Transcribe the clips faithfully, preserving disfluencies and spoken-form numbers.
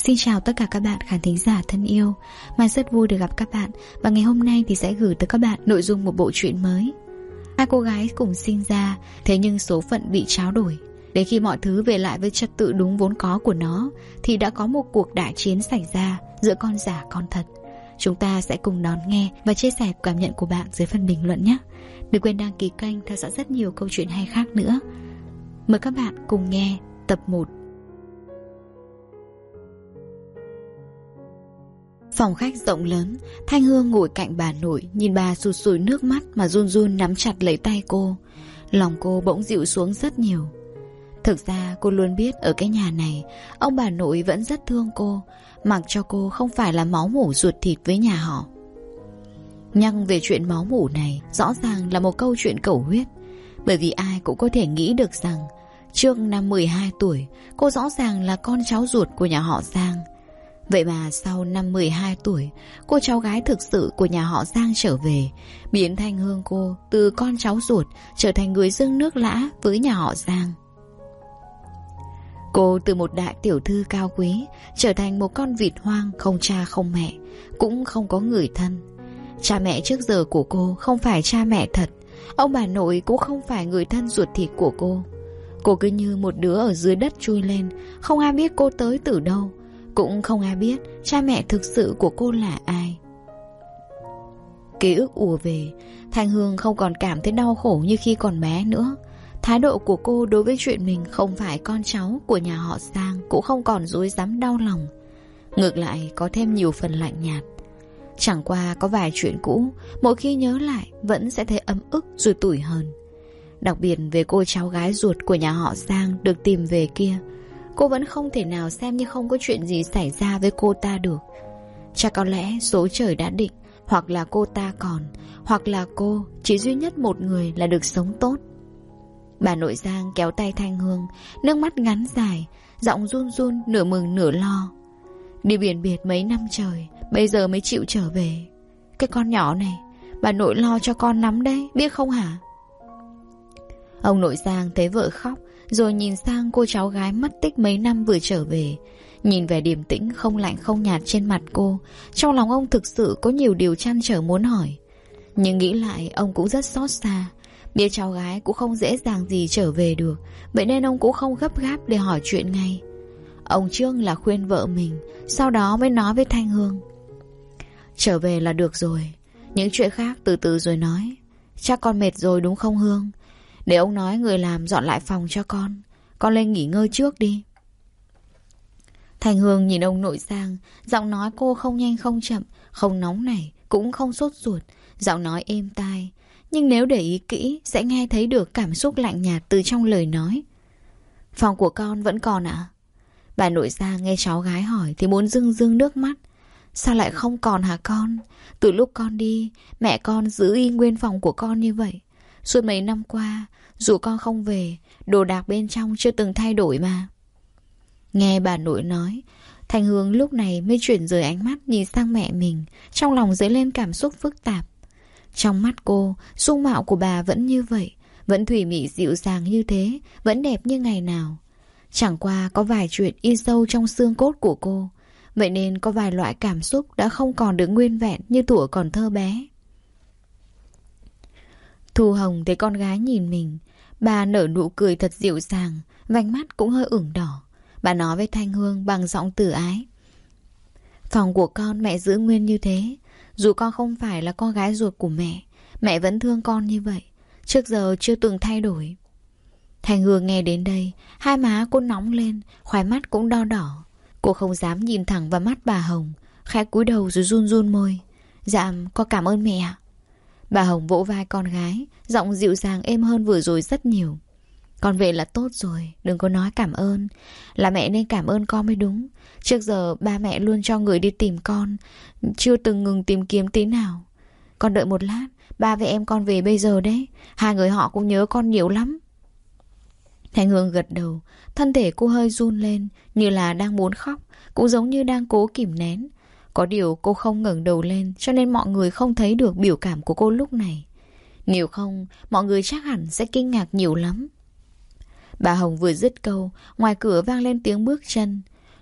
Xin chào tất cả các bạn khán thính giả thân yêu. Mai rất vui được gặp các bạn. Và ngày hôm nay thì sẽ gửi tới các bạn nội dung một bộ truyện mới. Hai cô gái cùng sinh ra, thế nhưng số phận bị tráo đổi. Đến khi mọi thứ về lại với trật tự đúng vốn có của nó, thì đã có một cuộc đại chiến xảy ra giữa con giả con thật. Chúng ta sẽ cùng đón nghe và chia sẻ cảm nhận của bạn dưới phần bình luận nhé. Đừng quên đăng ký kênh theo dõi rất nhiều câu chuyện hay khác nữa. Mời các bạn cùng nghe tập một. Phòng khách rộng lớn, Thanh Hương ngồi cạnh bà nội, nhìn bà sụt sùi nước mắt mà run run nắm chặt lấy tay cô. Lòng cô bỗng dịu xuống rất nhiều. Thực ra cô luôn biết ở cái nhà này, ông bà nội vẫn rất thương cô, mặc cho cô không phải là máu mủ ruột thịt với nhà họ. Nhắc về chuyện máu mủ này, rõ ràng là một câu chuyện cầu huyết. Bởi vì ai cũng có thể nghĩ được rằng, trước năm mười hai tuổi, cô rõ ràng là con cháu ruột của nhà họ Giang. Vậy mà sau năm mười hai tuổi, cô cháu gái thực sự của nhà họ Giang trở về, biến Thanh Hương cô từ con cháu ruột trở thành người dưng nước lã với nhà họ Giang. Cô từ một đại tiểu thư cao quý trở thành một con vịt hoang không cha không mẹ, cũng không có người thân. Cha mẹ trước giờ của cô không phải cha mẹ thật, ông bà nội cũng không phải người thân ruột thịt của cô. Cô cứ như một đứa ở dưới đất chui lên, không ai biết cô tới từ đâu, cũng không ai biết cha mẹ thực sự của cô là ai. Ký ức ùa về, Thanh Hương không còn cảm thấy đau khổ như khi còn bé nữa. Thái độ của cô đối với chuyện mình không phải con cháu của nhà họ Giang cũng không còn dối dám đau lòng. Ngược lại có thêm nhiều phần lạnh nhạt. Chẳng qua có vài chuyện cũ, mỗi khi nhớ lại vẫn sẽ thấy ấm ức rồi tủi hờn. Đặc biệt về cô cháu gái ruột của nhà họ Giang được tìm về kia, cô vẫn không thể nào xem như không có chuyện gì xảy ra với cô ta được. Chắc có lẽ số trời đã định, hoặc là cô ta còn, hoặc là cô chỉ duy nhất một người là được sống tốt. Bà nội Giang kéo tay Thanh Hương, nước mắt ngắn dài, giọng run run nửa mừng nửa lo. Đi biển biệt mấy năm trời, bây giờ mới chịu trở về. Cái con nhỏ này, bà nội lo cho con lắm đấy, biết không hả? Ông nội Giang thấy vợ khóc, rồi nhìn sang cô cháu gái mất tích mấy năm vừa trở về. Nhìn vẻ điềm tĩnh không lạnh không nhạt trên mặt cô, trong lòng ông thực sự có nhiều điều trăn trở muốn hỏi. Nhưng nghĩ lại ông cũng rất xót xa. Biết cháu gái cũng không dễ dàng gì trở về được, vậy nên ông cũng không gấp gáp để hỏi chuyện ngay. Ông trước là khuyên vợ mình, sau đó mới nói với Thanh Hương. Trở về là được rồi, những chuyện khác từ từ rồi nói. Chắc con mệt rồi đúng không Hương? Để ông nói người làm dọn lại phòng cho con, con lên nghỉ ngơi trước đi. Thanh Hương nhìn ông nội Giang, giọng nói cô không nhanh không chậm, không nóng nảy, cũng không sốt ruột, giọng nói êm tai. Nhưng nếu để ý kỹ sẽ nghe thấy được cảm xúc lạnh nhạt từ trong lời nói. Phòng của con vẫn còn ạ? À? Bà nội Giang nghe cháu gái hỏi thì muốn rưng rưng nước mắt. Sao lại không còn hả con? Từ lúc con đi, mẹ con giữ y nguyên phòng của con như vậy. Suốt mấy năm qua, dù con không về, đồ đạc bên trong chưa từng thay đổi mà. Nghe bà nội nói, Thanh Hương lúc này mới chuyển rời ánh mắt nhìn sang mẹ mình, trong lòng dấy lên cảm xúc phức tạp. Trong mắt cô, dung mạo của bà vẫn như vậy, vẫn thủy mị dịu dàng như thế, vẫn đẹp như ngày nào. Chẳng qua có vài chuyện in sâu trong xương cốt của cô, vậy nên có vài loại cảm xúc đã không còn được nguyên vẹn như thuở còn thơ bé. Thu Hồng thấy con gái nhìn mình, bà nở nụ cười thật dịu dàng, vành mắt cũng hơi ửng đỏ. Bà nói với Thanh Hương bằng giọng từ ái. Phòng của con mẹ giữ nguyên như thế. Dù con không phải là con gái ruột của mẹ, mẹ vẫn thương con như vậy, trước giờ chưa từng thay đổi. Thanh Hương nghe đến đây, hai má cô nóng lên, khóe mắt cũng đo đỏ. Cô không dám nhìn thẳng vào mắt bà Hồng, khẽ cúi đầu rồi run run môi. Dạ, con cảm ơn mẹ. Bà Hồng vỗ vai con gái, giọng dịu dàng êm hơn vừa rồi rất nhiều. Con về là tốt rồi, đừng có nói cảm ơn. Là mẹ nên cảm ơn con mới đúng. Trước giờ ba mẹ luôn cho người đi tìm con, chưa từng ngừng tìm kiếm tí nào. Con đợi một lát, ba với em con về bây giờ đấy. Hai người họ cũng nhớ con nhiều lắm. Thanh Hương gật đầu, thân thể cô hơi run lên, như là đang muốn khóc, cũng giống như đang cố kìm nén. Có điều cô không ngẩng đầu lên, cho nên mọi người không thấy được biểu cảm của cô lúc này. Nếu không, mọi người chắc hẳn sẽ kinh ngạc nhiều lắm. Bà Hồng vừa dứt câu, ngoài cửa vang lên tiếng bước chân.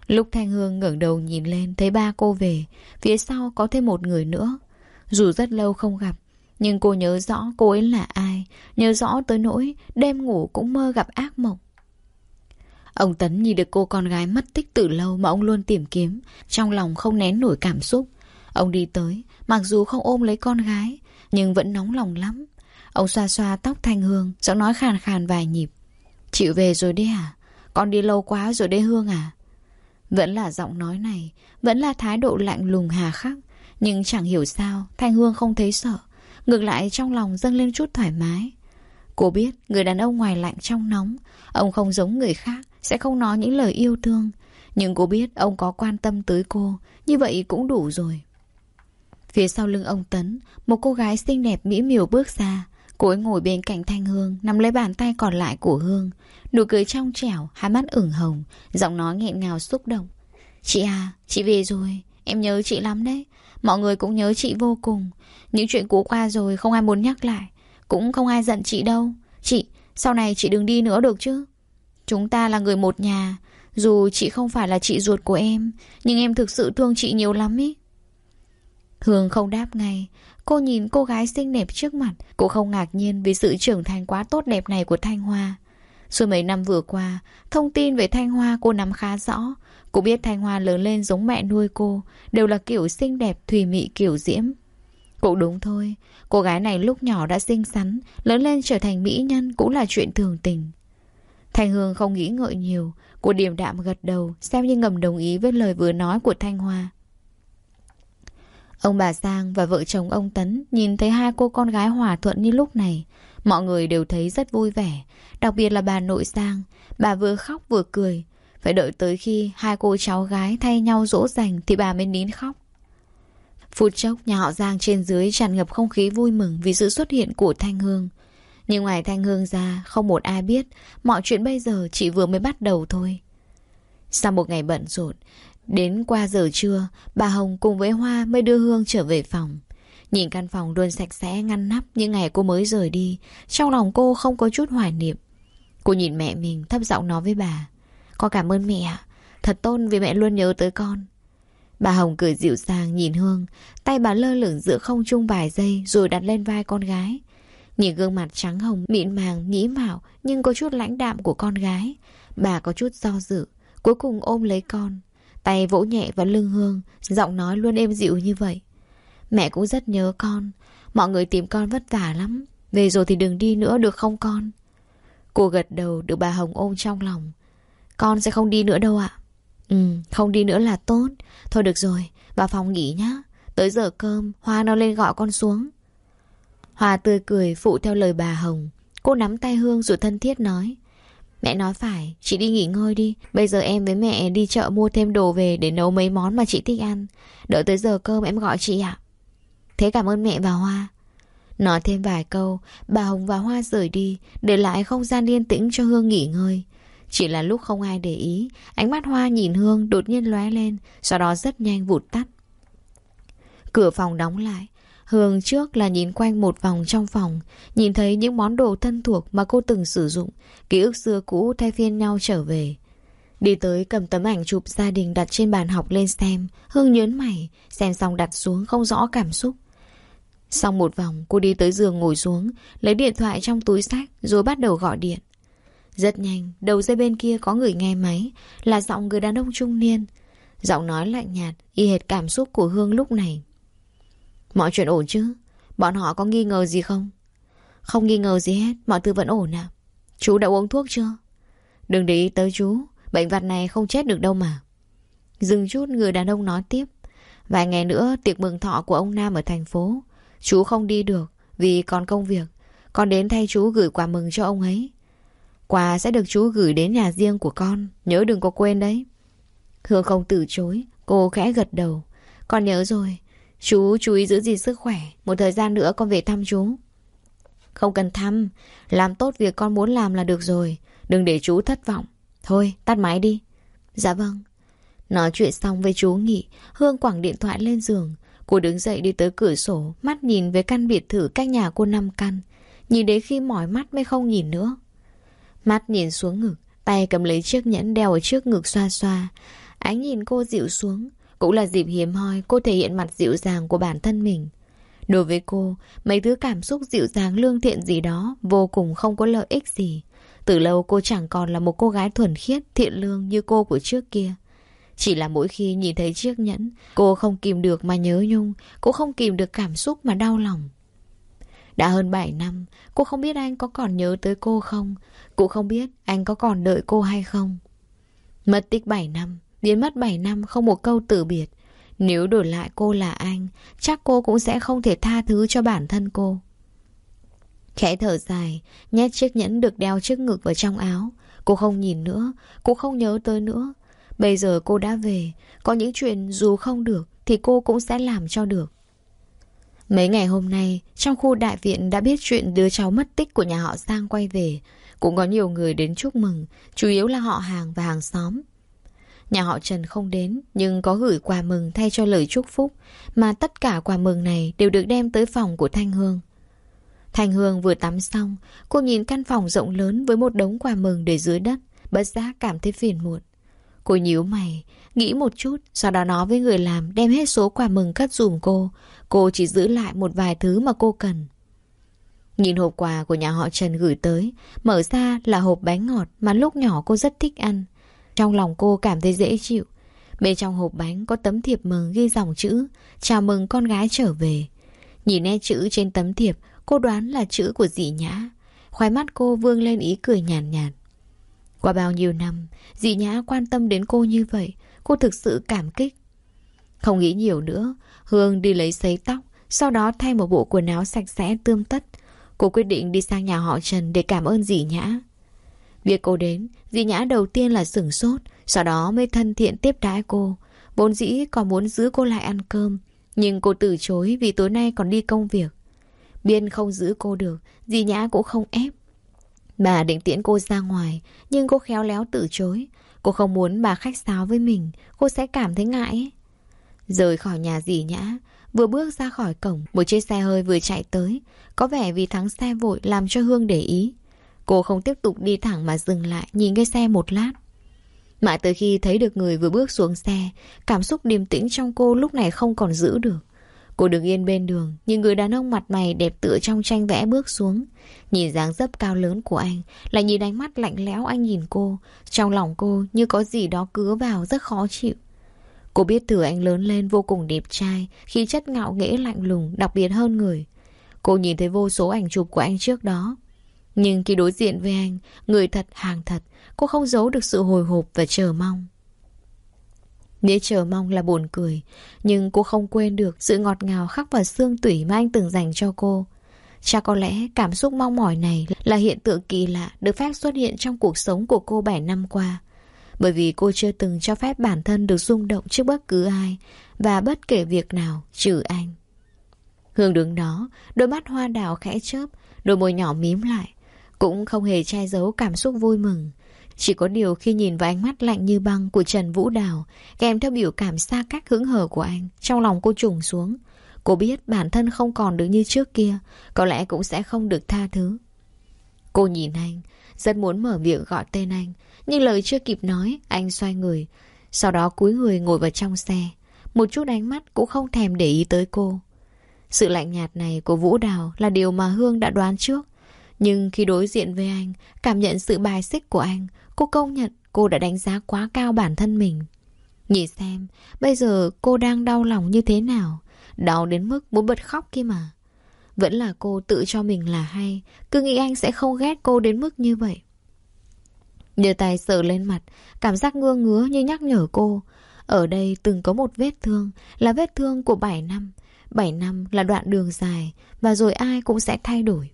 Lúc Thanh Hương ngẩng đầu nhìn lên, thấy ba cô về. Phía sau có thêm một người nữa. Dù rất lâu không gặp, nhưng cô nhớ rõ cô ấy là ai. Nhớ rõ tới nỗi đêm ngủ cũng mơ gặp ác mộng. Ông Tấn nhìn được cô con gái mất tích từ lâu mà ông luôn tìm kiếm, trong lòng không nén nổi cảm xúc. Ông đi tới, mặc dù không ôm lấy con gái, nhưng vẫn nóng lòng lắm. Ông xoa xoa tóc Thanh Hương, giọng nói khàn khàn vài nhịp. Chịu về rồi đấy à? Con đi lâu quá rồi đấy Hương à? Vẫn là giọng nói này, vẫn là thái độ lạnh lùng hà khắc. Nhưng chẳng hiểu sao Thanh Hương không thấy sợ, ngược lại trong lòng dâng lên chút thoải mái. Cô biết người đàn ông ngoài lạnh trong nóng. Ông không giống người khác, sẽ không nói những lời yêu thương. Nhưng cô biết ông có quan tâm tới cô, như vậy cũng đủ rồi. Phía sau lưng ông Tấn, một cô gái xinh đẹp mỹ miều bước ra. Cô ấy ngồi bên cạnh Thanh Hương, nắm lấy bàn tay còn lại của Hương. Nụ cười trong trẻo, hai mắt ửng hồng, giọng nói nghẹn ngào xúc động. Chị à, chị về rồi. Em nhớ chị lắm đấy. Mọi người cũng nhớ chị vô cùng. Những chuyện cũ qua rồi không ai muốn nhắc lại. Cũng không ai giận chị đâu. Chị, sau này chị đừng đi nữa được chứ? Chúng ta là người một nhà. Dù chị không phải là chị ruột của em, nhưng em thực sự thương chị nhiều lắm ý. Hương không đáp ngay. Cô nhìn cô gái xinh đẹp trước mặt. Cô không ngạc nhiên vì sự trưởng thành quá tốt đẹp này của Thanh Hoa. Suốt mấy năm vừa qua, thông tin về Thanh Hoa cô nắm khá rõ. Cô biết Thanh Hoa lớn lên giống mẹ nuôi cô, đều là kiểu xinh đẹp thùy mị kiểu diễm. Cũng đúng thôi, cô gái này lúc nhỏ đã xinh xắn, lớn lên trở thành mỹ nhân cũng là chuyện thường tình. Thanh Hương không nghĩ ngợi nhiều, cô điềm đạm gật đầu, xem như ngầm đồng ý với lời vừa nói của Thanh Hoa. Ông bà Sang và vợ chồng ông Tấn nhìn thấy hai cô con gái hòa thuận như lúc này, mọi người đều thấy rất vui vẻ. Đặc biệt là bà nội Sang, bà vừa khóc vừa cười. Phải đợi tới khi hai cô cháu gái thay nhau dỗ dành thì bà mới nín khóc. Phút chốc nhà họ Giang trên dưới tràn ngập không khí vui mừng vì sự xuất hiện của Thanh Hương. Nhưng ngoài Thanh Hương ra, không một ai biết mọi chuyện bây giờ chỉ vừa mới bắt đầu thôi. Sau một ngày bận rộn, đến qua giờ trưa, bà Hồng cùng với Hoa mới đưa Hương trở về phòng. Nhìn căn phòng luôn sạch sẽ ngăn nắp như ngày cô mới rời đi, trong lòng cô không có chút hoài niệm. Cô nhìn mẹ mình thấp giọng nói với bà. Con cảm ơn mẹ ạ. Thật tôn vì mẹ luôn nhớ tới con. Bà Hồng cười dịu dàng nhìn Hương. Tay bà lơ lửng giữa không trung vài giây rồi đặt lên vai con gái. Nhìn gương mặt trắng hồng mịn màng nhĩ mạo nhưng có chút lãnh đạm của con gái, bà có chút do dự, cuối cùng ôm lấy con. Tay vỗ nhẹ vào lưng Hương, giọng nói luôn êm dịu như vậy. Mẹ cũng rất nhớ con. Mọi người tìm con vất vả lắm. Về rồi thì đừng đi nữa được không con? Cô gật đầu được bà Hồng ôm trong lòng. Con sẽ không đi nữa đâu ạ. Ừ, không đi nữa là tốt. Thôi được rồi, vào phòng nghỉ nhá. Tới giờ cơm, Hoa nó lên gọi con xuống. Hoa tươi cười phụ theo lời bà Hồng. Cô nắm tay Hương rồi thân thiết nói. Mẹ nói phải, chị đi nghỉ ngơi đi. Bây giờ em với mẹ đi chợ mua thêm đồ về để nấu mấy món mà chị thích ăn. Đợi tới giờ cơm em gọi chị ạ. Thế cảm ơn mẹ và Hoa. Nói thêm vài câu, bà Hồng và Hoa rời đi, để lại không gian yên tĩnh cho Hương nghỉ ngơi. Chỉ là lúc không ai để ý, ánh mắt Hoa nhìn Hương đột nhiên lóe lên, sau đó rất nhanh vụt tắt. Cửa phòng đóng lại. Hương trước là nhìn quanh một vòng trong phòng, nhìn thấy những món đồ thân thuộc mà cô từng sử dụng, ký ức xưa cũ thay phiên nhau trở về. Đi tới cầm tấm ảnh chụp gia đình đặt trên bàn học lên xem. Hương nhớn mày, xem xong đặt xuống không rõ cảm xúc. Xong một vòng, cô đi tới giường ngồi xuống, lấy điện thoại trong túi xách rồi bắt đầu gọi điện. Rất nhanh, đầu dây bên kia có người nghe máy, là giọng người đàn ông trung niên. Giọng nói lạnh nhạt, y hệt cảm xúc của Hương lúc này. Mọi chuyện ổn chứ? Bọn họ có nghi ngờ gì không? Không nghi ngờ gì hết, mọi thứ vẫn ổn ạ. Chú đã uống thuốc chưa? Đừng để ý tới chú, bệnh vặt này không chết được đâu mà. Dừng chút, người đàn ông nói tiếp. Vài ngày nữa tiệc mừng thọ của ông Nam ở thành phố. Chú không đi được vì còn công việc. Con đến thay chú gửi quà mừng cho ông ấy. Quà sẽ được chú gửi đến nhà riêng của con, nhớ đừng có quên đấy. Hương không từ chối, cô khẽ gật đầu. Con nhớ rồi. Chú chú ý giữ gìn sức khỏe. Một thời gian nữa con về thăm chú. Không cần thăm, làm tốt việc con muốn làm là được rồi. Đừng để chú thất vọng. Thôi tắt máy đi. Dạ vâng. Nói chuyện xong với chú Nghị, Hương quẳng điện thoại lên giường. Cô đứng dậy đi tới cửa sổ, mắt nhìn về căn biệt thự cách nhà cô năm căn. Nhìn đến khi mỏi mắt mới không nhìn nữa. Mắt nhìn xuống ngực, tay cầm lấy chiếc nhẫn đeo ở trước ngực xoa xoa. Ánh nhìn cô dịu xuống. Cũng là dịp hiếm hoi cô thể hiện mặt dịu dàng của bản thân mình. Đối với cô, mấy thứ cảm xúc dịu dàng lương thiện gì đó vô cùng không có lợi ích gì. Từ lâu cô chẳng còn là một cô gái thuần khiết, thiện lương như cô của trước kia. Chỉ là mỗi khi nhìn thấy chiếc nhẫn, cô không kìm được mà nhớ nhung, cũng không kìm được cảm xúc mà đau lòng. Đã hơn bảy năm, cô không biết anh có còn nhớ tới cô không, cũng không biết anh có còn đợi cô hay không. Mất tích bảy năm, biến mất bảy năm không một câu từ biệt. Nếu đổi lại cô là anh, chắc cô cũng sẽ không thể tha thứ cho bản thân cô. Khẽ thở dài, nhét chiếc nhẫn được đeo trước ngực vào trong áo. Cô không nhìn nữa, cô không nhớ tới nữa. Bây giờ cô đã về, có những chuyện dù không được thì cô cũng sẽ làm cho được. Mấy ngày hôm nay, trong khu đại viện đã biết chuyện đứa cháu mất tích của nhà họ Giang quay về. Cũng có nhiều người đến chúc mừng, chủ yếu là họ hàng và hàng xóm. Nhà họ Trần không đến, nhưng có gửi quà mừng thay cho lời chúc phúc, mà tất cả quà mừng này đều được đem tới phòng của Thanh Hương. Thanh Hương vừa tắm xong, cô nhìn căn phòng rộng lớn với một đống quà mừng để dưới đất, bất giác cảm thấy phiền muộn. Cô nhíu mày, nghĩ một chút, sau đó nói với người làm đem hết số quà mừng cất giùm cô. Cô chỉ giữ lại một vài thứ mà cô cần. Nhìn hộp quà của nhà họ Trần gửi tới, mở ra là hộp bánh ngọt mà lúc nhỏ cô rất thích ăn. Trong lòng cô cảm thấy dễ chịu. Bên trong hộp bánh có tấm thiệp mừng ghi dòng chữ chào mừng con gái trở về. Nhìn nét chữ trên tấm thiệp, cô đoán là chữ của dì Nhã. Khóe mắt cô vương lên ý cười nhàn nhạt, nhạt. Qua bao nhiêu năm, dì Nhã quan tâm đến cô như vậy, cô thực sự cảm kích. Không nghĩ nhiều nữa, Hương đi lấy sấy tóc, sau đó thay một bộ quần áo sạch sẽ tươm tất. Cô quyết định đi sang nhà họ Trần để cảm ơn dì Nhã. Việc cô đến, dì Nhã đầu tiên là sửng sốt, sau đó mới thân thiện tiếp đãi cô. Vốn dĩ còn muốn giữ cô lại ăn cơm, nhưng cô từ chối vì tối nay còn đi công việc. Biên không giữ cô được, dì Nhã cũng không ép. Bà định tiễn cô ra ngoài, nhưng cô khéo léo từ chối. Cô không muốn bà khách sáo với mình, cô sẽ cảm thấy ngại ấy. Rời khỏi nhà dì Nhã, vừa bước ra khỏi cổng, một chiếc xe hơi vừa chạy tới. Có vẻ vì thắng xe vội làm cho Hương để ý. Cô không tiếp tục đi thẳng mà dừng lại nhìn cái xe một lát. Mãi tới khi thấy được người vừa bước xuống xe, cảm xúc điềm tĩnh trong cô lúc này không còn giữ được. Cô đứng yên bên đường, nhìn người đàn ông mặt mày đẹp tựa trong tranh vẽ bước xuống. Nhìn dáng dấp cao lớn của anh, lại nhìn ánh mắt lạnh lẽo anh nhìn cô. Trong lòng cô như có gì đó cứa vào rất khó chịu. Cô biết từ anh lớn lên vô cùng đẹp trai, khí chất ngạo nghễ lạnh lùng, đặc biệt hơn người. Cô nhìn thấy vô số ảnh chụp của anh trước đó. Nhưng khi đối diện với anh, người thật hàng thật, cô không giấu được sự hồi hộp và chờ mong. Nếu chờ mong là buồn cười, nhưng cô không quên được sự ngọt ngào khắc vào xương tủy mà anh từng dành cho cô. Chắc có lẽ cảm xúc mong mỏi này là hiện tượng kỳ lạ được phép xuất hiện trong cuộc sống của cô bảy năm qua. Bởi vì cô chưa từng cho phép bản thân được rung động trước bất cứ ai và bất kể việc nào trừ anh. Hương đứng đó, đôi mắt hoa đào khẽ chớp, đôi môi nhỏ mím lại, cũng không hề che giấu cảm xúc vui mừng. Chỉ có điều khi nhìn vào ánh mắt lạnh như băng của Trần Vũ Đào, kèm theo biểu cảm xa cách hững hờ của anh, trong lòng cô trùng xuống. Cô biết bản thân không còn được như trước kia, có lẽ cũng sẽ không được tha thứ. Cô nhìn anh, rất muốn mở miệng gọi tên anh, nhưng lời chưa kịp nói, anh xoay người, sau đó cúi người ngồi vào trong xe. Một chút ánh mắt cũng không thèm để ý tới cô. Sự lạnh nhạt này của Vũ Đào là điều mà Hương đã đoán trước. Nhưng khi đối diện với anh, cảm nhận sự bài xích của anh, cô công nhận cô đã đánh giá quá cao bản thân mình. Nhìn xem, bây giờ cô đang đau lòng như thế nào. Đau đến mức muốn bật khóc kia mà. Vẫn là cô tự cho mình là hay, cứ nghĩ anh sẽ không ghét cô đến mức như vậy. Đưa tay sờ lên mặt, cảm giác ngứa ngứa như nhắc nhở cô. Ở đây từng có một vết thương, là vết thương của bảy năm. Bảy năm là đoạn đường dài, và rồi ai cũng sẽ thay đổi.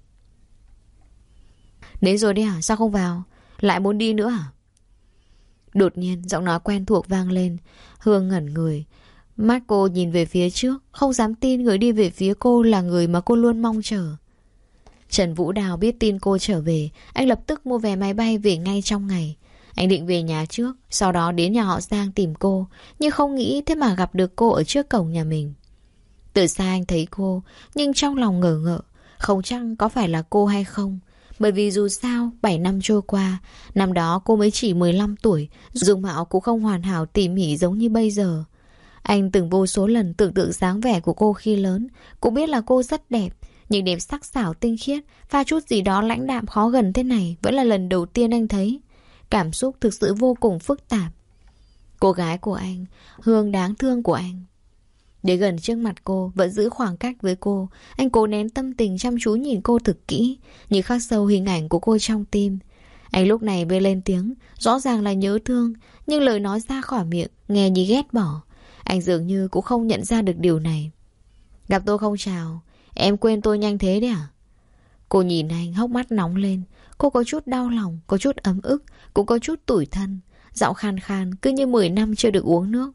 Đến rồi đấy à? Sao không vào? Lại muốn đi nữa à? Đột nhiên giọng nói quen thuộc vang lên. Hương ngẩn người. Mắt cô nhìn về phía trước, không dám tin người đi về phía cô là người mà cô luôn mong chờ. Trần Vũ Đào biết tin cô trở về, anh lập tức mua vé máy bay về ngay trong ngày. Anh định về nhà trước, sau đó đến nhà họ Giang tìm cô, nhưng không nghĩ thế mà gặp được cô ở trước cổng nhà mình. Từ xa anh thấy cô, nhưng trong lòng ngờ ngợ, không chắc có phải là cô hay không. Bởi vì dù sao bảy năm trôi qua, năm đó cô mới chỉ mười lăm tuổi, dung mạo cũng không hoàn hảo tỉ mỉ giống như bây giờ. Anh từng vô số lần tưởng tượng dáng vẻ của cô khi lớn, cũng biết là cô rất đẹp, nhưng đẹp sắc sảo tinh khiết, pha chút gì đó lãnh đạm khó gần thế này vẫn là lần đầu tiên anh thấy. Cảm xúc thực sự vô cùng phức tạp. Cô gái của anh, Hương đáng thương của anh. Để gần trước mặt cô, vẫn giữ khoảng cách với cô, anh cố nén tâm tình chăm chú nhìn cô thực kỹ, như khắc sâu hình ảnh của cô trong tim. Anh lúc này mới lên tiếng, rõ ràng là nhớ thương, nhưng lời nói ra khỏi miệng nghe như ghét bỏ. Anh dường như cũng không nhận ra được điều này. Gặp tôi không chào, em quên tôi nhanh thế đấy à? Cô nhìn anh, hốc mắt nóng lên. Cô có chút đau lòng, có chút ấm ức, cũng có chút tủi thân. Giọng khan khan, cứ như mười năm chưa được uống nước.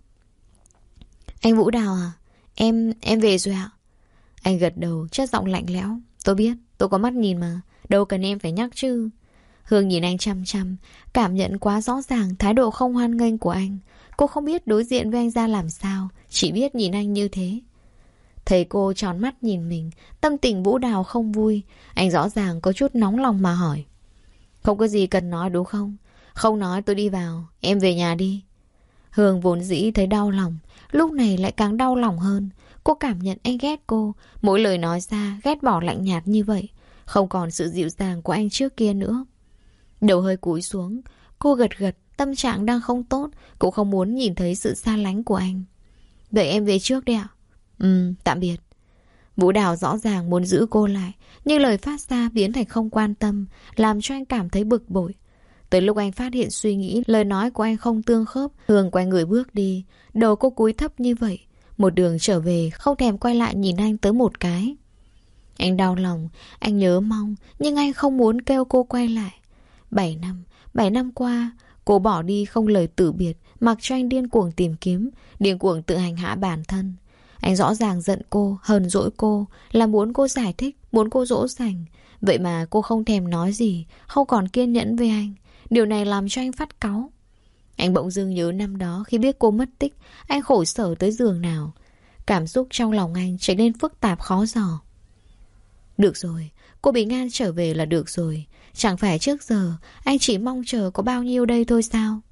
Anh Vũ Đào à? Em, em về rồi ạ. Anh gật đầu, chất giọng lạnh lẽo. Tôi biết, tôi có mắt nhìn mà, đâu cần em phải nhắc chứ. Hương nhìn anh chăm chăm, cảm nhận quá rõ ràng thái độ không hoan nghênh của anh. Cô không biết đối diện với anh ra làm sao, chỉ biết nhìn anh như thế. Thấy cô tròn mắt nhìn mình, tâm tình Vũ Đào không vui. Anh rõ ràng có chút nóng lòng mà hỏi. Không có gì cần nói đúng không? Không nói tôi đi vào, em về nhà đi. Hương vốn dĩ thấy đau lòng, lúc này lại càng đau lòng hơn. Cô cảm nhận anh ghét cô, mỗi lời nói ra ghét bỏ lạnh nhạt như vậy, không còn sự dịu dàng của anh trước kia nữa. Đầu hơi cúi xuống, cô gật gật, tâm trạng đang không tốt, cũng không muốn nhìn thấy sự xa lánh của anh. Vậy em về trước đi ạ. Ừ, tạm biệt. Vũ Đào rõ ràng muốn giữ cô lại, nhưng lời phát ra biến thành không quan tâm, làm cho anh cảm thấy bực bội. Tới lúc anh phát hiện suy nghĩ, lời nói của anh không tương khớp, Hương quay người bước đi, đầu cô cúi thấp như vậy. Một đường trở về, không thèm quay lại nhìn anh tới một cái. Anh đau lòng, anh nhớ mong, nhưng anh không muốn kêu cô quay lại. Bảy năm, bảy năm qua, cô bỏ đi không lời từ biệt, mặc cho anh điên cuồng tìm kiếm, điên cuồng tự hành hạ bản thân. Anh rõ ràng giận cô, hờn dỗi cô, là muốn cô giải thích, muốn cô dỗ dành. Vậy mà cô không thèm nói gì, không còn kiên nhẫn với anh. Điều này làm cho anh phát cáu. Anh bỗng dưng nhớ năm đó khi biết cô mất tích, anh khổ sở tới giường nào. Cảm xúc trong lòng anh trở nên phức tạp khó dò. Được rồi, cô bình an trở về là được rồi. Chẳng phải trước giờ anh chỉ mong chờ có bao nhiêu đây thôi sao?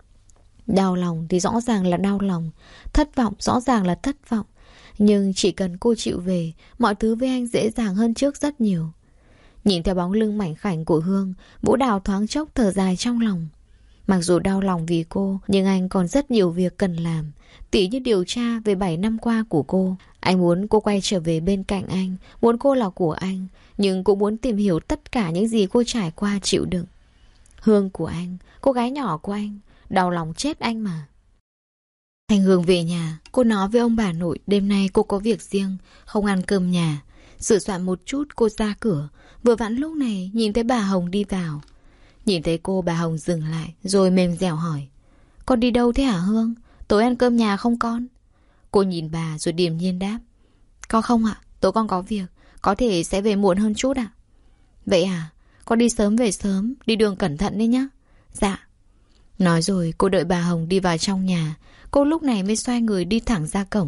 Đau lòng thì rõ ràng là đau lòng, thất vọng rõ ràng là thất vọng. Nhưng chỉ cần cô chịu về, mọi thứ với anh dễ dàng hơn trước rất nhiều. Nhìn theo bóng lưng mảnh khảnh của Hương, Vũ Đào thoáng chốc thở dài trong lòng. Mặc dù đau lòng vì cô, nhưng anh còn rất nhiều việc cần làm. Tỉ như điều tra về bảy năm qua của cô. Anh muốn cô quay trở về bên cạnh anh, muốn cô là của anh, nhưng cũng muốn tìm hiểu tất cả những gì cô trải qua chịu đựng. Hương của anh, cô gái nhỏ của anh, đau lòng chết anh mà. Thanh Hương về nhà, cô nói với ông bà nội đêm nay cô có việc riêng, không ăn cơm nhà. Sửa soạn một chút cô ra cửa, vừa vặn lúc này nhìn thấy bà Hồng đi vào. Nhìn thấy cô, bà Hồng dừng lại rồi mềm dẻo hỏi. Con đi đâu thế hả Hương? Tối ăn cơm nhà không con? Cô nhìn bà rồi điềm nhiên đáp. Con không ạ, tối con có việc, có thể sẽ về muộn hơn chút ạ. Vậy à, con đi sớm về sớm, đi đường cẩn thận đấy nhá. Dạ. Nói rồi cô đợi bà Hồng đi vào trong nhà. Cô lúc này mới xoay người đi thẳng ra cổng.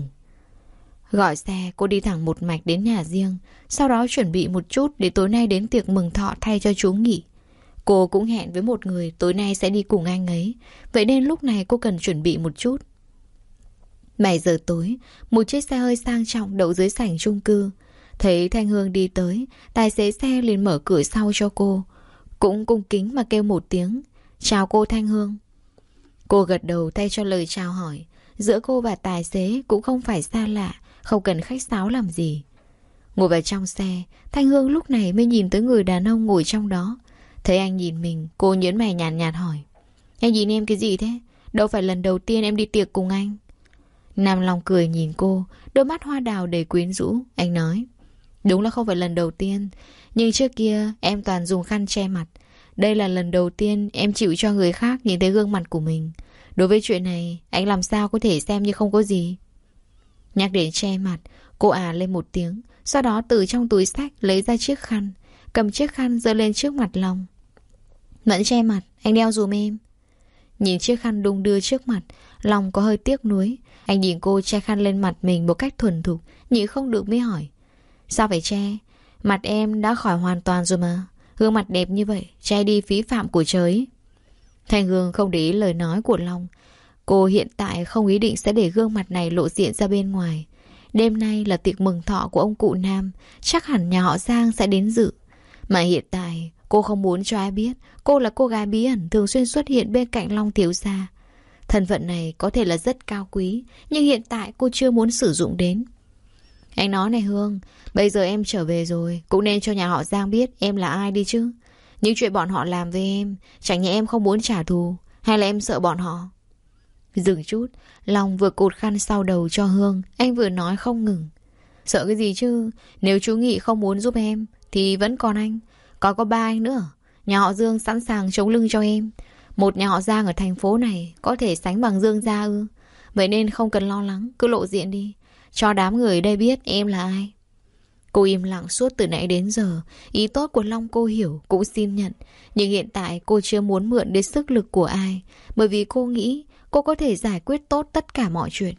Gọi xe, cô đi thẳng một mạch đến nhà riêng, sau đó chuẩn bị một chút để tối nay đến tiệc mừng thọ thay cho chú nghỉ. Cô cũng hẹn với một người tối nay sẽ đi cùng anh ấy, vậy nên lúc này cô cần chuẩn bị một chút. bảy giờ tối, một chiếc xe hơi sang trọng đậu dưới sảnh chung cư. Thấy Thanh Hương đi tới, tài xế xe liền mở cửa sau cho cô. Cũng cung kính mà kêu một tiếng. Chào cô Thanh Hương. Cô gật đầu thay cho lời chào hỏi. Giữa cô và tài xế cũng không phải xa lạ, không cần khách sáo làm gì. Ngồi vào trong xe, Thanh Hương lúc này mới nhìn tới người đàn ông ngồi trong đó. Thấy anh nhìn mình, cô nhớn mày nhàn nhạt, nhạt hỏi. Anh nhìn em cái gì thế? Đâu phải lần đầu tiên em đi tiệc cùng anh. Nam Long cười nhìn cô, đôi mắt hoa đào đầy quyến rũ. Anh nói. Đúng là không phải lần đầu tiên, nhưng trước kia em toàn dùng khăn che mặt. Đây là lần đầu tiên em chịu cho người khác nhìn thấy gương mặt của mình. Đối với chuyện này, anh làm sao có thể xem như không có gì. Nhắc đến che mặt, cô à lên một tiếng, sau đó từ trong túi xách lấy ra chiếc khăn, cầm chiếc khăn giơ lên trước mặt Long. Vẫn che mặt, anh đeo dùm em. Nhìn chiếc khăn đung đưa trước mặt, Long có hơi tiếc nuối. Anh nhìn cô che khăn lên mặt mình một cách thuần thục, nhịn không được mới hỏi. Sao phải che? Mặt em đã khỏi hoàn toàn rồi mà. Gương mặt đẹp như vậy che đi phí phạm của trời. Thanh Hương không để ý lời nói của Long. Cô hiện tại không ý định sẽ để gương mặt này lộ diện ra bên ngoài. Đêm nay là tiệc mừng thọ của ông cụ Nam, chắc hẳn nhà họ Giang sẽ đến dự. Mà hiện tại cô không muốn cho ai biết cô là cô gái bí ẩn thường xuyên xuất hiện bên cạnh Long thiếu gia. Thân phận này có thể là rất cao quý, nhưng hiện tại cô chưa muốn sử dụng đến. Anh nói này Hương, bây giờ em trở về rồi, cũng nên cho nhà họ Giang biết em là ai đi chứ. Những chuyện bọn họ làm với em, chẳng nhẽ em không muốn trả thù, hay là em sợ bọn họ? Dừng chút, Long vừa cột khăn sau đầu cho Hương, anh vừa nói không ngừng. Sợ cái gì chứ, nếu chú Nghị không muốn giúp em, thì vẫn còn anh, còn có ba anh nữa. Nhà họ Dương sẵn sàng chống lưng cho em. Một nhà họ Giang ở thành phố này có thể sánh bằng Dương gia ư? Vậy nên không cần lo lắng, cứ lộ diện đi, cho đám người ở đây biết em là ai. Cô im lặng suốt từ nãy đến giờ. Ý tốt của Long cô hiểu, cũng xin nhận. Nhưng hiện tại cô chưa muốn mượn đến sức lực của ai, bởi vì cô nghĩ cô có thể giải quyết tốt tất cả mọi chuyện.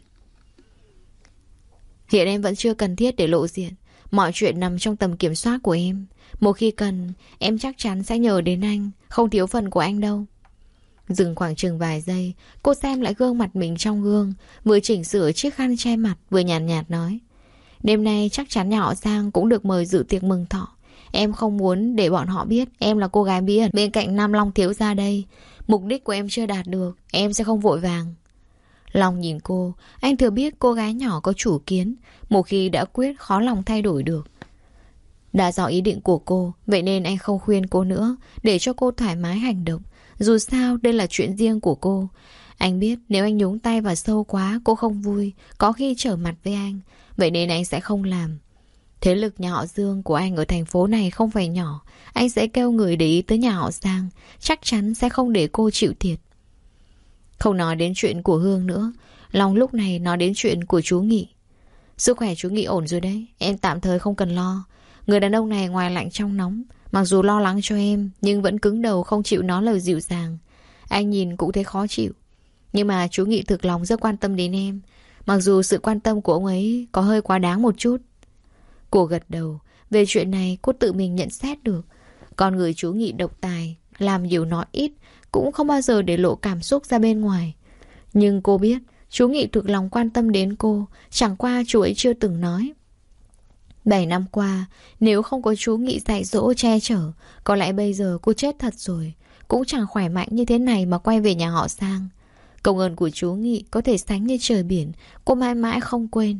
Hiện em vẫn chưa cần thiết để lộ diện. Mọi chuyện nằm trong tầm kiểm soát của em. Một khi cần, em chắc chắn sẽ nhờ đến anh, không thiếu phần của anh đâu. Dừng khoảng chừng vài giây, cô xem lại gương mặt mình trong gương, vừa chỉnh sửa chiếc khăn che mặt, vừa nhàn nhạt, nhạt nói. Đêm nay chắc chắn nhà họ Giang cũng được mời dự tiệc mừng thọ. Em không muốn để bọn họ biết em là cô gái bí ẩn bên cạnh Nam Long thiếu gia đây. Mục đích của em chưa đạt được, em sẽ không vội vàng. Long nhìn cô, anh thừa biết cô gái nhỏ có chủ kiến, một khi đã quyết khó lòng thay đổi được. Đã rõ ý định của cô, vậy nên anh không khuyên cô nữa, để cho cô thoải mái hành động. Dù sao đây là chuyện riêng của cô. Anh biết nếu anh nhúng tay vào sâu quá cô không vui, có khi trở mặt với anh. Vậy nên anh sẽ không làm. Thế lực nhà họ Dương của anh ở thành phố này không phải nhỏ. Anh sẽ kêu người để ý tới nhà họ Giang, chắc chắn sẽ không để cô chịu thiệt. Không nói đến chuyện của Hương nữa, Long lúc này nói đến chuyện của chú Nghị. Sức khỏe chú Nghị ổn rồi đấy, em tạm thời không cần lo. Người đàn ông này ngoài lạnh trong nóng, mặc dù lo lắng cho em nhưng vẫn cứng đầu không chịu nói lời dịu dàng. Anh nhìn cũng thấy khó chịu. Nhưng mà chú Nghị thực lòng rất quan tâm đến em, mặc dù sự quan tâm của ông ấy có hơi quá đáng một chút. Cô gật đầu. Về chuyện này cô tự mình nhận xét được. Con người chú Nghị độc tài, làm nhiều nói ít, cũng không bao giờ để lộ cảm xúc ra bên ngoài. Nhưng cô biết chú Nghị thực lòng quan tâm đến cô, chẳng qua chú ấy chưa từng nói. Bảy năm qua, nếu không có chú Nghị dạy dỗ che chở, có lẽ bây giờ cô chết thật rồi, cũng chẳng khỏe mạnh như thế này mà quay về nhà họ Giang. Công ơn của chú Nghị có thể sánh như trời biển, cô mãi mãi không quên.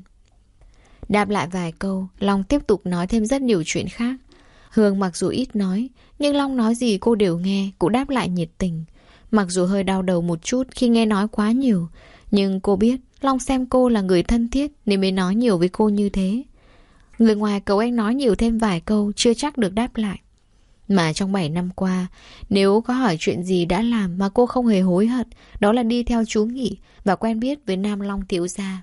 Đáp lại vài câu, Long tiếp tục nói thêm rất nhiều chuyện khác. Hương mặc dù ít nói, nhưng Long nói gì cô đều nghe, cũng đáp lại nhiệt tình. Mặc dù hơi đau đầu một chút khi nghe nói quá nhiều, nhưng cô biết Long xem cô là người thân thiết nên mới nói nhiều với cô như thế. Người ngoài cầu anh nói nhiều thêm vài câu chưa chắc được đáp lại. Mà trong bảy năm qua, nếu có hỏi chuyện gì đã làm mà cô không hề hối hận, đó là đi theo chú Nghị và quen biết với Nam Long thiếu gia.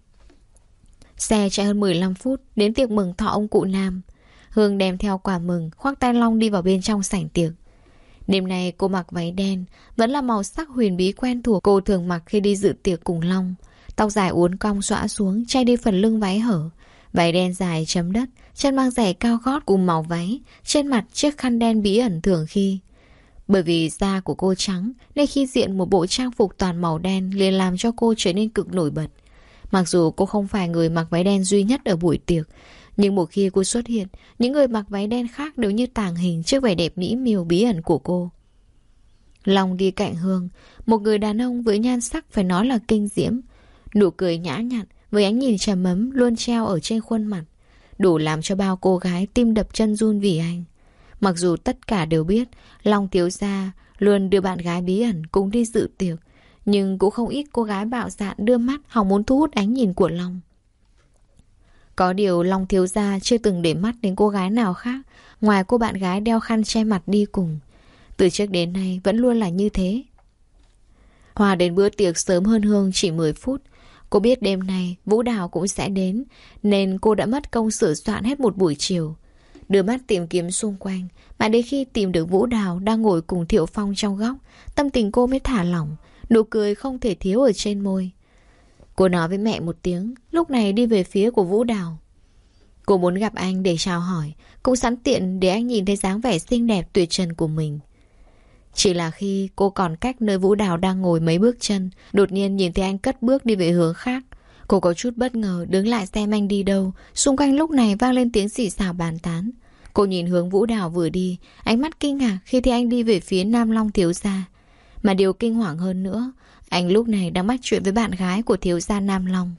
Xe chạy hơn mười lăm phút đến tiệc mừng thọ ông cụ Nam. Hương đem theo quà mừng, khoác tay Long đi vào bên trong sảnh tiệc. Đêm nay cô mặc váy đen, vẫn là màu sắc huyền bí quen thuộc cô thường mặc khi đi dự tiệc cùng Long. Tóc dài uốn cong xõa xuống, che đi phần lưng váy hở. Váy đen dài chấm đất, chân mang giày cao gót cùng màu váy, trên mặt chiếc khăn đen bí ẩn thường khi. Bởi vì da của cô trắng nên khi diện một bộ trang phục toàn màu đen liền làm cho cô trở nên cực nổi bật. Mặc dù cô không phải người mặc váy đen duy nhất ở buổi tiệc, nhưng một khi cô xuất hiện, những người mặc váy đen khác đều như tàng hình trước vẻ đẹp mỹ miều bí ẩn của cô. Long đi cạnh Hương, một người đàn ông với nhan sắc phải nói là kinh diễm. Nụ cười nhã nhặn với ánh nhìn trầm ấm luôn treo ở trên khuôn mặt, đủ làm cho bao cô gái tim đập chân run vì anh. Mặc dù tất cả đều biết Long thiếu gia luôn đưa bạn gái bí ẩn cùng đi dự tiệc, nhưng cũng không ít cô gái bạo dạn đưa mắt hòng muốn thu hút ánh nhìn của Long. Có điều Long thiếu gia chưa từng để mắt đến cô gái nào khác ngoài cô bạn gái đeo khăn che mặt đi cùng. Từ trước đến nay vẫn luôn là như thế. Hòa đến bữa tiệc sớm hơn Hương chỉ mười phút. Cô biết đêm nay Vũ Đào cũng sẽ đến, nên cô đã mất công sửa soạn hết một buổi chiều. Đưa mắt tìm kiếm xung quanh, mà đến khi tìm được Vũ Đào đang ngồi cùng Thiệu Phong trong góc, tâm tình cô mới thả lỏng, nụ cười không thể thiếu ở trên môi. Cô nói với mẹ một tiếng, lúc này đi về phía của Vũ Đào. Cô muốn gặp anh để chào hỏi, cũng sẵn tiện để anh nhìn thấy dáng vẻ xinh đẹp tuyệt trần của mình. Chỉ là khi cô còn cách nơi Vũ Đào đang ngồi mấy bước chân, đột nhiên nhìn thấy anh cất bước đi về hướng khác. Cô có chút bất ngờ đứng lại xem anh đi đâu. Xung quanh lúc này vang lên tiếng xì xào bàn tán. Cô nhìn hướng Vũ Đào vừa đi, ánh mắt kinh ngạc khi thấy anh đi về phía Nam Long thiếu gia. Mà điều kinh hoàng hơn nữa, anh lúc này đang bắt chuyện với bạn gái của thiếu gia Nam Long.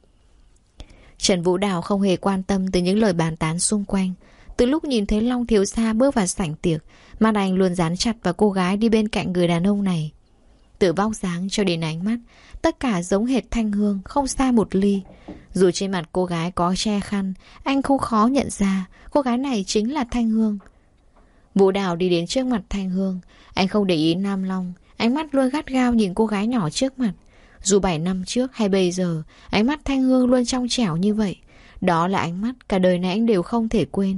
Trần Vũ Đào không hề quan tâm tới những lời bàn tán xung quanh. Từ lúc nhìn thấy Long thiếu gia bước vào sảnh tiệc, mắt anh luôn dán chặt vào cô gái đi bên cạnh người đàn ông này. Từ vóc dáng cho đến ánh mắt, tất cả giống hệt Thanh Hương, không xa một ly. Dù trên mặt cô gái có che khăn, anh không khó nhận ra cô gái này chính là Thanh Hương. Vũ Đào đi đến trước mặt Thanh Hương. Anh không để ý Nam Long, ánh mắt luôn gắt gao nhìn cô gái nhỏ trước mặt. Dù bảy năm trước hay bây giờ, ánh mắt Thanh Hương luôn trong trẻo như vậy. Đó là ánh mắt cả đời này anh đều không thể quên.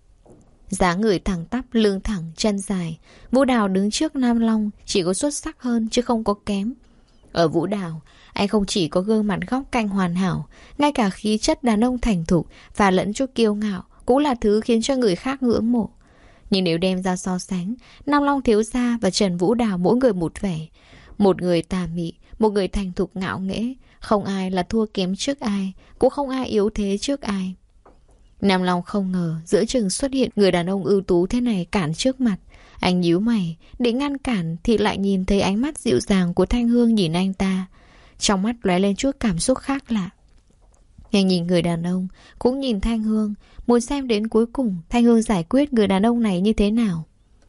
Dáng người thẳng tắp, lưng thẳng, chân dài. Vũ Đào đứng trước Nam Long chỉ có xuất sắc hơn chứ không có kém. Ở Vũ Đào, anh không chỉ có gương mặt góc cạnh hoàn hảo, ngay cả khí chất đàn ông thành thục và lẫn chút kiêu ngạo cũng là thứ khiến cho người khác ngưỡng mộ. Nhưng nếu đem ra so sánh, Nam Long thiếu gia và Trần Vũ Đào mỗi người một vẻ. Một người tà mị, một người thành thục ngạo nghễ. Không ai là thua kém trước ai, cũng không ai yếu thế trước ai. Nam Long không ngờ giữa chừng xuất hiện người đàn ông ưu tú thế này cản trước mặt. Anh nhíu mày, định ngăn cản thì lại nhìn thấy ánh mắt dịu dàng của Thanh Hương nhìn anh ta. Trong mắt lóe lên chút cảm xúc khác lạ. Anh nhìn người đàn ông, cũng nhìn Thanh Hương, muốn xem đến cuối cùng Thanh Hương giải quyết người đàn ông này như thế nào.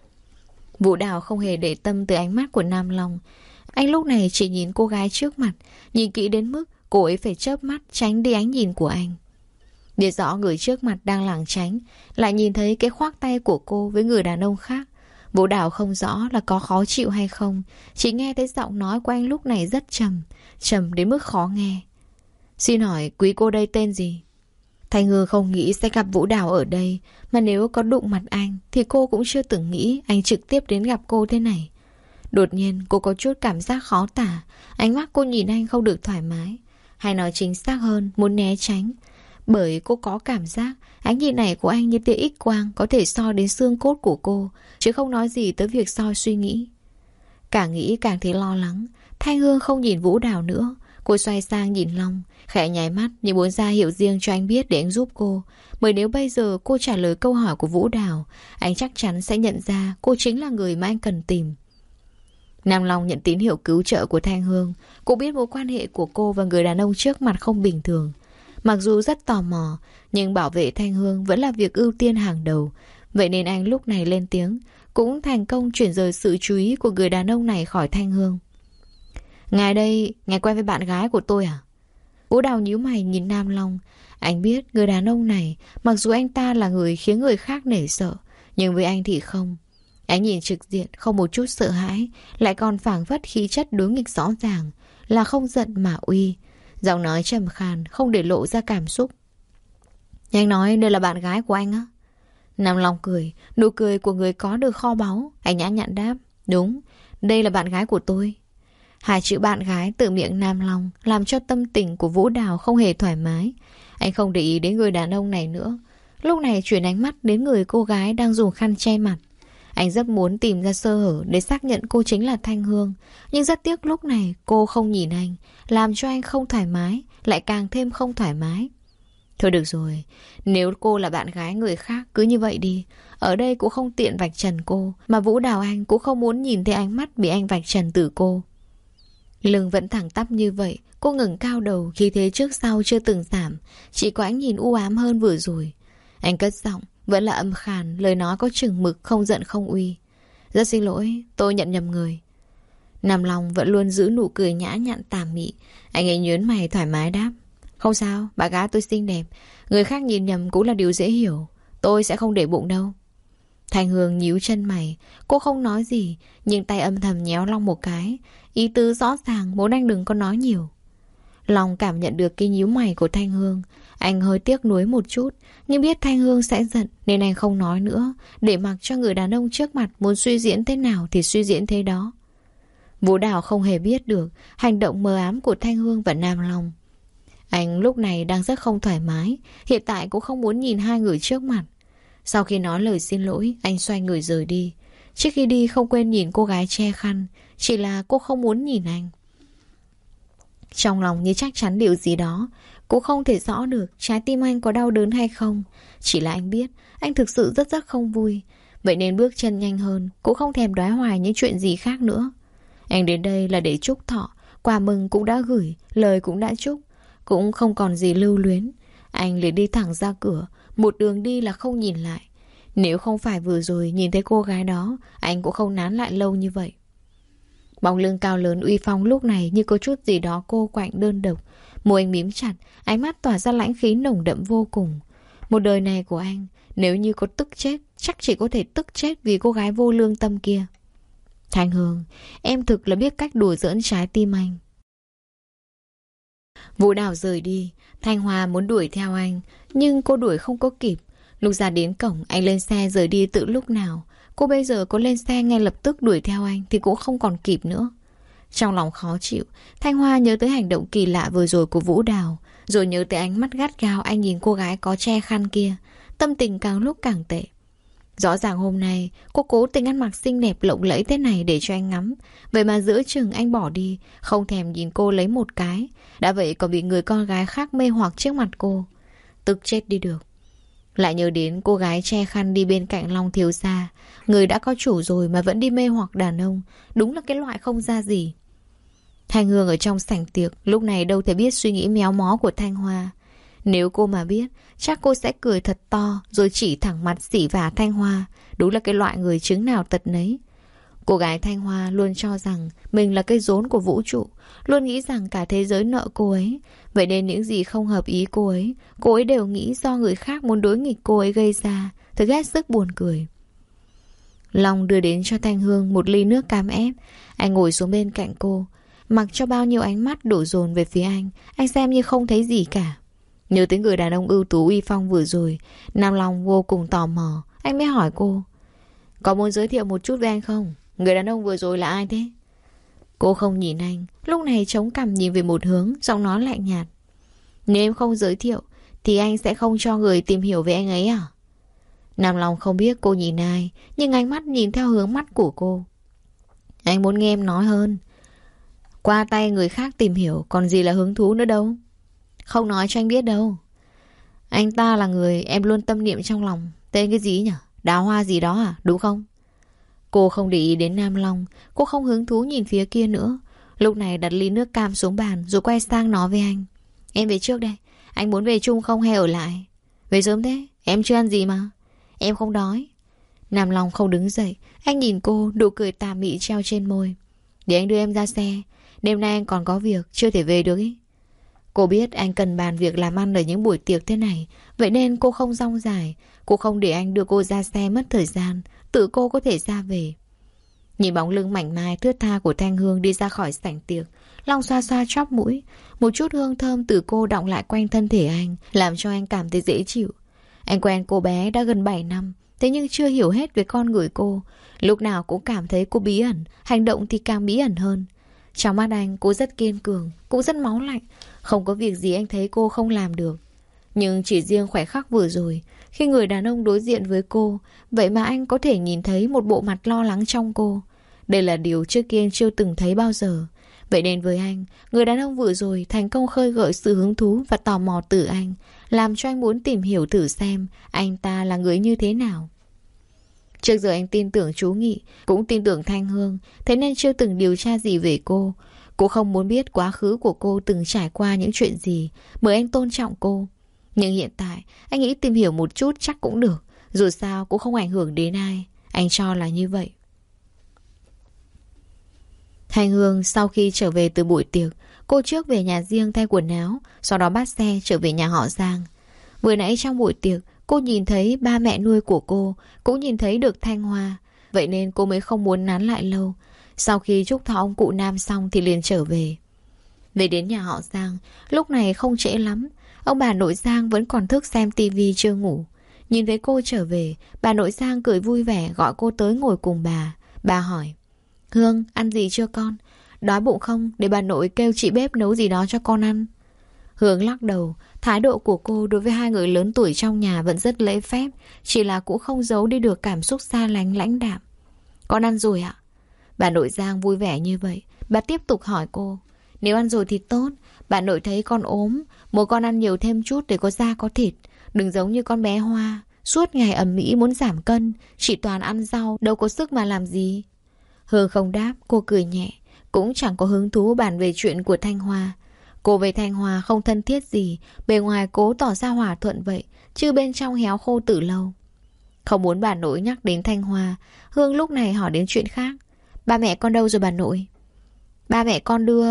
Vũ Đào không hề để tâm tới ánh mắt của Nam Long. Anh lúc này chỉ nhìn cô gái trước mặt, nhìn kỹ đến mức cô ấy phải chớp mắt tránh đi ánh nhìn của anh. Biết rõ người trước mặt đang lảng tránh, lại nhìn thấy cái khoác tay của cô với người đàn ông khác. Vũ Đào không rõ là có khó chịu hay không, chỉ nghe thấy giọng nói của anh lúc này rất trầm, trầm đến mức khó nghe. Xin hỏi quý cô đây tên gì? Thanh Hương không nghĩ sẽ gặp Vũ Đào ở đây, mà nếu có đụng mặt anh thì cô cũng chưa từng nghĩ anh trực tiếp đến gặp cô thế này. Đột nhiên cô có chút cảm giác khó tả. Ánh mắt cô nhìn anh không được thoải mái, hay nói chính xác hơn muốn né tránh. Bởi cô có cảm giác ánh nhìn này của anh như tia X quang có thể soi đến xương cốt của cô, chứ không nói gì tới việc soi suy nghĩ. Càng nghĩ càng thấy lo lắng. Thanh Hương không nhìn Vũ Đào nữa. Cô xoay sang nhìn Long, khẽ nháy mắt như muốn ra hiệu riêng cho anh biết để anh giúp cô. Bởi nếu bây giờ cô trả lời câu hỏi của Vũ Đào, anh chắc chắn sẽ nhận ra cô chính là người mà anh cần tìm. Nam Long nhận tín hiệu cứu trợ của Thanh Hương. Cô biết mối quan hệ của cô và người đàn ông trước mặt không bình thường. Mặc dù rất tò mò, nhưng bảo vệ Thanh Hương vẫn là việc ưu tiên hàng đầu. Vậy nên anh lúc này lên tiếng, cũng thành công chuyển rời sự chú ý của người đàn ông này khỏi Thanh Hương. Ngài đây, ngài quen với bạn gái của tôi à? Vũ Đào nhíu mày nhìn Nam Long. Anh biết người đàn ông này, mặc dù anh ta là người khiến người khác nể sợ, nhưng với anh thì không. Anh nhìn trực diện, không một chút sợ hãi, lại còn phảng phất khí chất đối nghịch rõ ràng, là không giận mà uy. Giọng nói trầm khàn, không để lộ ra cảm xúc. Anh nói đây là bạn gái của anh á? Nam Long cười, nụ cười của người có được kho báu. Anh nhã nhặn đáp, đúng, đây là bạn gái của tôi. Hai chữ bạn gái từ miệng Nam Long làm cho tâm tình của Vũ Đào không hề thoải mái. Anh không để ý đến người đàn ông này nữa. Lúc này chuyển ánh mắt đến người cô gái đang dùng khăn che mặt. Anh rất muốn tìm ra sơ hở để xác nhận cô chính là Thanh Hương. Nhưng rất tiếc lúc này cô không nhìn anh, làm cho anh không thoải mái, lại càng thêm không thoải mái. Thôi được rồi, nếu cô là bạn gái người khác cứ như vậy đi. Ở đây cũng không tiện vạch trần cô, mà Vũ Đào anh cũng không muốn nhìn thấy ánh mắt bị anh vạch trần từ cô. Lưng vẫn thẳng tắp như vậy. Cô ngẩng cao đầu, khí thế trước sau chưa từng giảm, chỉ có ánh nhìn u ám hơn vừa rồi. Anh cất giọng, vẫn là âm khàn, lời nói có chừng mực, không giận không uy. Rất xin lỗi, tôi nhận nhầm người. Nam Long vẫn luôn giữ nụ cười nhã nhặn tà mị. Anh ấy nhớn mày thoải mái đáp, không sao, bà gái tôi xinh đẹp, người khác nhìn nhầm cũng là điều dễ hiểu. Tôi sẽ không để bụng đâu. Thanh Hương nhíu chân mày. Cô không nói gì, nhưng tay âm thầm nhéo Long một cái, ý tứ rõ ràng muốn anh đừng có nói nhiều. Long cảm nhận được cái nhíu mày của Thanh Hương. Anh hơi tiếc nuối một chút, nhưng biết Thanh Hương sẽ giận nên anh không nói nữa, để mặc cho người đàn ông trước mặt muốn suy diễn thế nào thì suy diễn thế đó. Vũ Đào không hề biết được hành động mờ ám của Thanh Hương và Nam Long. Anh lúc này đang rất không thoải mái, hiện tại cũng không muốn nhìn hai người trước mặt. Sau khi nói lời xin lỗi, anh xoay người rời đi. Trước khi đi không quên nhìn cô gái che khăn, chỉ là cô không muốn nhìn anh. Trong lòng như chắc chắn điều gì đó. Cô không thể rõ được trái tim anh có đau đớn hay không. Chỉ là anh biết anh thực sự rất rất không vui. Vậy nên bước chân nhanh hơn. Cũng không thèm đoái hoài những chuyện gì khác nữa. Anh đến đây là để chúc thọ. Quà mừng cũng đã gửi, lời cũng đã chúc. Cũng không còn gì lưu luyến. Anh liền đi thẳng ra cửa. Một đường đi là không nhìn lại. Nếu không phải vừa rồi nhìn thấy cô gái đó, anh cũng không nán lại lâu như vậy. Bóng lưng cao lớn uy phong lúc này như có chút gì đó cô quạnh đơn độc. Môi anh mím chặt, ánh mắt tỏa ra lãnh khí nồng đậm vô cùng. Một đời này của anh, nếu như có tức chết, chắc chỉ có thể tức chết vì cô gái vô lương tâm kia. Thanh Hương, em thực là biết cách đùa giỡn trái tim anh. Vũ Đào rời đi, Thanh Hoa muốn đuổi theo anh, nhưng cô đuổi không có kịp. Lúc ra đến cổng, anh lên xe rời đi từ lúc nào. Cô bây giờ có lên xe ngay lập tức đuổi theo anh thì cũng không còn kịp nữa. Trong lòng khó chịu, Thanh Hoa nhớ tới hành động kỳ lạ vừa rồi của Vũ Đào, rồi nhớ tới ánh mắt gắt gao anh nhìn cô gái có che khăn kia. Tâm tình càng lúc càng tệ. Rõ ràng hôm nay cô cố tình ăn mặc xinh đẹp lộng lẫy thế này để cho anh ngắm. Vậy mà giữa chừng anh bỏ đi, không thèm nhìn cô lấy một cái. Đã vậy còn bị người con gái khác mê hoặc trước mặt cô. Tức chết đi được. Lại nhớ đến cô gái che khăn đi bên cạnh Long thiếu gia. Người đã có chủ rồi mà vẫn đi mê hoặc đàn ông. Đúng là cái loại không ra gì. Thanh Hương ở trong sảnh tiệc lúc này đâu thể biết suy nghĩ méo mó của Thanh Hoa. Nếu cô mà biết, chắc cô sẽ cười thật to rồi chỉ thẳng mặt xỉ vả Thanh Hoa. Đúng là cái loại người chứng nào tật nấy. Cô gái Thanh Hoa luôn cho rằng mình là cái rốn của vũ trụ, luôn nghĩ rằng cả thế giới nợ cô ấy. Vậy nên những gì không hợp ý cô ấy, cô ấy đều nghĩ do người khác muốn đối nghịch cô ấy gây ra. Thực hết sức buồn cười. Long đưa đến cho Thanh Hương một ly nước cam ép. Anh ngồi xuống bên cạnh cô, mặc cho bao nhiêu ánh mắt đổ dồn về phía anh, anh xem như không thấy gì cả. Nhớ tới người đàn ông ưu tú uy phong vừa rồi, Nam Long vô cùng tò mò. Anh mới hỏi cô, có muốn giới thiệu một chút với anh không? Người đàn ông vừa rồi là ai thế? Cô không nhìn anh, lúc này chống cằm nhìn về một hướng, giọng nói lạnh nhạt. Nếu em không giới thiệu thì anh sẽ không cho người tìm hiểu về anh ấy à? Nam Long không biết cô nhìn ai, nhưng ánh mắt nhìn theo hướng mắt của cô. Anh muốn nghe em nói hơn. Qua tay người khác tìm hiểu, còn gì là hứng thú nữa đâu. Không nói cho anh biết đâu. Anh ta là người em luôn tâm niệm trong lòng. Tên cái gì nhỉ? Đào Hoa gì đó à? Đúng không? Cô không để ý đến Nam Long. Cô không hứng thú nhìn phía kia nữa. Lúc này đặt ly nước cam xuống bàn rồi quay sang nói với anh. Em về trước đây. Anh muốn về chung không hay ở lại? Về sớm thế. Em chưa ăn gì mà. Em không đói. Nam Long không đứng dậy. Anh nhìn cô, nụ cười tà mị treo trên môi. Để anh đưa em ra xe. Đêm nay anh còn có việc, chưa thể về được ý. Cô biết anh cần bàn việc làm ăn ở những buổi tiệc thế này. Vậy nên cô không dong dài. Cô không để anh đưa cô ra xe mất thời gian. Tự cô có thể ra về. Nhìn bóng lưng mảnh mai thướt tha của Thanh Hương đi ra khỏi sảnh tiệc, Long xoa xoa chóp mũi. Một chút hương thơm từ cô đọng lại quanh thân thể anh, làm cho anh cảm thấy dễ chịu. Anh quen cô bé đã gần bảy năm, thế nhưng chưa hiểu hết về con người cô. Lúc nào cũng cảm thấy cô bí ẩn, hành động thì càng bí ẩn hơn. Trong mắt anh, cô rất kiên cường, cũng rất máu lạnh. Không có việc gì anh thấy cô không làm được. Nhưng chỉ riêng khoảnh khắc vừa rồi, khi người đàn ông đối diện với cô, vậy mà anh có thể nhìn thấy một bộ mặt lo lắng trong cô. Đây là điều trước kia chưa từng thấy bao giờ. Vậy nên với anh, người đàn ông vừa rồi thành công khơi gợi sự hứng thú và tò mò từ anh, làm cho anh muốn tìm hiểu thử xem anh ta là người như thế nào. Trước giờ anh tin tưởng chú Nghị, cũng tin tưởng Thanh Hương, thế nên chưa từng điều tra gì về cô. Cô không muốn biết quá khứ của cô từng trải qua những chuyện gì, bởi anh tôn trọng cô. Nhưng hiện tại, anh nghĩ tìm hiểu một chút chắc cũng được. Dù sao cũng không ảnh hưởng đến ai. Anh cho là như vậy. Thanh Hương sau khi trở về từ buổi tiệc, cô trước về nhà riêng thay quần áo, sau đó bắt xe trở về nhà họ Giang. Vừa nãy trong buổi tiệc, cô nhìn thấy ba mẹ nuôi của cô, cũng nhìn thấy được Thanh Hoa. Vậy nên cô mới không muốn nán lại lâu. Sau khi chúc thọ ông cụ Nam xong thì liền trở về. Về đến nhà họ Giang, lúc này không trễ lắm. Ông bà nội Giang vẫn còn thức xem tivi chưa ngủ. Nhìn thấy cô trở về, bà nội Giang cười vui vẻ gọi cô tới ngồi cùng bà. Bà hỏi, Hương, ăn gì chưa con? Đói bụng không? Để bà nội kêu chị bếp nấu gì đó cho con ăn. Hương lắc đầu. Thái độ của cô đối với hai người lớn tuổi trong nhà vẫn rất lễ phép, chỉ là cũng không giấu đi được cảm xúc xa lánh lãnh đạm. Con ăn rồi ạ? Bà nội Giang vui vẻ như vậy. Bà tiếp tục hỏi cô. Nếu ăn rồi thì tốt. Bà nội thấy con ốm, muốn con ăn nhiều thêm chút để có da có thịt. Đừng giống như con bé Hoa, suốt ngày ầm ĩ muốn giảm cân, chỉ toàn ăn rau, đâu có sức mà làm gì. Hương không đáp, cô cười nhẹ. Cũng chẳng có hứng thú bàn về chuyện của Thanh Hoa. Cô với Thanh Hoa không thân thiết gì, bề ngoài cố tỏ ra hòa thuận vậy, chứ bên trong héo khô từ lâu. Không muốn bà nội nhắc đến Thanh Hoa, Hương lúc này hỏi đến chuyện khác. Ba mẹ con đâu rồi bà nội? Ba mẹ con đưa...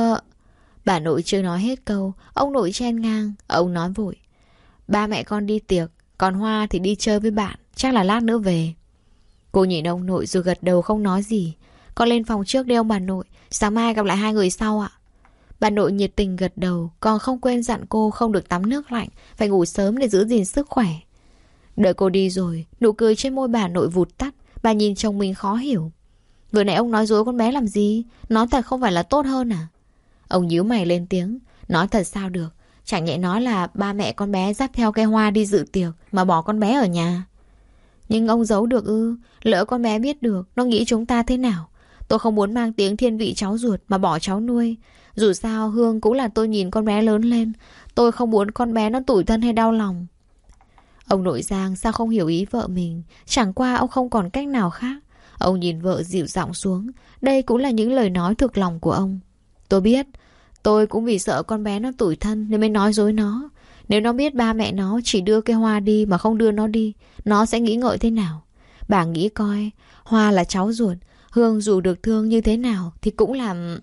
Bà nội chưa nói hết câu, ông nội chen ngang, ông nói vội. Ba mẹ con đi tiệc, còn Hoa thì đi chơi với bạn, chắc là lát nữa về. Cô nhìn ông nội rồi gật đầu không nói gì. Con lên phòng trước đi ông bà nội, sáng mai gặp lại hai người sau ạ. Bà nội nhiệt tình gật đầu, còn không quên dặn cô không được tắm nước lạnh, phải ngủ sớm để giữ gìn sức khỏe. Đợi cô đi rồi, nụ cười trên môi bà nội vụt tắt. Bà nhìn chồng mình khó hiểu. Vừa nãy ông nói dối con bé làm gì? Nói thật không phải là tốt hơn à? Ông nhíu mày lên tiếng. Nói thật sao được? Chẳng nhẽ nói là ba mẹ con bé dắt theo cây Hoa đi dự tiệc mà bỏ con bé ở nhà. Nhưng ông giấu được ư? Lỡ con bé biết được, nó nghĩ chúng ta thế nào? Tôi không muốn mang tiếng thiên vị cháu ruột mà bỏ cháu nuôi. Dù sao Hương cũng là tôi nhìn con bé lớn lên. Tôi không muốn con bé nó tủi thân hay đau lòng. Ông nội Giang sao không hiểu ý vợ mình? Chẳng qua ông không còn cách nào khác. Ông nhìn vợ dịu giọng xuống. Đây cũng là những lời nói thực lòng của ông. Tôi biết, tôi cũng vì sợ con bé nó tủi thân nên mới nói dối nó. Nếu nó biết ba mẹ nó chỉ đưa cái Hoa đi mà không đưa nó đi, nó sẽ nghĩ ngợi thế nào? Bà nghĩ coi, Hoa là cháu ruột, Hương dù được thương như thế nào thì cũng làm...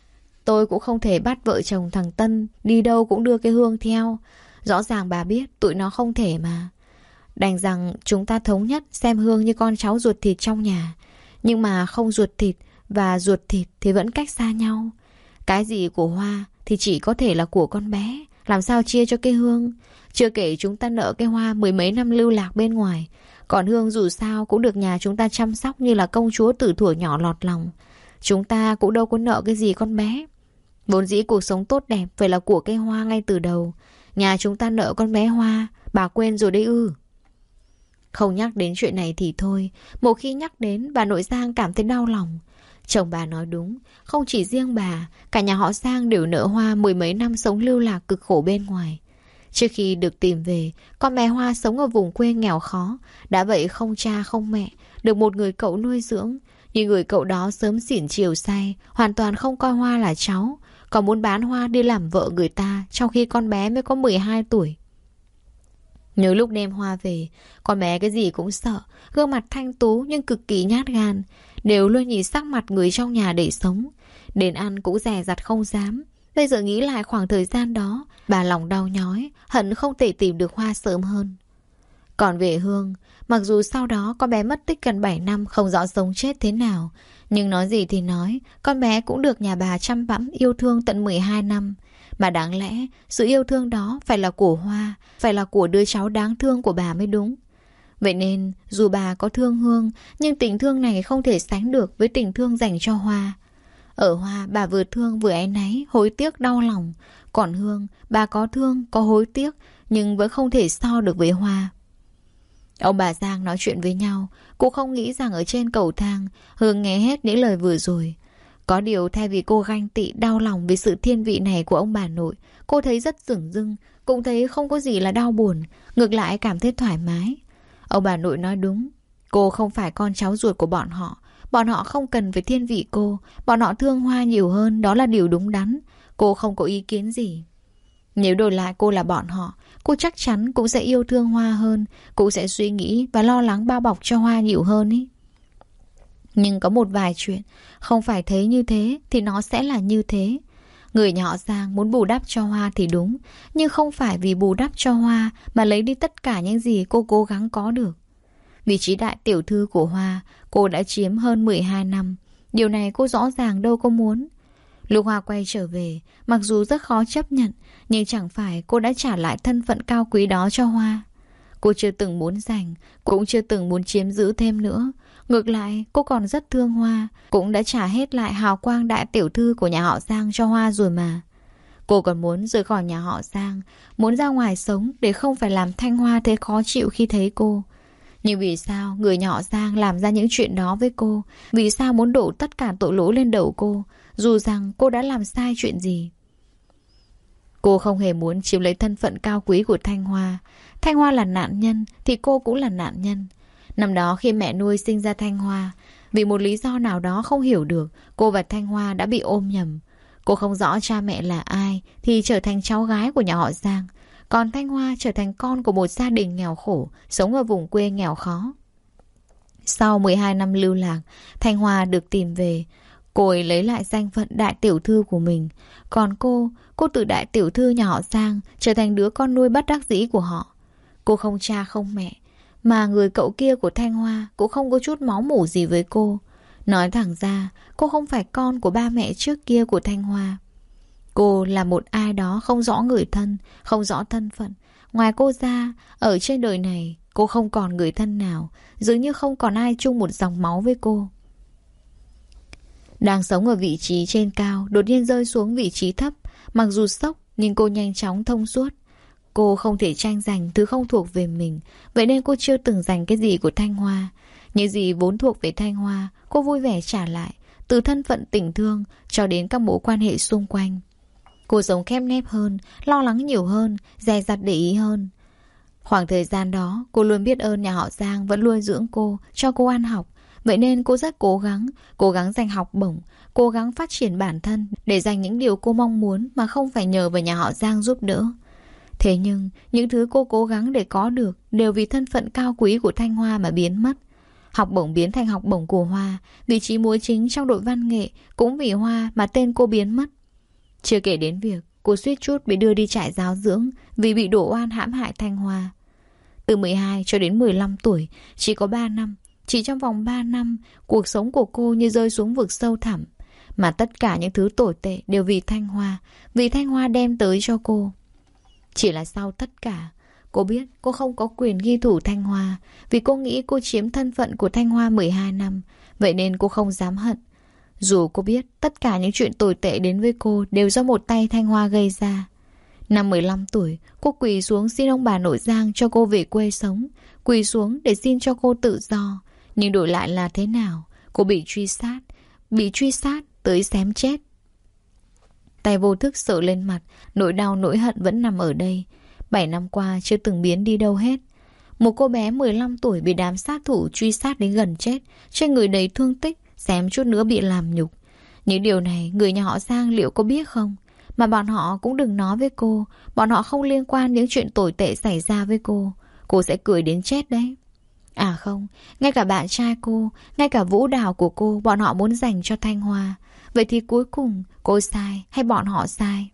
Tôi cũng không thể bắt vợ chồng thằng Tân đi đâu cũng đưa cái Hương theo. Rõ ràng bà biết tụi nó không thể mà. Đành rằng chúng ta thống nhất xem Hương như con cháu ruột thịt trong nhà. Nhưng mà không ruột thịt và ruột thịt thì vẫn cách xa nhau. Cái gì của Hoa thì chỉ có thể là của con bé. Làm sao chia cho cái Hương? Chưa kể chúng ta nợ cái Hoa mười mấy năm lưu lạc bên ngoài. Còn Hương dù sao cũng được nhà chúng ta chăm sóc như là công chúa từ thuở nhỏ lọt lòng. Chúng ta cũng đâu có nợ cái gì con bé. Vốn dĩ cuộc sống tốt đẹp phải là của cái Hoa ngay từ đầu. Nhà chúng ta nợ con bé Hoa, bà quên rồi đấy ư? Không nhắc đến chuyện này thì thôi. Một khi nhắc đến, bà nội Giang cảm thấy đau lòng. Chồng bà nói đúng, không chỉ riêng bà, cả nhà họ Giang đều nợ Hoa mười mấy năm sống lưu lạc cực khổ bên ngoài. Trước khi được tìm về, con bé Hoa sống ở vùng quê nghèo khó, đã vậy không cha không mẹ, được một người cậu nuôi dưỡng. Nhưng người cậu đó sớm xỉn chiều say, hoàn toàn không coi Hoa là cháu, còn muốn bán Hoa đi làm vợ người ta, trong khi con bé mới có mười hai tuổi. Nhớ lúc đem Hoa về, con bé cái gì cũng sợ, gương mặt thanh tú nhưng cực kỳ nhát gan, đều luôn nhìn sắc mặt người trong nhà để sống. Đến ăn cũng dè dặt không dám. Bây giờ nghĩ lại khoảng thời gian đó, bà lòng đau nhói, hận không thể tìm được Hoa sớm hơn. Còn về Hương, mặc dù sau đó con bé mất tích gần bảy năm không rõ sống chết thế nào, nhưng nói gì thì nói, con bé cũng được nhà bà chăm bẵm yêu thương tận mười hai năm. Mà đáng lẽ sự yêu thương đó phải là của Hoa, phải là của đứa cháu đáng thương của bà mới đúng. Vậy nên dù bà có thương Hương, nhưng tình thương này không thể sánh được với tình thương dành cho Hoa. Ở Hoa bà vừa thương vừa áy náy, hối tiếc đau lòng. Còn Hương bà có thương, có hối tiếc, nhưng vẫn không thể so được với Hoa. Ông bà Giang nói chuyện với nhau, cô không nghĩ rằng ở trên cầu thang Hương nghe hết những lời vừa rồi. Có điều thay vì cô ganh tị đau lòng vì sự thiên vị này của ông bà nội, cô thấy rất dửng dưng, cũng thấy không có gì là đau buồn, ngược lại cảm thấy thoải mái. Ông bà nội nói đúng, cô không phải con cháu ruột của bọn họ, bọn họ không cần phải thiên vị cô, bọn họ thương Hoa nhiều hơn, đó là điều đúng đắn, cô không có ý kiến gì. Nếu đổi lại cô là bọn họ, cô chắc chắn cũng sẽ yêu thương Hoa hơn, cũng sẽ suy nghĩ và lo lắng bao bọc cho Hoa nhiều hơn ý. Nhưng có một vài chuyện, không phải thấy như thế thì nó sẽ là như thế. Người nhà họ Giang muốn bù đắp cho Hoa thì đúng, nhưng không phải vì bù đắp cho Hoa mà lấy đi tất cả những gì cô cố gắng có được. Vị trí đại tiểu thư của Hoa, cô đã chiếm hơn mười hai năm. Điều này cô rõ ràng đâu có muốn. Lúc Hoa quay trở về, mặc dù rất khó chấp nhận, nhưng chẳng phải cô đã trả lại thân phận cao quý đó cho Hoa. Cô chưa từng muốn giành, cũng chưa từng muốn chiếm giữ thêm nữa. Ngược lại, cô còn rất thương Hoa, cũng đã trả hết lại hào quang đại tiểu thư của nhà họ Giang cho Hoa rồi mà. Cô còn muốn rời khỏi nhà họ Giang, muốn ra ngoài sống để không phải làm Thanh Hoa thấy khó chịu khi thấy cô. Nhưng vì sao người nhà họ Giang làm ra những chuyện đó với cô? Vì sao muốn đổ tất cả tội lỗi lên đầu cô, dù rằng cô đã làm sai chuyện gì? Cô không hề muốn chiếm lấy thân phận cao quý của Thanh Hoa. Thanh Hoa là nạn nhân thì cô cũng là nạn nhân. Năm đó khi mẹ nuôi sinh ra Thanh Hoa, vì một lý do nào đó không hiểu được, cô và Thanh Hoa đã bị ôm nhầm. Cô không rõ cha mẹ là ai thì trở thành cháu gái của nhà họ Giang, còn Thanh Hoa trở thành con của một gia đình nghèo khổ, sống ở vùng quê nghèo khó. Sau mười hai năm lưu lạc, Thanh Hoa được tìm về. Cô ấy lấy lại danh phận đại tiểu thư của mình. Còn cô, cô từ đại tiểu thư nhà họ Giang trở thành đứa con nuôi bất đắc dĩ của họ. Cô không cha không mẹ, mà người cậu kia của Thanh Hoa cũng không có chút máu mủ gì với cô. Nói thẳng ra, cô không phải con của ba mẹ trước kia của Thanh Hoa. Cô là một ai đó không rõ người thân, không rõ thân phận. Ngoài cô ra, ở trên đời này, cô không còn người thân nào, dường như không còn ai chung một dòng máu với cô. Đang sống ở vị trí trên cao, đột nhiên rơi xuống vị trí thấp. Mặc dù sốc, nhưng cô nhanh chóng thông suốt. Cô không thể tranh giành thứ không thuộc về mình, vậy nên cô chưa từng giành cái gì của Thanh Hoa. Những gì vốn thuộc về Thanh Hoa, cô vui vẻ trả lại, từ thân phận tình thương cho đến các mối quan hệ xung quanh. Cô sống khép nép hơn, lo lắng nhiều hơn, dè dặt để ý hơn. Khoảng thời gian đó, cô luôn biết ơn nhà họ Giang vẫn nuôi dưỡng cô, cho cô ăn học. Vậy nên cô rất cố gắng, cố gắng giành học bổng, cố gắng phát triển bản thân để giành những điều cô mong muốn mà không phải nhờ vào nhà họ Giang giúp đỡ. Thế nhưng, những thứ cô cố gắng để có được đều vì thân phận cao quý của Thanh Hoa mà biến mất. Học bổng biến thành học bổng của Hoa, vị trí múa chính trong đội văn nghệ cũng vì Hoa mà tên cô biến mất. Chưa kể đến việc cô suýt chút bị đưa đi trại giáo dưỡng vì bị đổ oan hãm hại Thanh Hoa. Từ mười hai cho đến mười lăm tuổi, chỉ có ba năm. Chỉ trong vòng ba năm, cuộc sống của cô như rơi xuống vực sâu thẳm. Mà tất cả những thứ tồi tệ đều vì Thanh Hoa, vì Thanh Hoa đem tới cho cô. Chỉ là sau tất cả, cô biết cô không có quyền ghi thủ Thanh Hoa, vì cô nghĩ cô chiếm thân phận của Thanh Hoa mười hai năm, vậy nên cô không dám hận. Dù cô biết tất cả những chuyện tồi tệ đến với cô đều do một tay Thanh Hoa gây ra. Năm mười lăm tuổi, cô quỳ xuống xin ông bà nội Giang cho cô về quê sống, quỳ xuống để xin cho cô tự do. Nhưng đổi lại là thế nào? Cô bị truy sát, bị truy sát tới xém chết. Tay vô thức sợ lên mặt, nỗi đau nỗi hận vẫn nằm ở đây. Bảy năm qua chưa từng biến đi đâu hết. Một cô bé mười lăm tuổi bị đám sát thủ truy sát đến gần chết, trên người đầy thương tích, xém chút nữa bị làm nhục. Những điều này người nhà họ Giang liệu có biết không? Mà bọn họ cũng đừng nói với cô, bọn họ không liên quan đến chuyện tồi tệ xảy ra với cô. Cô sẽ cười đến chết đấy. À không, ngay cả bạn trai cô, ngay cả vũ đạo của cô, bọn họ muốn dành cho Thanh Hoa. Vậy thì cuối cùng cô sai hay bọn họ sai?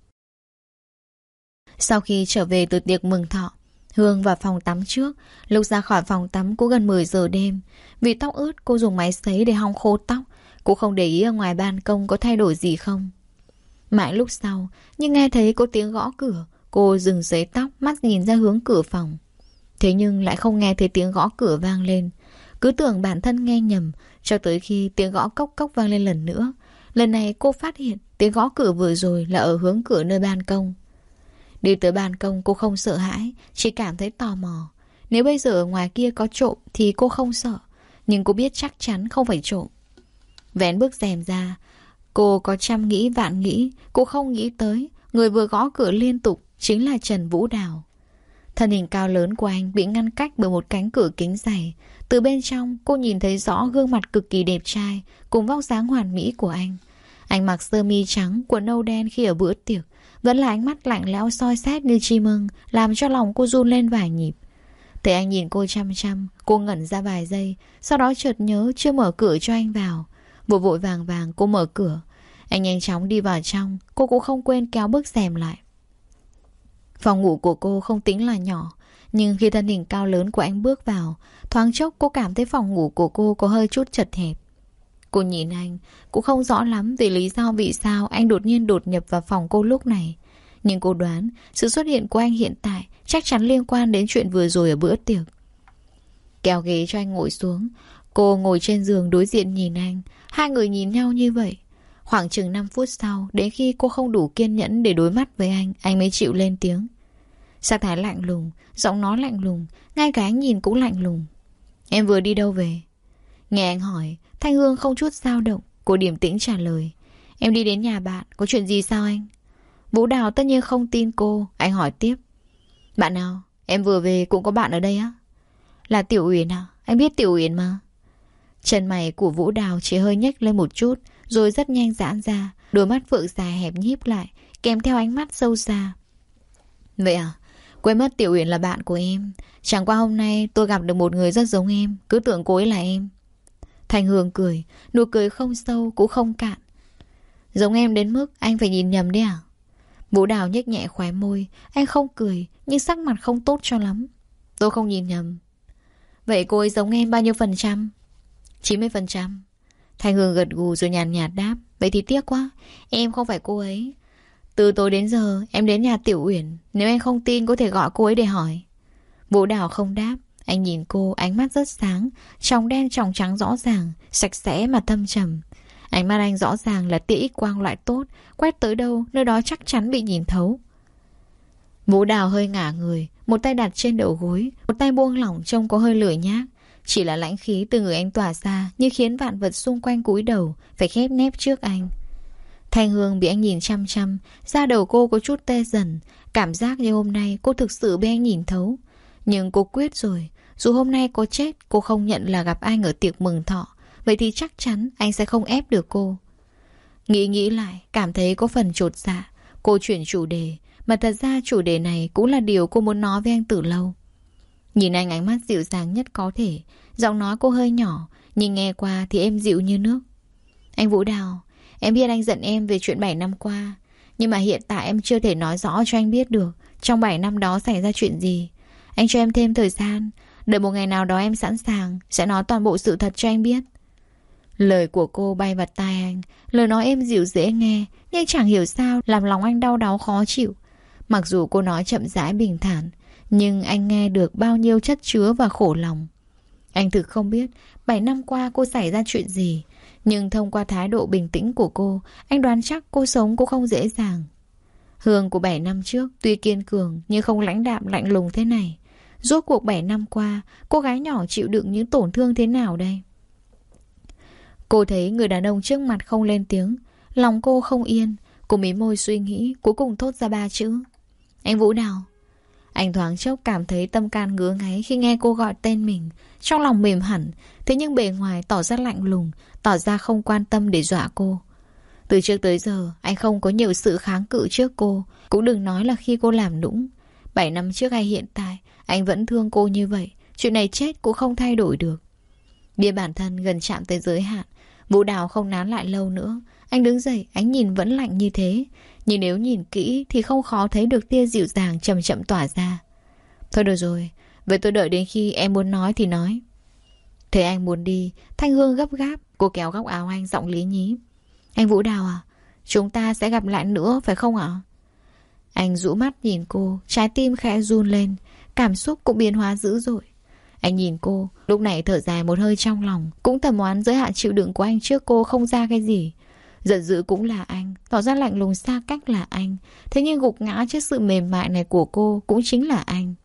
Sau khi trở về từ tiệc mừng thọ, Hương vào phòng tắm trước. Lúc ra khỏi phòng tắm cũng gần mười giờ đêm. Vì tóc ướt, cô dùng máy sấy để hong khô tóc. Cô không để ý ở ngoài ban công có thay đổi gì không. Mãi lúc sau, nhưng nghe thấy có tiếng gõ cửa. Cô dừng sấy tóc, mắt nhìn ra hướng cửa phòng. Thế nhưng lại không nghe thấy tiếng gõ cửa vang lên. Cứ tưởng bản thân nghe nhầm, cho tới khi tiếng gõ cốc cốc vang lên lần nữa. Lần này cô phát hiện tiếng gõ cửa vừa rồi là ở hướng cửa nơi ban công. Đi tới ban công cô không sợ hãi, chỉ cảm thấy tò mò. Nếu bây giờ ở ngoài kia có trộm thì cô không sợ, nhưng cô biết chắc chắn không phải trộm. Vén bức rèm ra, cô có trăm nghĩ vạn nghĩ, cô không nghĩ tới người vừa gõ cửa liên tục chính là Trần Vũ Đào. Thân hình cao lớn của anh bị ngăn cách bởi một cánh cửa kính dày. Từ bên trong cô nhìn thấy rõ gương mặt cực kỳ đẹp trai cùng vóc dáng hoàn mỹ của anh. Anh mặc sơ mi trắng, quần nâu đen khi ở bữa tiệc, vẫn là ánh mắt lạnh lẽo soi xét như chim ưng, làm cho lòng cô run lên vài nhịp. Thấy anh nhìn cô chăm chăm, cô ngẩn ra vài giây, sau đó chợt nhớ chưa mở cửa cho anh vào. Vội vội vàng vàng cô mở cửa. Anh nhanh chóng đi vào trong, cô cũng không quên kéo bức rèm lại. Phòng ngủ của cô không tính là nhỏ, nhưng khi thân hình cao lớn của anh bước vào, thoáng chốc cô cảm thấy phòng ngủ của cô có hơi chút chật hẹp. Cô nhìn anh, cũng không rõ lắm vì lý do vì sao anh đột nhiên đột nhập vào phòng cô lúc này. Nhưng cô đoán sự xuất hiện của anh hiện tại chắc chắn liên quan đến chuyện vừa rồi ở bữa tiệc. Kéo ghế cho anh ngồi xuống, cô ngồi trên giường đối diện nhìn anh. Hai người nhìn nhau như vậy. Khoảng chừng năm phút sau, đến khi cô không đủ kiên nhẫn để đối mắt với anh, anh mới chịu lên tiếng. Sắc thái lạnh lùng, giọng nói lạnh lùng, ngay cả ánh nhìn cũng lạnh lùng. Em vừa đi đâu về? Nghe anh hỏi, Thanh Hương không chút dao động. Cô điềm tĩnh trả lời. Em đi đến nhà bạn, có chuyện gì sao anh? Vũ Đào tất nhiên không tin cô. Anh hỏi tiếp. Bạn nào? Em vừa về cũng có bạn ở đây á? Là Tiểu Uyển à? Anh biết Tiểu Uyển mà. Chân mày của Vũ Đào chỉ hơi nhếch lên một chút, rồi rất nhanh giãn ra. Đôi mắt phượng dài hẹp nhíp lại, kèm theo ánh mắt sâu xa. Vậy à? Quên mất Tiểu Uyển là bạn của em. Chẳng qua hôm nay tôi gặp được một người rất giống em, cứ tưởng cô ấy là em. Thanh Hương cười, nụ cười không sâu cũng không cạn. Giống em đến mức anh phải nhìn nhầm đấy à? Vũ Đào nhếch nhẹ khóe môi. Anh không cười, nhưng sắc mặt không tốt cho lắm. Tôi không nhìn nhầm. Vậy cô ấy giống em bao nhiêu phần trăm? chín mươi phần trăm. Thanh Hương gật gù rồi nhàn nhạt đáp. Vậy thì tiếc quá, em không phải cô ấy. Từ tối đến giờ em đến nhà Tiểu Uyển. Nếu anh không tin có thể gọi cô ấy để hỏi. Vũ Đào không đáp. Anh nhìn cô, ánh mắt rất sáng, tròng đen tròng trắng rõ ràng, sạch sẽ mà thâm trầm. Ánh mắt anh rõ ràng là tia X quang loại tốt, quét tới đâu nơi đó chắc chắn bị nhìn thấu. Vũ Đào hơi ngả người, một tay đặt trên đầu gối, một tay buông lỏng trông có hơi lười nhác. Chỉ là lãnh khí từ người anh tỏa ra như khiến vạn vật xung quanh cúi đầu, phải khép nép trước anh. Thanh Hương bị anh nhìn chăm chăm, da đầu cô có chút tê dần, cảm giác như hôm nay cô thực sự bị anh nhìn thấu. Nhưng cô quyết rồi, dù hôm nay có chết, cô không nhận là gặp anh ở tiệc mừng thọ. Vậy thì chắc chắn anh sẽ không ép được cô. Nghĩ nghĩ lại, cảm thấy có phần chột dạ. Cô chuyển chủ đề, mà thật ra chủ đề này cũng là điều cô muốn nói với anh từ lâu. Nhìn anh ánh mắt dịu dàng nhất có thể, giọng nói cô hơi nhỏ, nhưng nghe qua thì êm dịu như nước. Anh Vũ Đào, em biết anh giận em về chuyện bảy năm qua, nhưng mà hiện tại em chưa thể nói rõ cho anh biết được trong bảy năm đó xảy ra chuyện gì. Anh cho em thêm thời gian, đợi một ngày nào đó em sẵn sàng sẽ nói toàn bộ sự thật cho anh biết. Lời của cô bay vào tai anh, lời nói êm dịu dễ nghe, nhưng chẳng hiểu sao làm lòng anh đau đáu khó chịu. Mặc dù cô nói chậm rãi bình thản, nhưng anh nghe được bao nhiêu chất chứa và khổ lòng. Anh thực không biết bảy năm qua cô xảy ra chuyện gì, nhưng thông qua thái độ bình tĩnh của cô, anh đoán chắc cô sống cũng không dễ dàng. Hương của bảy năm trước tuy kiên cường nhưng không lãnh đạm lạnh lùng thế này. Rốt cuộc bảy năm qua, cô gái nhỏ chịu đựng những tổn thương thế nào đây? Cô thấy người đàn ông trước mặt không lên tiếng, lòng cô không yên. Cô mím môi suy nghĩ, cuối cùng thốt ra ba chữ. Anh Vũ Đào. Anh thoáng chốc cảm thấy tâm can ngứa ngáy khi nghe cô gọi tên mình. Trong lòng mềm hẳn, thế nhưng bề ngoài tỏ ra lạnh lùng, tỏ ra không quan tâm để dọa cô. Từ trước tới giờ, anh không có nhiều sự kháng cự trước cô, cũng đừng nói là khi cô làm nũng. Bảy năm trước hay hiện tại, anh vẫn thương cô như vậy. Chuyện này chết cũng không thay đổi được. Biết bản thân gần chạm tới giới hạn, Vũ Đào không nán lại lâu nữa. Anh đứng dậy, ánh nhìn vẫn lạnh như thế, nhưng nếu nhìn kỹ thì không khó thấy được tia dịu dàng chậm chậm tỏa ra. Thôi được rồi, vậy tôi đợi đến khi em muốn nói thì nói. Thấy anh muốn đi, Thanh Hương gấp gáp. Cô kéo góc áo anh, giọng lý nhí. Anh Vũ Đào à, chúng ta sẽ gặp lại nữa phải không ạ? Anh rũ mắt nhìn cô, trái tim khẽ run lên, cảm xúc cũng biến hóa dữ dội. Anh nhìn cô, lúc này thở dài một hơi trong lòng, cũng thầm oán giới hạn chịu đựng của anh trước cô không ra cái gì. Giận dữ cũng là anh, tỏ ra lạnh lùng xa cách là anh, thế nhưng gục ngã trước sự mềm mại này của cô cũng chính là anh.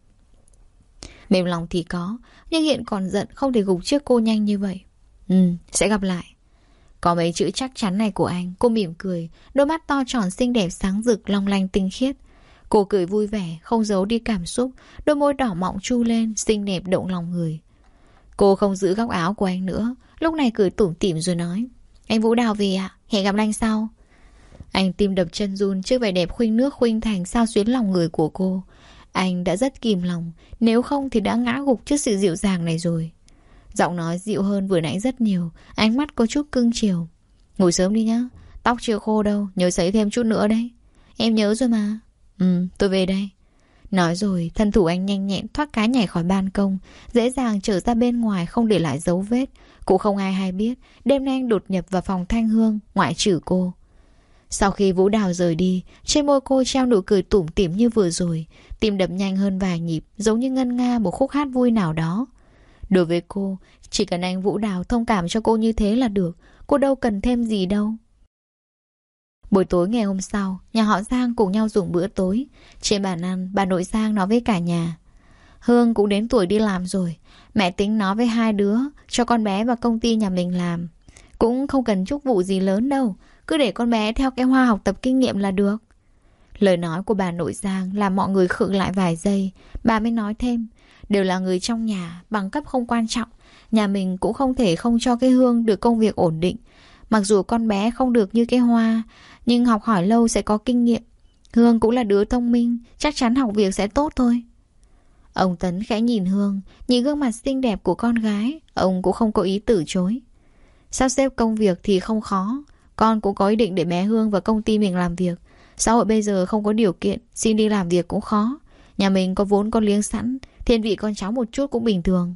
Mềm lòng thì có, nhưng hiện còn giận không thể gục trước cô nhanh như vậy. Ừ, sẽ gặp lại. Có mấy chữ chắc chắn này của anh, cô mỉm cười, đôi mắt to tròn xinh đẹp sáng rực long lanh tinh khiết. Cô cười vui vẻ, không giấu đi cảm xúc, đôi môi đỏ mọng chu lên, xinh đẹp động lòng người. Cô không giữ góc áo của anh nữa, lúc này cười tủm tỉm rồi nói. Anh Vũ Đào về ạ, hẹn gặp anh sau. Anh tim đập chân run trước vẻ đẹp khuynh nước khuynh thành sao xuyến lòng người của cô. Anh đã rất kìm lòng, nếu không thì đã ngã gục trước sự dịu dàng này rồi. Giọng nói dịu hơn vừa nãy rất nhiều, ánh mắt có chút cưng chiều. Ngủ sớm đi nhá, tóc chưa khô đâu, nhớ sấy thêm chút nữa đấy. Em nhớ rồi mà. Ừ, tôi về đây. Nói rồi, thân thủ anh nhanh nhẹn thoát cái nhảy khỏi ban công, dễ dàng trở ra bên ngoài không để lại dấu vết. Cũng không ai hay biết, đêm nay anh đột nhập vào phòng Thanh Hương, ngoại trừ cô. Sau khi Vũ Đào rời đi, trên môi cô treo nụ cười tủm tỉm như vừa rồi, tim đập nhanh hơn vài nhịp, giống như ngân nga một khúc hát vui nào đó. Đối với cô, chỉ cần anh Vũ Đào thông cảm cho cô như thế là được, cô đâu cần thêm gì đâu. Buổi tối ngày hôm sau, nhà họ Giang cùng nhau dùng bữa tối. Trên bàn ăn, bà nội Giang nói với cả nhà: Hương cũng đến tuổi đi làm rồi, mẹ tính nói với hai đứa cho con bé vào công ty nhà mình làm. Cũng không cần chức vụ gì lớn đâu, cứ để con bé theo cái hoa học tập kinh nghiệm là được. Lời nói của bà nội Giang làm mọi người khựng lại vài giây. Bà mới nói thêm: Đều là người trong nhà, bằng cấp không quan trọng. Nhà mình cũng không thể không cho cái Hương được công việc ổn định. Mặc dù con bé không được như cái Hoa, nhưng học hỏi lâu sẽ có kinh nghiệm. Hương cũng là đứa thông minh, chắc chắn học việc sẽ tốt thôi. Ông Tấn khẽ nhìn Hương, nhìn gương mặt xinh đẹp của con gái. Ông cũng không có ý từ chối. Sắp xếp công việc thì không khó. Con cũng có ý định để bé Hương vào công ty mình làm việc. Xã hội bây giờ không có điều kiện, xin đi làm việc cũng khó. Nhà mình có vốn con liếng sẵn, thiên vị con cháu một chút cũng bình thường.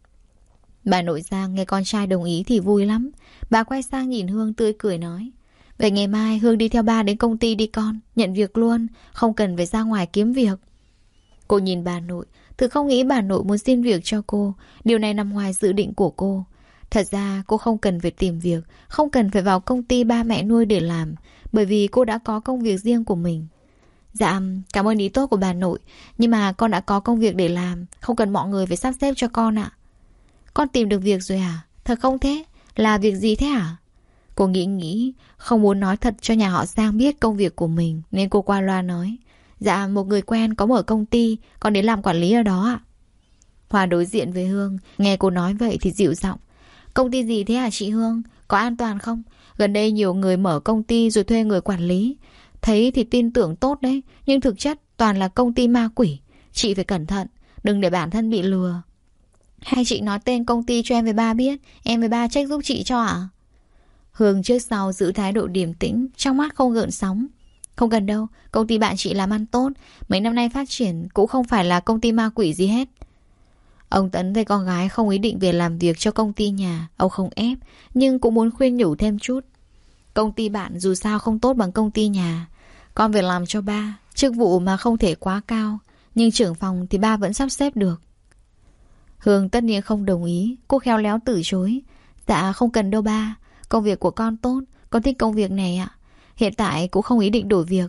Bà nội Giang nghe con trai đồng ý thì vui lắm. Bà quay sang nhìn Hương tươi cười nói: Vậy ngày mai Hương đi theo ba đến công ty đi con, nhận việc luôn, không cần phải ra ngoài kiếm việc. Cô nhìn bà nội, thực không nghĩ bà nội muốn xin việc cho cô. Điều này nằm ngoài dự định của cô. Thật ra cô không cần phải tìm việc, không cần phải vào công ty ba mẹ nuôi để làm, bởi vì cô đã có công việc riêng của mình. Dạ, cảm ơn ý tốt của bà nội, nhưng mà con đã có công việc để làm, không cần mọi người phải sắp xếp cho con ạ. Con tìm được việc rồi à? Thật không thế? Là việc gì thế hả? Cô nghĩ nghĩ, không muốn nói thật cho nhà họ Giang biết công việc của mình, nên cô qua loa nói: Dạ, một người quen có mở công ty, con đến làm quản lý ở đó ạ. Hòa đối diện với Hương, nghe cô nói vậy thì dịu giọng: Công ty gì thế hả chị Hương? Có an toàn không? Gần đây nhiều người mở công ty rồi thuê người quản lý. Thấy thì tin tưởng tốt đấy, nhưng thực chất toàn là công ty ma quỷ. Chị phải cẩn thận, đừng để bản thân bị lừa. Hay chị nói tên công ty cho em với ba biết, em với ba check giúp chị cho ạ? À? Hương trước sau giữ thái độ điềm tĩnh, trong mắt không gợn sóng. Không cần đâu, công ty bạn chị làm ăn tốt, mấy năm nay phát triển, cũng không phải là công ty ma quỷ gì hết. Ông Tấn thấy con gái không ý định về làm việc cho công ty nhà, ông không ép, nhưng cũng muốn khuyên nhủ thêm chút. Công ty bạn dù sao không tốt bằng công ty nhà. Con về làm cho ba, chức vụ mà không thể quá cao, nhưng trưởng phòng thì ba vẫn sắp xếp được. Hương tất nhiên không đồng ý, cô khéo léo từ chối. Dạ không cần đâu ba, công việc của con tốt, con thích công việc này ạ. Hiện tại cũng không ý định đổi việc.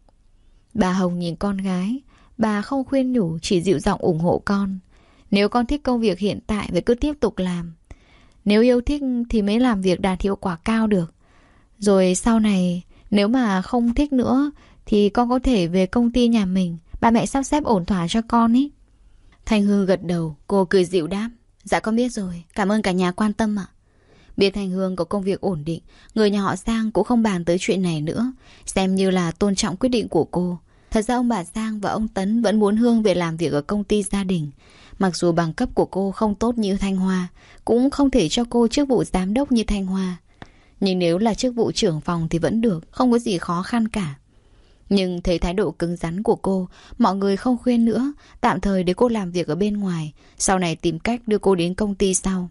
Bà Hồng nhìn con gái, bà không khuyên nhủ, chỉ dịu giọng ủng hộ con. Nếu con thích công việc hiện tại vậy cứ tiếp tục làm. Nếu yêu thích thì mới làm việc đạt hiệu quả cao được. Rồi sau này nếu mà không thích nữa thì con có thể về công ty nhà mình, ba mẹ sắp xếp ổn thỏa cho con ý. Thanh Hương gật đầu, cô cười dịu đáp: Dạ con biết rồi, cảm ơn cả nhà quan tâm ạ. Biết Thanh Hương có công việc ổn định, người nhà họ Giang cũng không bàn tới chuyện này nữa, xem như là tôn trọng quyết định của cô. Thật ra ông bà Giang và ông Tấn vẫn muốn Hương về làm việc ở công ty gia đình. Mặc dù bằng cấp của cô không tốt như Thanh Hoa, cũng không thể cho cô chức vụ giám đốc như Thanh Hoa. Nhưng nếu là chức vụ trưởng phòng thì vẫn được, không có gì khó khăn cả. Nhưng thấy thái độ cứng rắn của cô, mọi người không khuyên nữa, tạm thời để cô làm việc ở bên ngoài, sau này tìm cách đưa cô đến công ty sau.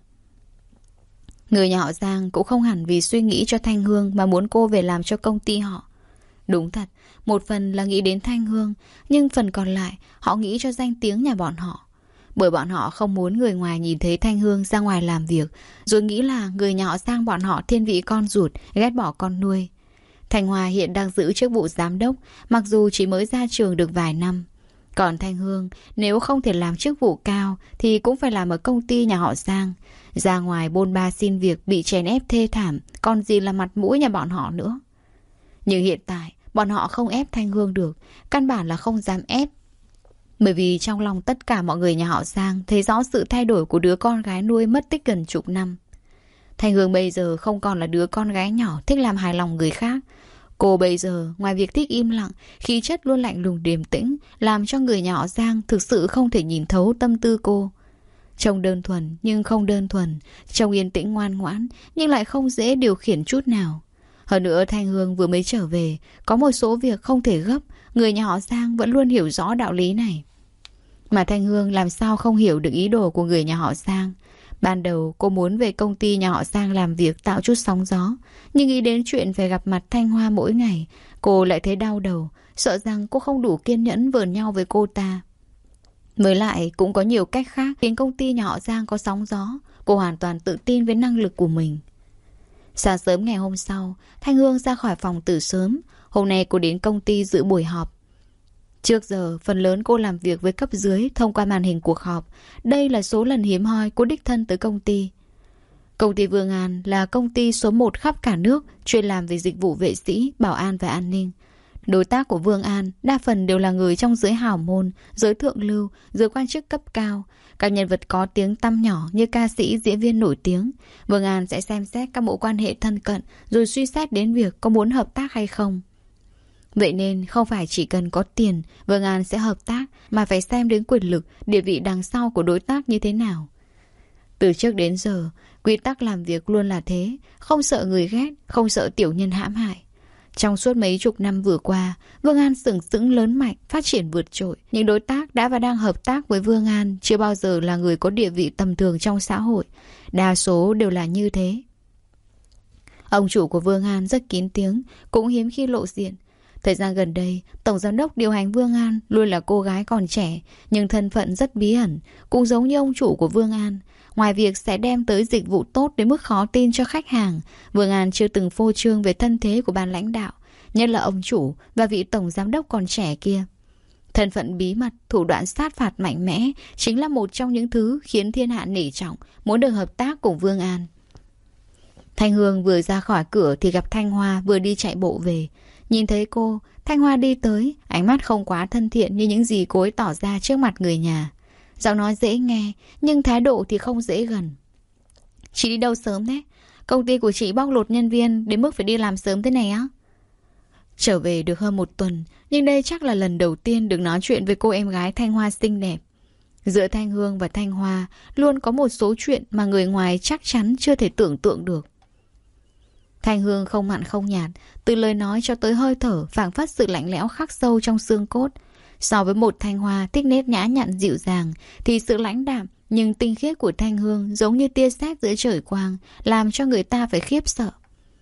Người nhà họ Giang cũng không hẳn vì suy nghĩ cho Thanh Hương mà muốn cô về làm cho công ty họ. Đúng thật, một phần là nghĩ đến Thanh Hương, nhưng phần còn lại họ nghĩ cho danh tiếng nhà bọn họ. Bởi bọn họ không muốn người ngoài nhìn thấy Thanh Hương ra ngoài làm việc, rồi nghĩ là người nhà họ Giang bọn họ thiên vị con ruột, ghét bỏ con nuôi. Thanh Hoa hiện đang giữ chức vụ giám đốc, mặc dù chỉ mới ra trường được vài năm. Còn Thanh Hương, nếu không thể làm chức vụ cao thì cũng phải làm ở công ty nhà họ Giang. Ra ngoài bôn ba xin việc bị chèn ép thê thảm, còn gì là mặt mũi nhà bọn họ nữa. Nhưng hiện tại, bọn họ không ép Thanh Hương được, căn bản là không dám ép. Bởi vì trong lòng tất cả mọi người nhà họ Giang thấy rõ sự thay đổi của đứa con gái nuôi mất tích gần chục năm. Thanh Hương bây giờ không còn là đứa con gái nhỏ thích làm hài lòng người khác. Cô bây giờ ngoài việc thích im lặng, khí chất luôn lạnh lùng điềm tĩnh, làm cho người nhà họ Giang thực sự không thể nhìn thấu tâm tư cô. Trông đơn thuần nhưng không đơn thuần, trông yên tĩnh ngoan ngoãn nhưng lại không dễ điều khiển chút nào. Hơn nữa Thanh Hương vừa mới trở về, có một số việc không thể gấp, người nhà họ Giang vẫn luôn hiểu rõ đạo lý này. Mà Thanh Hương làm sao không hiểu được ý đồ của người nhà họ Giang. Ban đầu cô muốn về công ty nhà họ Giang làm việc tạo chút sóng gió, nhưng nghĩ đến chuyện phải gặp mặt Thanh Hoa mỗi ngày, cô lại thấy đau đầu, sợ rằng cô không đủ kiên nhẫn vờn nhau với cô ta. Với lại cũng có nhiều cách khác khiến công ty nhà họ Giang có sóng gió. Cô hoàn toàn tự tin với năng lực của mình. Sáng sớm ngày hôm sau, Thanh Hương ra khỏi phòng từ sớm. Hôm nay cô đến công ty dự buổi họp. Trước giờ, phần lớn cô làm việc với cấp dưới thông qua màn hình cuộc họp. Đây là số lần hiếm hoi cô đích thân tới công ty. Công ty Vương An là công ty số một khắp cả nước, chuyên làm về dịch vụ vệ sĩ, bảo an và an ninh. Đối tác của Vương An đa phần đều là người trong giới hào môn, giới thượng lưu, giới quan chức cấp cao. Các nhân vật có tiếng tăm nhỏ như ca sĩ, diễn viên nổi tiếng. Vương An sẽ xem xét các mối quan hệ thân cận rồi suy xét đến việc có muốn hợp tác hay không. Vậy nên không phải chỉ cần có tiền Vương An sẽ hợp tác, mà phải xem đến quyền lực, địa vị đằng sau của đối tác như thế nào. Từ trước đến giờ, quy tắc làm việc luôn là thế, không sợ người ghét, không sợ tiểu nhân hãm hại. Trong suốt mấy chục năm vừa qua, Vương An sừng sững lớn mạnh, phát triển vượt trội. Những đối tác đã và đang hợp tác với Vương An chưa bao giờ là người có địa vị tầm thường trong xã hội. Đa số đều là như thế. Ông chủ của Vương An rất kín tiếng, cũng hiếm khi lộ diện. Thời gian gần đây, tổng giám đốc điều hành Vương An luôn là cô gái còn trẻ, nhưng thân phận rất bí ẩn, cũng giống như ông chủ của Vương An. Ngoài việc sẽ đem tới dịch vụ tốt đến mức khó tin cho khách hàng, Vương An chưa từng phô trương về thân thế của ban lãnh đạo, nhất là ông chủ và vị tổng giám đốc còn trẻ kia. Thân phận bí mật, thủ đoạn sát phạt mạnh mẽ chính là một trong những thứ khiến thiên hạ nể trọng, muốn được hợp tác cùng Vương An. Thanh Hương vừa ra khỏi cửa thì gặp Thanh Hoa vừa đi chạy bộ về. Nhìn thấy cô, Thanh Hoa đi tới, ánh mắt không quá thân thiện như những gì cô ấy tỏ ra trước mặt người nhà. Giọng nói dễ nghe, nhưng thái độ thì không dễ gần. Chị đi đâu sớm thế? Công ty của chị bóc lột nhân viên đến mức phải đi làm sớm thế này á? Trở về được hơn một tuần, nhưng đây chắc là lần đầu tiên được nói chuyện với cô em gái Thanh Hoa xinh đẹp. Giữa Thanh Hương và Thanh Hoa luôn có một số chuyện mà người ngoài chắc chắn chưa thể tưởng tượng được. Thanh Hương không mặn không nhạt, từ lời nói cho tới hơi thở phảng phất sự lạnh lẽo khắc sâu trong xương cốt. So với một Thanh Hoa thích nét nhã nhặn dịu dàng, thì sự lãnh đạm nhưng tinh khiết của Thanh Hương giống như tia sét giữa trời quang, làm cho người ta phải khiếp sợ.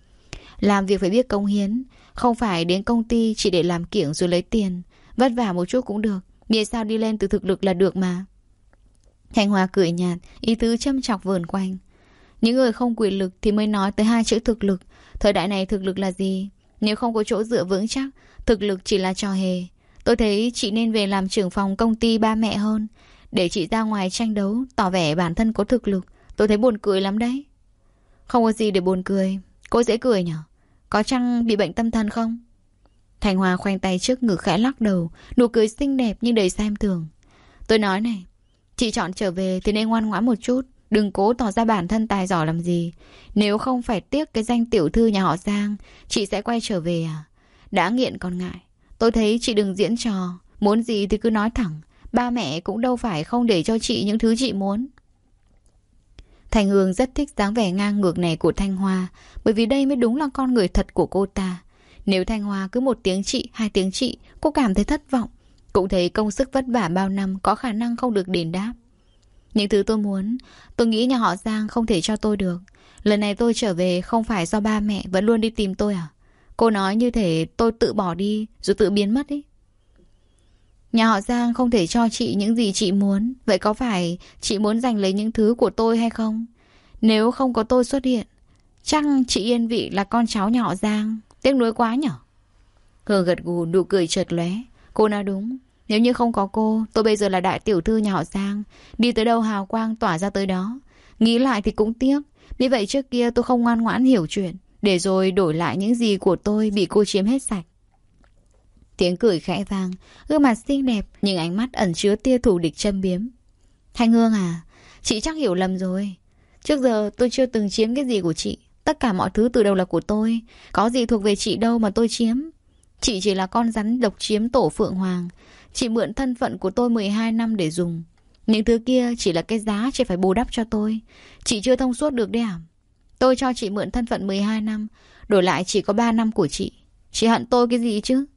Làm việc phải biết cống hiến, không phải đến công ty chỉ để làm kiểng rồi lấy tiền. Vất vả một chút cũng được, miễn sao đi lên từ thực lực là được mà. Thanh Hoa cười nhạt, ý tứ châm chọc vờn quanh. Những người không quyền lực thì mới nói tới hai chữ thực lực. Thời đại này thực lực là gì? Nếu không có chỗ dựa vững chắc, thực lực chỉ là trò hề. Tôi thấy chị nên về làm trưởng phòng công ty ba mẹ hơn. Để chị ra ngoài tranh đấu, tỏ vẻ bản thân có thực lực. Tôi thấy buồn cười lắm đấy. Không có gì để buồn cười. Cô dễ cười nhở? Có chăng bị bệnh tâm thần không? Thanh Hoa khoanh tay trước ngực khẽ lắc đầu, nụ cười xinh đẹp nhưng đầy xem thường. Tôi nói này, chị chọn trở về thì nên ngoan ngoãn một chút. Đừng cố tỏ ra bản thân tài giỏi làm gì. Nếu không phải tiếc cái danh tiểu thư nhà họ Giang, chị sẽ quay trở về à? Đã nghiện còn ngại. Tôi thấy chị đừng diễn trò. Muốn gì thì cứ nói thẳng. Ba mẹ cũng đâu phải không để cho chị những thứ chị muốn. Thanh Hương rất thích dáng vẻ ngang ngược này của Thanh Hoa, bởi vì đây mới đúng là con người thật của cô ta. Nếu Thanh Hoa cứ một tiếng chị, hai tiếng chị, cô cảm thấy thất vọng. Cũng thấy công sức vất vả bao năm có khả năng không được đền đáp. Những thứ tôi muốn, tôi nghĩ nhà họ Giang không thể cho tôi được. Lần này tôi trở về không phải do ba mẹ vẫn luôn đi tìm tôi à? Cô nói như thể tôi tự bỏ đi rồi tự biến mất ý. Nhà họ Giang không thể cho chị những gì chị muốn. Vậy có phải chị muốn giành lấy những thứ của tôi hay không? Nếu không có tôi xuất hiện, chắc chị yên vị là con cháu nhà họ Giang. Tiếc nuối quá nhở? Hương gật gù, nụ cười chợt lóe. Cô nói đúng. Nếu như không có cô, tôi bây giờ là đại tiểu thư nhà họ Giang. Đi tới đâu hào quang tỏa ra tới đó. Nghĩ lại thì cũng tiếc. Vì vậy trước kia tôi không ngoan ngoãn hiểu chuyện, để rồi đổi lại những gì của tôi bị cô chiếm hết sạch. Tiếng cười khẽ vang, gương mặt xinh đẹp nhưng ánh mắt ẩn chứa tia thù địch châm biếm. Thanh Hương à, chị chắc hiểu lầm rồi. Trước giờ tôi chưa từng chiếm cái gì của chị. Tất cả mọi thứ từ đầu là của tôi. Có gì thuộc về chị đâu mà tôi chiếm. Chị chỉ là con rắn độc chiếm tổ Phượng Hoàng. Chị mượn thân phận của tôi mười hai năm để dùng. Những thứ kia chỉ là cái giá chị phải bù đắp cho tôi. Chị chưa thông suốt được đấy à? Tôi cho chị mượn thân phận mười hai năm, đổi lại chỉ có ba năm của chị. Chị hận tôi cái gì chứ?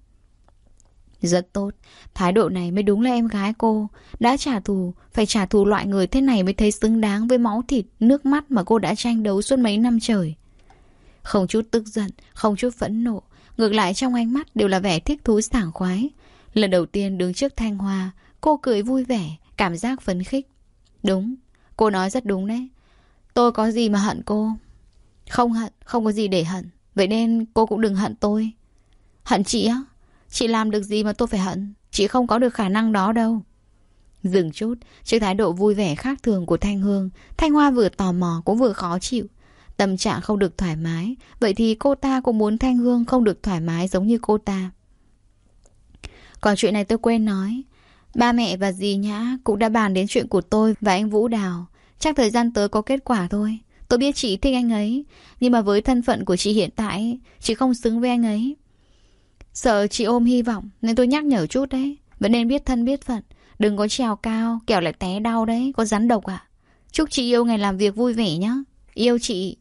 Rất tốt. Thái độ này mới đúng là em gái cô. Đã trả thù, phải trả thù loại người thế này mới thấy xứng đáng với máu thịt, nước mắt mà cô đã tranh đấu suốt mấy năm trời. Không chút tức giận, không chút phẫn nộ, ngược lại trong ánh mắt đều là vẻ thích thú sảng khoái. Lần đầu tiên đứng trước Thanh Hoa, cô cười vui vẻ, cảm giác phấn khích. Đúng, cô nói rất đúng đấy. Tôi có gì mà hận cô? Không hận, không có gì để hận. Vậy nên cô cũng đừng hận tôi. Hận chị á? Chị làm được gì mà tôi phải hận? Chị không có được khả năng đó đâu. Dừng chút, trước thái độ vui vẻ khác thường của Thanh Hương, Thanh Hoa vừa tò mò cũng vừa khó chịu. Tâm trạng không được thoải mái, vậy thì cô ta cũng muốn Thanh Hương không được thoải mái giống như cô ta. Còn chuyện này tôi quên nói. Ba mẹ và dì Nhã cũng đã bàn đến chuyện của tôi và anh Vũ Đào. Chắc thời gian tới có kết quả thôi. Tôi biết chị thích anh ấy, nhưng mà với thân phận của chị hiện tại, chị không xứng với anh ấy. Sợ chị ôm hy vọng nên tôi nhắc nhở chút đấy. Vẫn nên biết thân biết phận, đừng có trèo cao, kẻo lại té đau đấy, có rắn độc à. Chúc chị yêu ngày làm việc vui vẻ nhé. Yêu chị.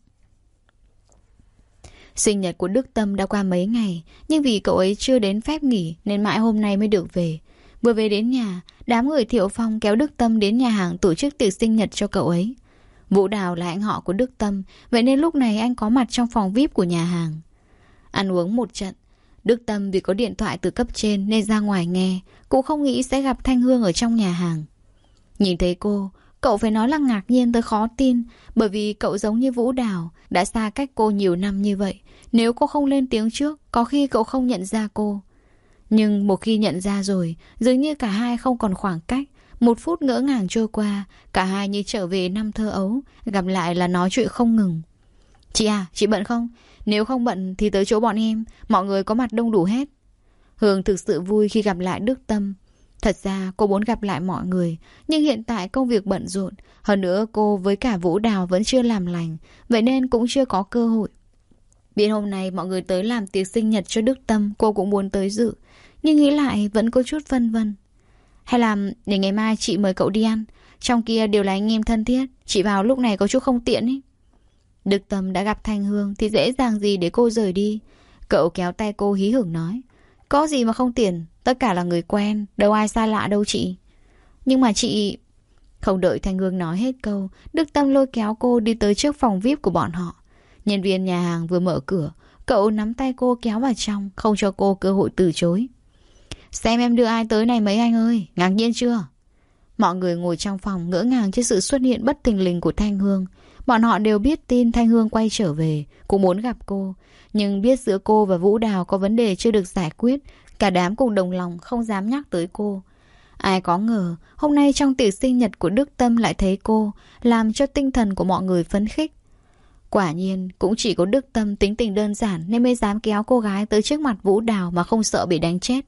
Sinh nhật của Đức Tâm đã qua mấy ngày, nhưng vì cậu ấy chưa đến phép nghỉ nên mãi hôm nay mới được về. Vừa về đến nhà, đám người Thiệu Phong kéo Đức Tâm đến nhà hàng tổ chức tiệc sinh nhật cho cậu ấy. Vũ Đào là anh họ của Đức Tâm, vậy nên lúc này anh có mặt trong phòng vi ai pi của nhà hàng. Ăn uống một trận, Đức Tâm vì có điện thoại từ cấp trên nên ra ngoài nghe, cũng không nghĩ sẽ gặp Thanh Hương ở trong nhà hàng. Nhìn thấy cô, cậu phải nói là ngạc nhiên tới khó tin, bởi vì cậu giống như Vũ Đào, đã xa cách cô nhiều năm như vậy. Nếu cô không lên tiếng trước, có khi cậu không nhận ra cô. Nhưng một khi nhận ra rồi, dường như cả hai không còn khoảng cách. Một phút ngỡ ngàng trôi qua, cả hai như trở về năm thơ ấu, gặp lại là nói chuyện không ngừng. Chị à, chị bận không? Nếu không bận thì tới chỗ bọn em, mọi người có mặt đông đủ hết. Hương thực sự vui khi gặp lại Đức Tâm. Thật ra cô muốn gặp lại mọi người, nhưng hiện tại công việc bận rộn. Hơn nữa cô với cả Vũ Đào vẫn chưa làm lành, vậy nên cũng chưa có cơ hội. Biết hôm nay mọi người tới làm tiệc sinh nhật cho Đức Tâm, cô cũng muốn tới dự, nhưng nghĩ lại vẫn có chút phân vân. Hay là để ngày mai chị mời cậu đi ăn, trong kia đều là anh em thân thiết, chị vào lúc này có chút không tiện ý. Đức Tâm đã gặp Thanh Hương thì dễ dàng gì để cô rời đi. Cậu kéo tay cô hí hửng nói, có gì mà không tiện, tất cả là người quen, đâu ai xa lạ đâu chị. Nhưng mà chị... Không đợi Thanh Hương nói hết câu, Đức Tâm lôi kéo cô đi tới trước phòng vi ai pi của bọn họ. Nhân viên nhà hàng vừa mở cửa, cậu nắm tay cô kéo vào trong, không cho cô cơ hội từ chối. Xem em đưa ai tới này mấy anh ơi, ngạc nhiên chưa? Mọi người ngồi trong phòng ngỡ ngàng trước sự xuất hiện bất thình lình của Thanh Hương. Bọn họ đều biết tin Thanh Hương quay trở về, cũng muốn gặp cô. Nhưng biết giữa cô và Vũ Đào có vấn đề chưa được giải quyết, cả đám cùng đồng lòng không dám nhắc tới cô. Ai có ngờ, hôm nay trong tiệc sinh nhật của Đức Tâm lại thấy cô, làm cho tinh thần của mọi người phấn khích. Quả nhiên, cũng chỉ có Đức Tâm tính tình đơn giản nên mới dám kéo cô gái tới trước mặt Vũ Đào mà không sợ bị đánh chết.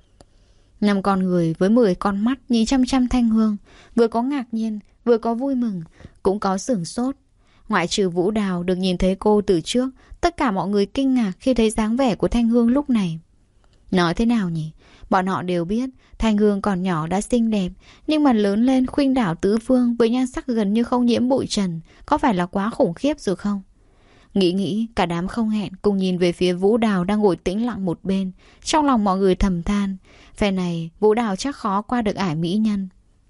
Năm con người với mười con mắt nhìn chăm chăm Thanh Hương, vừa có ngạc nhiên, vừa có vui mừng, cũng có sửng sốt. Ngoại trừ Vũ Đào được nhìn thấy cô từ trước, tất cả mọi người kinh ngạc khi thấy dáng vẻ của Thanh Hương lúc này. Nói thế nào nhỉ? Bọn họ đều biết Thanh Hương còn nhỏ đã xinh đẹp, nhưng mà lớn lên khuynh đảo tứ phương với nhan sắc gần như không nhiễm bụi trần, có phải là quá khủng khiếp rồi không? Nghĩ nghĩ, cả đám không hẹn cùng nhìn về phía Vũ Đào đang ngồi tĩnh lặng một bên. Trong lòng mọi người thầm than, phe này Vũ Đào chắc khó qua được ải mỹ nhân.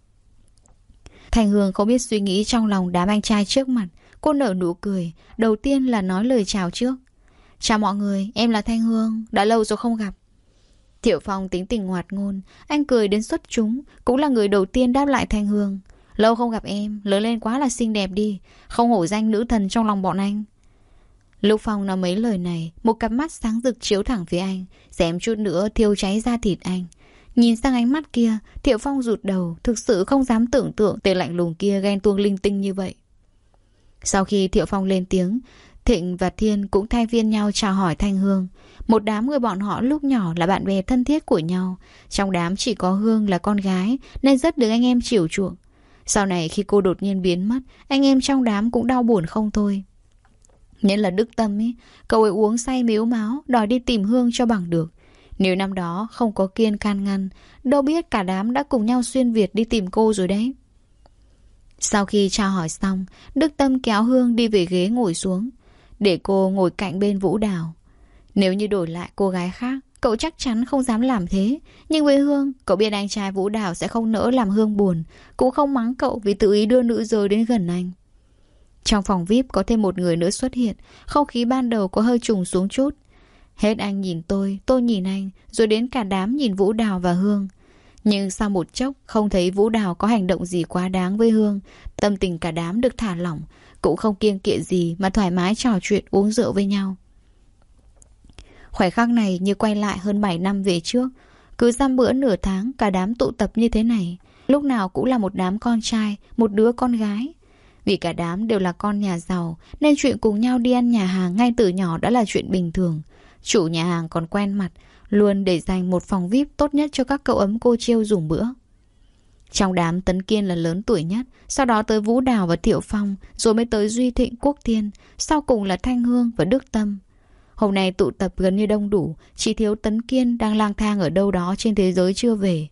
Thanh Hương không biết suy nghĩ trong lòng đám anh trai trước mặt. Cô nở nụ cười, đầu tiên là nói lời chào trước. Chào mọi người, em là Thanh Hương, đã lâu rồi không gặp. Thiệu Phong tính tình hoạt ngôn, anh cười đến xuất chúng, cũng là người đầu tiên đáp lại Thanh Hương. Lâu không gặp em, lớn lên quá là xinh đẹp đi, không hổ danh nữ thần trong lòng bọn anh. Lúc Phong nói mấy lời này, một cặp mắt sáng rực chiếu thẳng phía anh, xém chút nữa thiêu cháy da thịt anh. Nhìn sang ánh mắt kia, Thiệu Phong rụt đầu, thực sự không dám tưởng tượng tên lạnh lùng kia ghen tuông linh tinh như vậy. Sau khi Thiệu Phong lên tiếng, Thịnh và Thiên cũng thay phiên nhau chào hỏi Thanh Hương. Một đám người bọn họ lúc nhỏ là bạn bè thân thiết của nhau. Trong đám chỉ có Hương là con gái nên rất được anh em chiều chuộng. Sau này khi cô đột nhiên biến mất, anh em trong đám cũng đau buồn không thôi. Nhất là Đức Tâm ấy, cậu ấy uống say mếu máo, đòi đi tìm Hương cho bằng được. Nếu năm đó không có Kiên can ngăn, đâu biết cả đám đã cùng nhau xuyên Việt đi tìm cô rồi đấy. Sau khi chào hỏi xong, Đức Tâm kéo Hương đi về ghế ngồi xuống, để cô ngồi cạnh bên Vũ Đào. Nếu như đổi lại cô gái khác, cậu chắc chắn không dám làm thế. Nhưng với Hương, cậu biết anh trai Vũ Đào sẽ không nỡ làm Hương buồn, cũng không mắng cậu vì tự ý đưa nữ giới đến gần anh. Trong phòng vi ai pi có thêm một người nữa xuất hiện, không khí ban đầu có hơi trùng xuống chút. Hết anh nhìn tôi, tôi nhìn anh, rồi đến cả đám nhìn Vũ Đào và Hương. Nhưng sau một chốc không thấy Vũ Đào có hành động gì quá đáng với Hương, tâm tình cả đám được thả lỏng, cũng không kiêng kỵ gì mà thoải mái trò chuyện uống rượu với nhau. Khoảnh khắc này như quay lại hơn bảy năm về trước. Cứ dăm bữa nửa tháng cả đám tụ tập như thế này. Lúc nào cũng là một đám con trai, một đứa con gái. Vì cả đám đều là con nhà giàu nên chuyện cùng nhau đi ăn nhà hàng ngay từ nhỏ đã là chuyện bình thường. Chủ nhà hàng còn quen mặt, luôn để dành một phòng vi ai pi tốt nhất cho các cậu ấm cô chiêu dùng bữa. Trong đám Tấn Kiên là lớn tuổi nhất, sau đó tới Vũ Đào và Thiệu Phong, rồi mới tới Duy Thịnh, Quốc Thiên, sau cùng là Thanh Hương và Đức Tâm. Hôm nay tụ tập gần như đông đủ, chỉ thiếu Tấn Kiên đang lang thang ở đâu đó trên thế giới chưa về.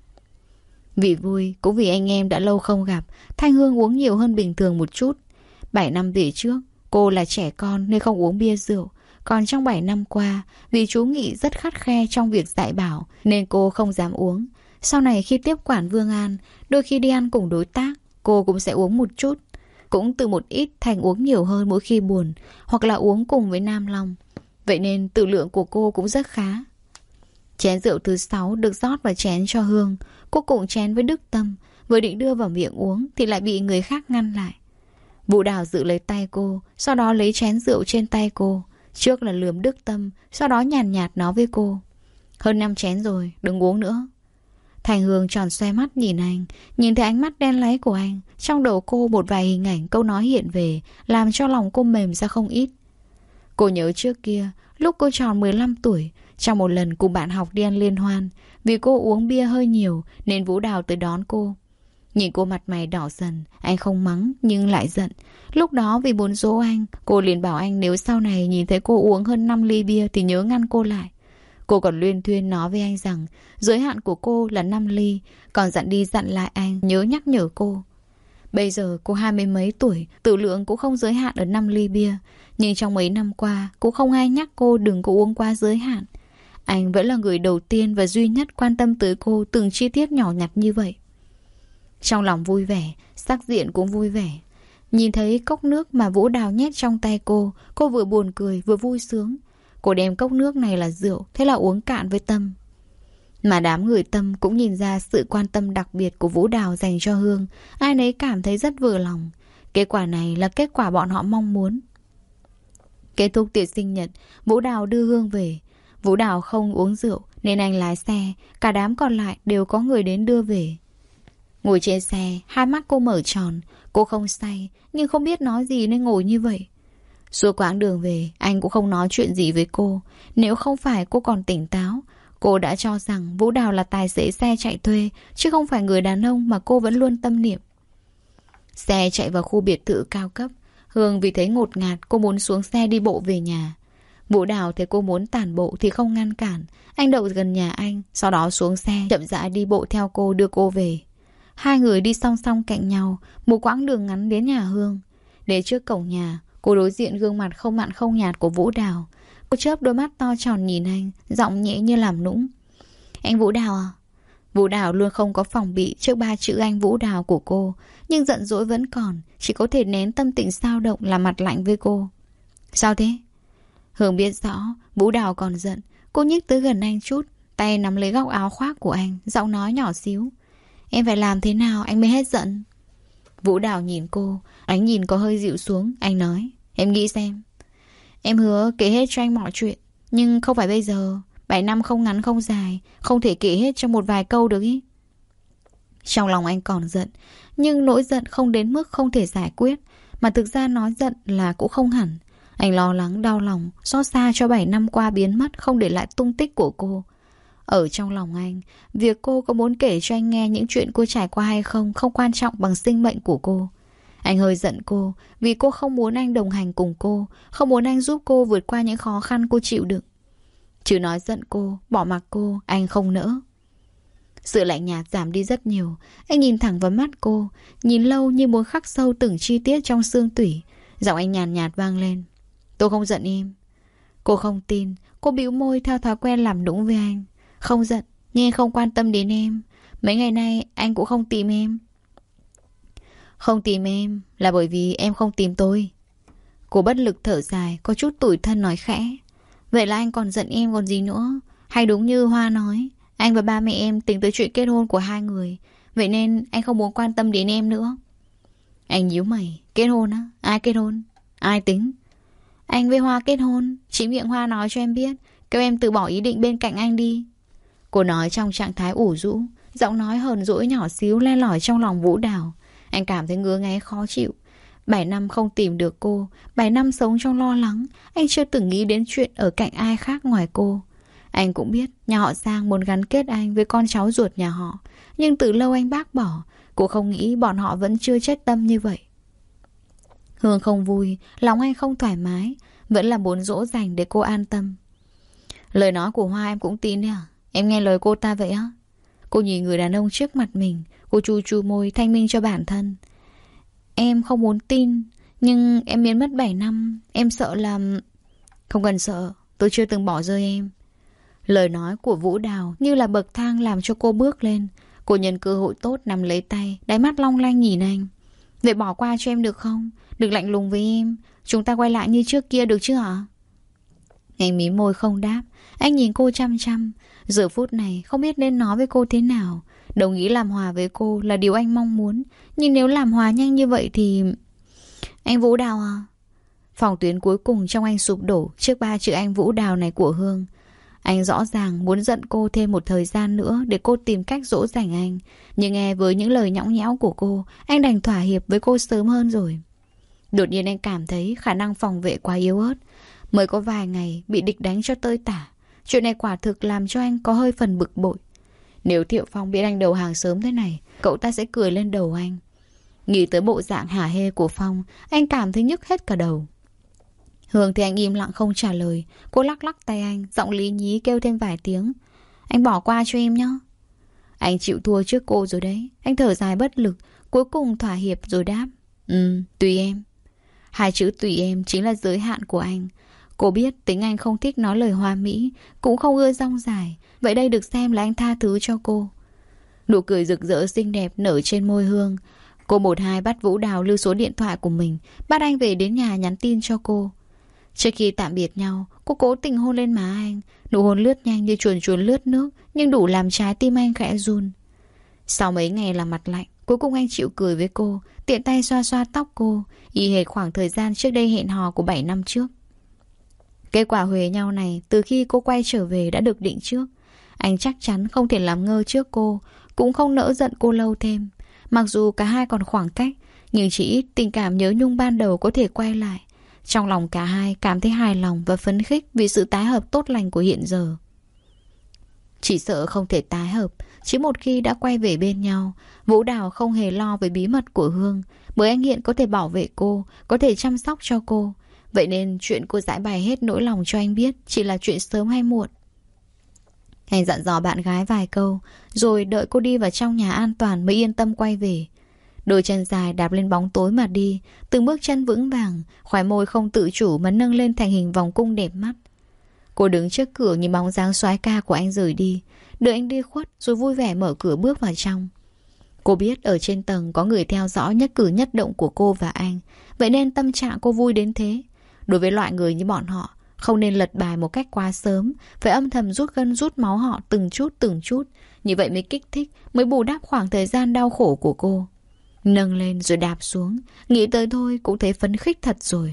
Vì vui, cũng vì anh em đã lâu không gặp, Thanh Hương uống nhiều hơn bình thường một chút. Bảy năm về trước, cô là trẻ con nên không uống bia rượu. Còn trong bảy năm qua, vì chú Nghị rất khắt khe trong việc dạy bảo nên cô không dám uống. Sau này khi tiếp quản Vương An, đôi khi đi ăn cùng đối tác, cô cũng sẽ uống một chút. Cũng từ một ít thành uống nhiều hơn mỗi khi buồn, hoặc là uống cùng với Nam Long. Vậy nên tự lượng của cô cũng rất khá. Chén rượu thứ sáu được rót vào chén cho Hương. Cô cùng chén với Đức Tâm, vừa định đưa vào miệng uống thì lại bị người khác ngăn lại. Vũ Đào giữ lấy tay cô, sau đó lấy chén rượu trên tay cô. Trước là lườm Đức Tâm, sau đó nhàn nhạt, nhạt nói với cô: hơn năm chén rồi, đừng uống nữa. Thành Hương tròn xoe mắt nhìn anh, nhìn thấy ánh mắt đen láy của anh. Trong đầu cô một vài hình ảnh câu nói hiện về, làm cho lòng cô mềm ra không ít. Cô nhớ trước kia, lúc cô tròn mười lăm tuổi, trong một lần cùng bạn học đi ăn liên hoan, vì cô uống bia hơi nhiều nên Vũ Đào tới đón cô. Nhìn cô mặt mày đỏ dần, anh không mắng nhưng lại giận. Lúc đó vì muốn dỗ anh, cô liền bảo anh nếu sau này nhìn thấy cô uống hơn năm ly bia thì nhớ ngăn cô lại. Cô còn luyên thuyên nói với anh rằng giới hạn của cô là năm ly, còn dặn đi dặn lại anh nhớ nhắc nhở cô. Bây giờ cô hai mươi mấy tuổi, tự lượng cũng không giới hạn ở năm ly bia. Nhưng trong mấy năm qua, cũng không ai nhắc cô đừng có uống quá giới hạn. Anh vẫn là người đầu tiên và duy nhất quan tâm tới cô từng chi tiết nhỏ nhặt như vậy. Trong lòng vui vẻ, sắc diện cũng vui vẻ. Nhìn thấy cốc nước mà Vũ Đào nhét trong tay cô, cô vừa buồn cười vừa vui sướng. Cô đem cốc nước này là rượu, thế là uống cạn với Tâm. Mà đám người Tâm cũng nhìn ra sự quan tâm đặc biệt của Vũ Đào dành cho Hương. Ai nấy cảm thấy rất vừa lòng. Kết quả này là kết quả bọn họ mong muốn. Kết thúc tiệc sinh nhật, Vũ Đào đưa Hương về. Vũ Đào không uống rượu nên anh lái xe. Cả đám còn lại đều có người đến đưa về. Ngồi trên xe, hai mắt cô mở tròn. Cô không say, nhưng không biết nói gì nên ngồi như vậy. Suốt quãng đường về, anh cũng không nói chuyện gì với cô. Nếu không phải cô còn tỉnh táo, cô đã cho rằng Vũ Đào là tài xế xe chạy thuê, chứ không phải người đàn ông mà cô vẫn luôn tâm niệm. Xe chạy vào khu biệt thự cao cấp. Hương vì thấy ngột ngạt, cô muốn xuống xe đi bộ về nhà. Vũ Đào thấy cô muốn tản bộ thì không ngăn cản. Anh đậu gần nhà anh, sau đó xuống xe chậm rãi đi bộ theo cô đưa cô về. Hai người đi song song cạnh nhau, một quãng đường ngắn đến nhà Hương. Đến trước cổng nhà, cô đối diện gương mặt không mặn không nhạt của Vũ Đào. Cô chớp đôi mắt to tròn nhìn anh, giọng nhẹ như làm nũng: anh Vũ Đào à? Vũ Đào luôn không có phòng bị trước ba chữ anh Vũ Đào của cô, nhưng giận dỗi vẫn còn, chỉ có thể nén tâm tình xao động làm mặt lạnh với cô. Sao thế? Hương biết rõ Vũ Đào còn giận. Cô nhích tới gần anh chút, tay nắm lấy góc áo khoác của anh, giọng nói nhỏ xíu: em phải làm thế nào anh mới hết giận? Vũ Đào nhìn cô, ánh nhìn có hơi dịu xuống. Anh nói: em nghĩ xem. Em hứa kể hết cho anh mọi chuyện, nhưng không phải bây giờ. Bảy năm không ngắn không dài, không thể kể hết trong một vài câu được ý. Trong lòng anh còn giận, nhưng nỗi giận không đến mức không thể giải quyết. Mà thực ra nói giận là cũng không hẳn. Anh lo lắng, đau lòng, xót xa cho bảy năm qua biến mất, không để lại tung tích của cô. Ở trong lòng anh, việc cô có muốn kể cho anh nghe những chuyện cô trải qua hay không không quan trọng bằng sinh mệnh của cô. Anh hơi giận cô vì cô không muốn anh đồng hành cùng cô, không muốn anh giúp cô vượt qua những khó khăn cô chịu đựng. Chứ nói giận cô, bỏ mặc cô, anh không nỡ. Sự lạnh nhạt giảm đi rất nhiều. Anh nhìn thẳng vào mắt cô, nhìn lâu như muốn khắc sâu từng chi tiết trong xương tủy. Giọng anh nhàn nhạt, nhạt vang lên: tôi không giận em. Cô không tin. Cô bĩu môi theo thói quen làm nũng với anh. Không giận, nhưng anh không quan tâm đến em. Mấy ngày nay anh cũng không tìm em. Không tìm em là bởi vì em không tìm tôi. Cô bất lực thở dài, có chút tủi thân nói khẽ: vậy là anh còn giận em còn gì nữa. Hay đúng như Hoa nói, anh và ba mẹ em tính tới chuyện kết hôn của hai người, vậy nên anh không muốn quan tâm đến em nữa. Anh nhíu mày: kết Kết hôn á? Ai kết hôn? Ai tính? Anh với Hoa kết hôn. Chính miệng Hoa nói cho em biết, kêu em từ bỏ ý định bên cạnh anh đi. Cô nói trong trạng thái ủ rũ, giọng nói hờn dỗi nhỏ xíu len lỏi trong lòng Vũ Đào. Anh cảm thấy ngứa ngáy khó chịu. Bảy năm không tìm được cô, bảy năm sống trong lo lắng. Anh chưa từng nghĩ đến chuyện ở cạnh ai khác ngoài cô. Anh cũng biết nhà họ Giang muốn gắn kết anh với con cháu ruột nhà họ, nhưng từ lâu anh bác bỏ. Cô không nghĩ bọn họ vẫn chưa chết tâm như vậy. Hương không vui, lòng anh không thoải mái, vẫn là muốn dỗ dành để cô an tâm. Lời nói của Hoa em cũng tin đấy à? Em nghe lời cô ta vậy á? Cô nhìn người đàn ông trước mặt mình, cô chu chu môi thanh minh cho bản thân. Em không muốn tin, nhưng em biến mất bảy năm, em sợ là... Không cần sợ, tôi chưa từng bỏ rơi em. Lời nói của Vũ Đào như là bậc thang làm cho cô bước lên. Cô nhân cơ hội tốt nắm lấy tay, đáy mắt long lanh nhìn anh. Vậy bỏ qua cho em được không? Đừng lạnh lùng với em. Chúng ta quay lại như trước kia được chứ hả? Anh mím môi không đáp. Anh nhìn cô chăm chăm. Giờ phút này không biết nên nói với cô thế nào. Đồng ý làm hòa với cô là điều anh mong muốn. Nhưng nếu làm hòa nhanh như vậy thì... Anh Vũ Đào à? Phòng tuyến cuối cùng trong anh sụp đổ trước ba chữ anh Vũ Đào này của Hương. Anh rõ ràng muốn giận cô thêm một thời gian nữa để cô tìm cách dỗ dành anh. Nhưng nghe với những lời nhõng nhẽo của cô, anh đành thỏa hiệp với cô sớm hơn rồi. Đột nhiên anh cảm thấy khả năng phòng vệ quá yếu ớt. Mới có vài ngày bị địch đánh cho tơi tả. Chuyện này quả thực làm cho anh có hơi phần bực bội. Nếu Thiệu Phong biết anh đầu hàng sớm thế này, cậu ta sẽ cười lên đầu anh. Nghĩ tới bộ dạng hả hê của Phong, anh cảm thấy nhức hết cả đầu. Hương thì anh im lặng không trả lời. Cô lắc lắc tay anh, giọng lý nhí kêu thêm vài tiếng. Anh bỏ qua cho em nhé. Anh chịu thua trước cô rồi đấy. Anh thở dài bất lực, cuối cùng thỏa hiệp rồi đáp. Ừ, tùy em. Hai chữ tùy em chính là giới hạn của anh. Cô biết tính anh không thích nói lời hoa mỹ, cũng không ưa rong dài. Vậy đây được xem là anh tha thứ cho cô. Nụ cười rực rỡ xinh đẹp nở trên môi Hương. Cô một hai bắt Vũ Đào lưu số điện thoại của mình, bắt anh về đến nhà nhắn tin cho cô. Trước khi tạm biệt nhau, cô cố tình hôn lên má anh. Nụ hôn lướt nhanh như chuồn chuồn lướt nước, nhưng đủ làm trái tim anh khẽ run. Sau mấy ngày làm mặt lạnh, cuối cùng anh chịu cười với cô, tiện tay xoa xoa tóc cô, y hệt khoảng thời gian trước đây hẹn hò của bảy năm trước. Kết quả huề nhau này từ khi cô quay trở về đã được định trước. Anh chắc chắn không thể làm ngơ trước cô, cũng không nỡ giận cô lâu thêm. Mặc dù cả hai còn khoảng cách, nhưng chỉ ít tình cảm nhớ nhung ban đầu có thể quay lại. Trong lòng cả hai cảm thấy hài lòng và phấn khích vì sự tái hợp tốt lành của hiện giờ. Chỉ sợ không thể tái hợp, chứ một khi đã quay về bên nhau, Vũ Đào không hề lo về bí mật của Hương, bởi anh hiện có thể bảo vệ cô, có thể chăm sóc cho cô. Vậy nên chuyện cô giải bày hết nỗi lòng cho anh biết chỉ là chuyện sớm hay muộn. Anh dặn dò bạn gái vài câu, rồi đợi cô đi vào trong nhà an toàn mới yên tâm quay về. Đôi chân dài đạp lên bóng tối mà đi, từng bước chân vững vàng, khóe môi không tự chủ mà nâng lên thành hình vòng cung đẹp mắt. Cô đứng trước cửa nhìn bóng dáng soái ca của anh rời đi, đợi anh đi khuất rồi vui vẻ mở cửa bước vào trong. Cô biết ở trên tầng có người theo dõi nhất cử nhất động của cô và anh, vậy nên tâm trạng cô vui đến thế. Đối với loại người như bọn họ, không nên lật bài một cách quá sớm, phải âm thầm rút gân rút máu họ từng chút từng chút, như vậy mới kích thích, mới bù đắp khoảng thời gian đau khổ của cô. Nâng lên rồi đạp xuống, nghĩ tới thôi cũng thấy phấn khích thật rồi.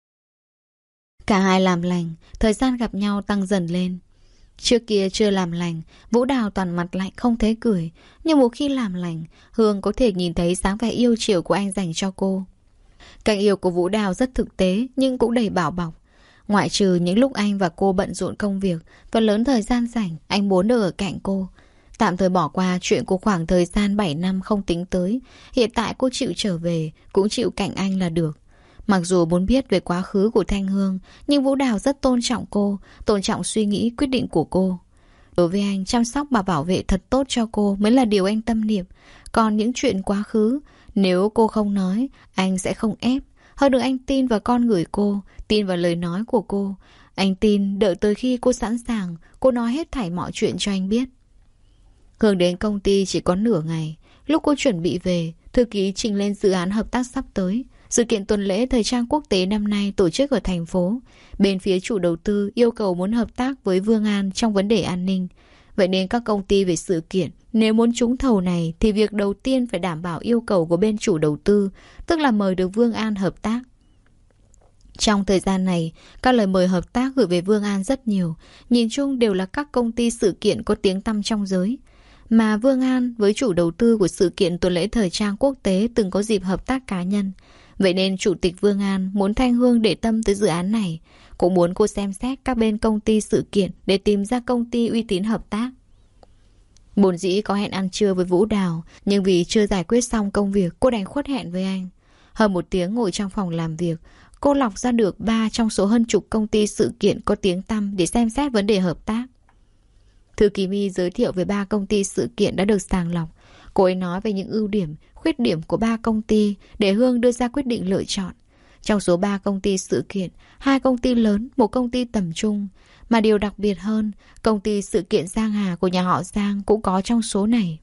Cả hai làm lành, thời gian gặp nhau tăng dần lên. Trước kia chưa làm lành, Vũ Đào toàn mặt lạnh không thấy cười. Nhưng một khi làm lành, Hương có thể nhìn thấy dáng vẻ yêu chiều của anh dành cho cô. Cảnh yêu của Vũ Đào rất thực tế nhưng cũng đầy bảo bọc. Ngoại trừ những lúc anh và cô bận rộn công việc, phần lớn thời gian rảnh anh muốn được ở cạnh cô. Tạm thời bỏ qua chuyện của khoảng thời gian bảy năm không tính tới. Hiện tại cô chịu trở về, cũng chịu cạnh anh là được. Mặc dù muốn biết về quá khứ của Thanh Hương, nhưng Vũ Đào rất tôn trọng cô, tôn trọng suy nghĩ quyết định của cô. Đối với anh, chăm sóc và bảo vệ thật tốt cho cô mới là điều anh tâm niệm. Còn những chuyện quá khứ, nếu cô không nói, anh sẽ không ép. Hơn nữa anh tin vào con người cô, tin vào lời nói của cô. Anh tin đợi tới khi cô sẵn sàng, cô nói hết thảy mọi chuyện cho anh biết. Hương đến công ty chỉ có nửa ngày. Lúc cô chuẩn bị về, thư ký trình lên dự án hợp tác sắp tới. Sự kiện tuần lễ thời trang quốc tế năm nay tổ chức ở thành phố. Bên phía chủ đầu tư yêu cầu muốn hợp tác với Vương An trong vấn đề an ninh. Vậy nên các công ty về sự kiện nếu muốn trúng thầu này thì việc đầu tiên phải đảm bảo yêu cầu của bên chủ đầu tư, tức là mời được Vương An hợp tác. Trong thời gian này, các lời mời hợp tác gửi về Vương An rất nhiều, nhìn chung đều là các công ty sự kiện có tiếng tăm trong giới. Mà Vương An với chủ đầu tư của sự kiện tuần lễ thời trang quốc tế từng có dịp hợp tác cá nhân. Vậy nên Chủ tịch Vương An muốn Thanh Hương để tâm tới dự án này, cũng muốn cô xem xét các bên công ty sự kiện để tìm ra công ty uy tín hợp tác. Bồn dĩ có hẹn ăn trưa với Vũ Đào, nhưng vì chưa giải quyết xong công việc, cô đành khuất hẹn với anh. Hơn một tiếng ngồi trong phòng làm việc, cô lọc ra được ba trong số hơn chục công ty sự kiện có tiếng tăm để xem xét vấn đề hợp tác. Thư ký My giới thiệu về ba công ty sự kiện đã được sàng lọc. Cô ấy nói về những ưu điểm, khuyết điểm của ba công ty để Hương đưa ra quyết định lựa chọn. Trong số ba công ty sự kiện, hai công ty lớn, một công ty tầm trung. Mà điều đặc biệt hơn, công ty sự kiện Giang Hà của nhà họ Giang cũng có trong số này.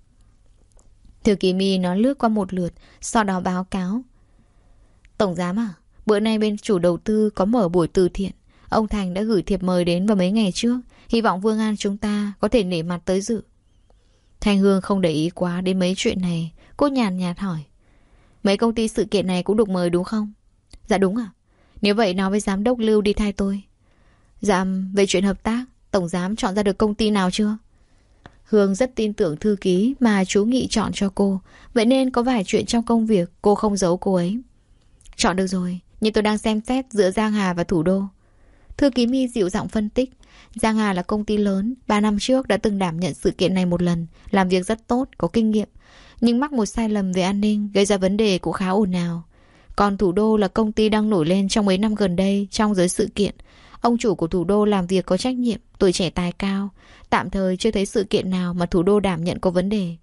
Thư ký My nói lướt qua một lượt, sau đó báo cáo. Tổng giám à, bữa nay bên chủ đầu tư có mở buổi từ thiện. Ông Thành đã gửi thiệp mời đến vào mấy ngày trước. Hy vọng Vương An chúng ta có thể nể mặt tới dự. Thanh Hương không để ý quá đến mấy chuyện này. Cô nhàn nhạt hỏi. Mấy công ty sự kiện này cũng được mời đúng không? Dạ đúng ạ. Nếu vậy nói với giám đốc Lưu đi thay tôi. Dạ, về chuyện hợp tác, tổng giám chọn ra được công ty nào chưa? Hương rất tin tưởng thư ký mà chú Nghị chọn cho cô. Vậy nên có vài chuyện trong công việc cô không giấu cô ấy. Chọn được rồi, nhưng tôi đang xem xét giữa Giang Hà và Thủ Đô. Thư ký My dịu giọng phân tích. Giang Hà là công ty lớn, ba năm trước đã từng đảm nhận sự kiện này một lần, làm việc rất tốt, có kinh nghiệm. Nhưng mắc một sai lầm về an ninh, gây ra vấn đề cũng khá ồn ào. Còn Thủ Đô là công ty đang nổi lên trong mấy năm gần đây trong giới sự kiện. Ông chủ của Thủ Đô làm việc có trách nhiệm, tuổi trẻ tài cao. Tạm thời chưa thấy sự kiện nào mà Thủ Đô đảm nhận có vấn đề.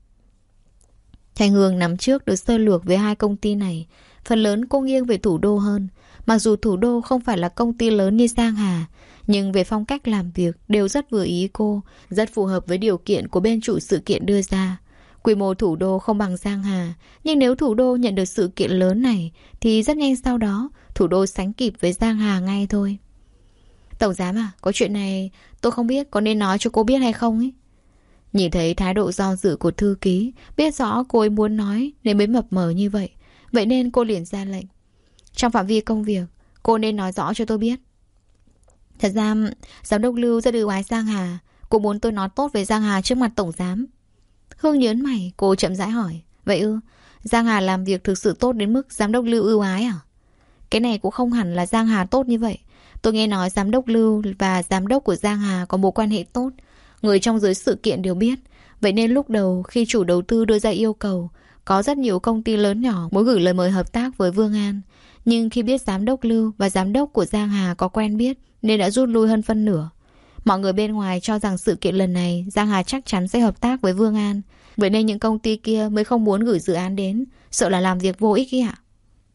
Thanh Hương nắm trước được sơ lược với hai công ty này. Phần lớn cô nghiêng về Thủ Đô hơn. Mặc dù Thủ Đô không phải là công ty lớn như Giang Hà, nhưng về phong cách làm việc đều rất vừa ý cô, rất phù hợp với điều kiện của bên chủ sự kiện đưa ra. Quy mô Thủ Đô không bằng Giang Hà, nhưng nếu Thủ Đô nhận được sự kiện lớn này thì rất nhanh sau đó Thủ Đô sánh kịp với Giang Hà ngay thôi. Tổng giám à, có chuyện này tôi không biết có nên nói cho cô biết hay không ấy. Nhìn thấy thái độ do dự của thư ký, biết rõ cô ấy muốn nói nên mới mập mờ như vậy. Vậy nên cô liền ra lệnh. Trong phạm vi công việc, cô nên nói rõ cho tôi biết. Thật ra, giám đốc Lưu rất ưu ái Giang Hà. Cô muốn tôi nói tốt về Giang Hà trước mặt tổng giám. Hương nhớn mày, cô chậm rãi hỏi. Vậy ư, Giang Hà làm việc thực sự tốt đến mức giám đốc Lưu ưu ái à? Cái này cũng không hẳn là Giang Hà tốt như vậy. Tôi nghe nói giám đốc Lưu và giám đốc của Giang Hà có mối quan hệ tốt. Người trong giới sự kiện đều biết. Vậy nên lúc đầu khi chủ đầu tư đưa ra yêu cầu, có rất nhiều công ty lớn nhỏ muốn gửi lời mời hợp tác với Vương An. Nhưng khi biết giám đốc Lưu và giám đốc của Giang Hà có quen biết nên đã rút lui hơn phân nửa. Mọi người bên ngoài cho rằng sự kiện lần này Giang Hà chắc chắn sẽ hợp tác với Vương An. Vậy nên những công ty kia mới không muốn gửi dự án đến, sợ là làm việc vô ích ý ạ.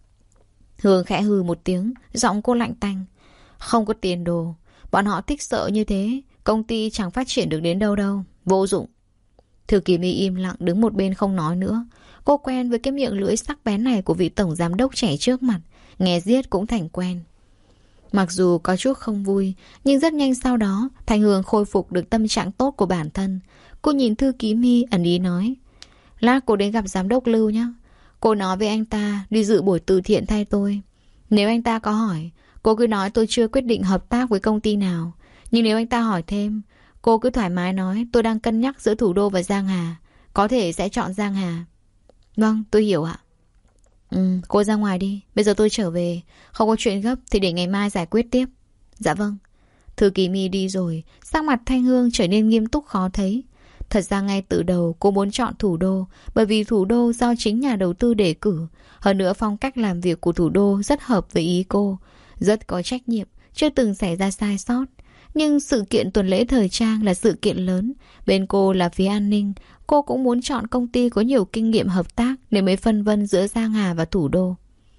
Hương khẽ hừ một tiếng, giọng cô lạnh tanh. Không có tiền đồ. Bọn họ thích sợ như thế, công ty chẳng phát triển được đến đâu đâu. Vô dụng. Thư ký My im lặng đứng một bên không nói nữa. Cô quen với cái miệng lưỡi sắc bén này của vị tổng giám đốc trẻ trước mặt. Nghe giết cũng thành quen. Mặc dù có chút không vui, nhưng rất nhanh sau đó Thanh Hương khôi phục được tâm trạng tốt của bản thân. Cô nhìn thư ký My ẩn ý nói. Lát cô đến gặp giám đốc Lưu nhé. Cô nói với anh ta đi dự buổi từ thiện thay tôi. Nếu anh ta có hỏi, cô cứ nói tôi chưa quyết định hợp tác với công ty nào. Nhưng nếu anh ta hỏi thêm, cô cứ thoải mái nói tôi đang cân nhắc giữa Thủ Đô và Giang Hà. Có thể sẽ chọn Giang Hà. Vâng, tôi hiểu ạ. Ừ, cô ra ngoài đi. Bây giờ tôi trở về. Không có chuyện gấp thì để ngày mai giải quyết tiếp. Dạ vâng. Thư ký My đi rồi. Sắc mặt Thanh Hương trở nên nghiêm túc khó thấy. Thật ra ngay từ đầu cô muốn chọn Thủ Đô, bởi vì Thủ Đô do chính nhà đầu tư đề cử. Hơn nữa phong cách làm việc của Thủ Đô rất hợp với ý cô. Rất có trách nhiệm, chưa từng xảy ra sai sót. Nhưng sự kiện tuần lễ thời trang là sự kiện lớn. Bên cô là phía an ninh. Cô cũng muốn chọn công ty có nhiều kinh nghiệm hợp tác để mới phân vân giữa Giang Hà và Thủ Đô.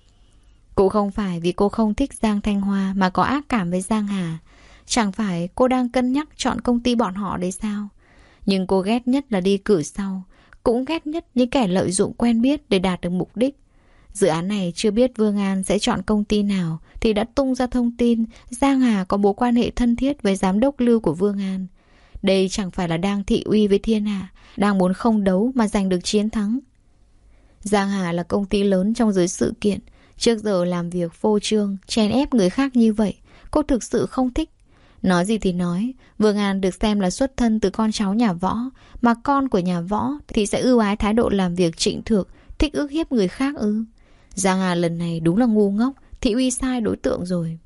Cũng không phải vì cô không thích Giang Thanh Hoa mà có ác cảm với Giang Hà. Chẳng phải cô đang cân nhắc chọn công ty bọn họ đấy sao? Nhưng cô ghét nhất là đi cử sau. Cũng ghét nhất những kẻ lợi dụng quen biết để đạt được mục đích. Dự án này chưa biết Vương An sẽ chọn công ty nào thì đã tung ra thông tin Giang Hà có mối quan hệ thân thiết với giám đốc Lưu của Vương An. Đây chẳng phải là đang thị uy với thiên hạ, đang muốn không đấu mà giành được chiến thắng. Giang Hà là công ty lớn trong giới sự kiện. Trước giờ làm việc phô trương, chèn ép người khác như vậy, cô thực sự không thích. Nói gì thì nói, Vương An được xem là xuất thân từ con cháu nhà Võ, mà con của nhà Võ thì sẽ ưu ái thái độ làm việc trịnh thượng, thích ức hiếp người khác ư. Giang Hà lần này đúng là ngu ngốc, thị uy sai đối tượng rồi.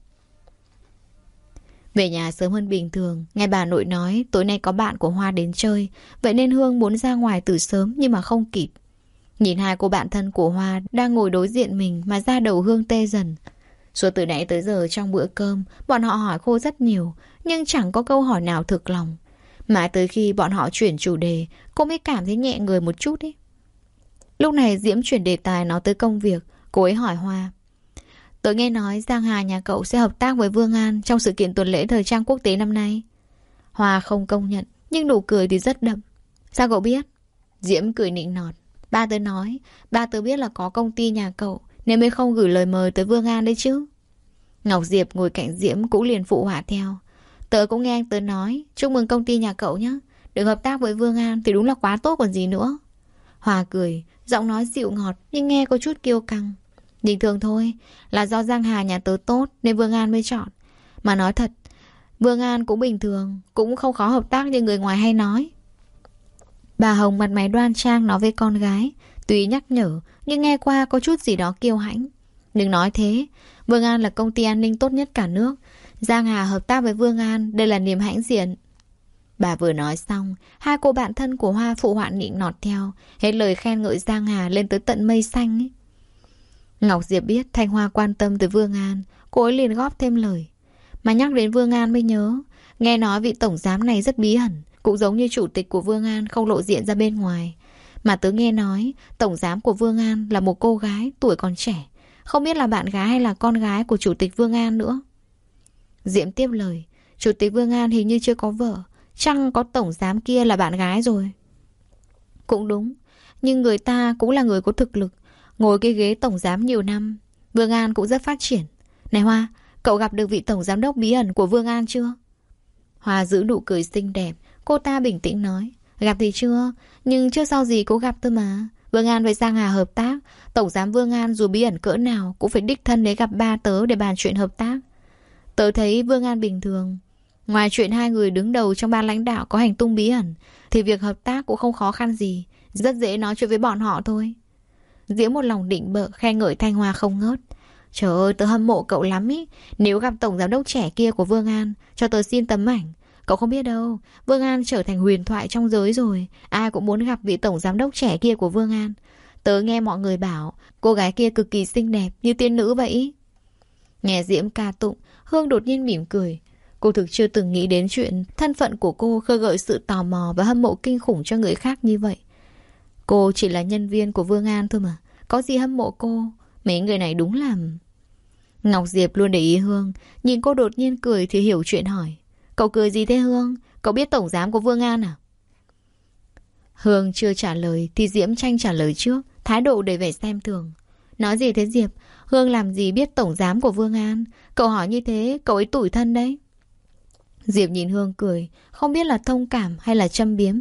Về nhà sớm hơn bình thường, nghe bà nội nói tối nay có bạn của Hoa đến chơi, vậy nên Hương muốn ra ngoài từ sớm nhưng mà không kịp. Nhìn hai cô bạn thân của Hoa đang ngồi đối diện mình mà da đầu Hương tê dần. Suốt từ nãy tới giờ trong bữa cơm, bọn họ hỏi cô rất nhiều, nhưng chẳng có câu hỏi nào thực lòng. Mãi tới khi bọn họ chuyển chủ đề, cô mới cảm thấy nhẹ người một chút ý. Lúc này Diễm chuyển đề tài nói tới công việc, cô ấy hỏi Hoa. Tớ nghe nói Giang Hà nhà cậu sẽ hợp tác với Vương An trong sự kiện tuần lễ thời trang quốc tế năm nay. Hoa không công nhận, nhưng nụ cười thì rất đậm. Sao cậu biết? Diễm cười nịnh nọt. Ba tớ nói, ba tớ biết là có công ty nhà cậu, nên mới không gửi lời mời tới Vương An đấy chứ. Ngọc Diệp ngồi cạnh Diễm cũng liền phụ họa theo. Tớ cũng nghe anh tớ nói, chúc mừng công ty nhà cậu nhé. Được hợp tác với Vương An thì đúng là quá tốt còn gì nữa. Hoa cười, giọng nói dịu ngọt nhưng nghe có chút kiêu căng. Bình thường thôi, là do Giang Hà nhà tớ tốt nên Vương An mới chọn. Mà nói thật, Vương An cũng bình thường, cũng không khó hợp tác như người ngoài hay nói. Bà Hồng mặt mày đoan trang nói với con gái, tuy nhắc nhở nhưng nghe qua có chút gì đó kiêu hãnh. Đừng nói thế, Vương An là công ty an ninh tốt nhất cả nước. Giang Hà hợp tác với Vương An, đây là niềm hãnh diện. Bà vừa nói xong, hai cô bạn thân của Hoa phụ họa nịnh nọt theo, hết lời khen ngợi Giang Hà lên tới tận mây xanh ấy. Ngọc Diệp biết Thanh Hoa quan tâm tới Vương An, cô ấy liền góp thêm lời. Mà nhắc đến Vương An mới nhớ, nghe nói vị tổng giám này rất bí ẩn, cũng giống như chủ tịch của Vương An không lộ diện ra bên ngoài. Mà tớ nghe nói tổng giám của Vương An là một cô gái tuổi còn trẻ, không biết là bạn gái hay là con gái của chủ tịch Vương An nữa. Diễm tiếp lời, chủ tịch Vương An hình như chưa có vợ, chăng có tổng giám kia là bạn gái rồi. Cũng đúng, nhưng người ta cũng là người có thực lực, ngồi cái ghế tổng giám nhiều năm. Vương An cũng rất phát triển. Này Hoa, cậu gặp được vị tổng giám đốc bí ẩn của Vương An chưa? Hoa giữ nụ cười xinh đẹp, cô ta bình tĩnh nói. Gặp thì chưa, nhưng trước sau gì cũng gặp thôi mà. Vương An với Giang Hà hợp tác, tổng giám Vương An dù bí ẩn cỡ nào cũng phải đích thân đến gặp ba tớ để bàn chuyện hợp tác. Tớ thấy Vương An bình thường. Ngoài chuyện hai người đứng đầu trong ban lãnh đạo có hành tung bí ẩn, thì việc hợp tác cũng không khó khăn gì, rất dễ nói chuyện với bọn họ thôi. Diễm một lòng định bợ khen ngợi Thanh Hoa không ngớt. Trời ơi, tớ hâm mộ cậu lắm ý. Nếu gặp tổng giám đốc trẻ kia của Vương An, cho tớ xin tấm ảnh. Cậu không biết đâu, Vương An trở thành huyền thoại trong giới rồi. Ai cũng muốn gặp vị tổng giám đốc trẻ kia của Vương An. Tớ nghe mọi người bảo cô gái kia cực kỳ xinh đẹp như tiên nữ vậy. Nghe Diễm ca tụng, Hương đột nhiên mỉm cười. Cô thực chưa từng nghĩ đến chuyện thân phận của cô khơi gợi sự tò mò và hâm mộ kinh khủng cho người khác như vậy. Cô chỉ là nhân viên của Vương An thôi mà, có gì hâm mộ cô. Mấy người này đúng là... Ngọc Diệp luôn để ý Hương, nhìn cô đột nhiên cười thì hiểu chuyện hỏi. Cậu cười gì thế Hương? Cậu biết tổng giám của Vương An à? Hương chưa trả lời thì Diễm tranh trả lời trước, thái độ đầy vẻ xem thường. Nói gì thế Diệp? Hương làm gì biết tổng giám của Vương An? Cậu hỏi như thế, cậu ấy tủi thân đấy. Diệp nhìn Hương cười, không biết là thông cảm hay là châm biếm.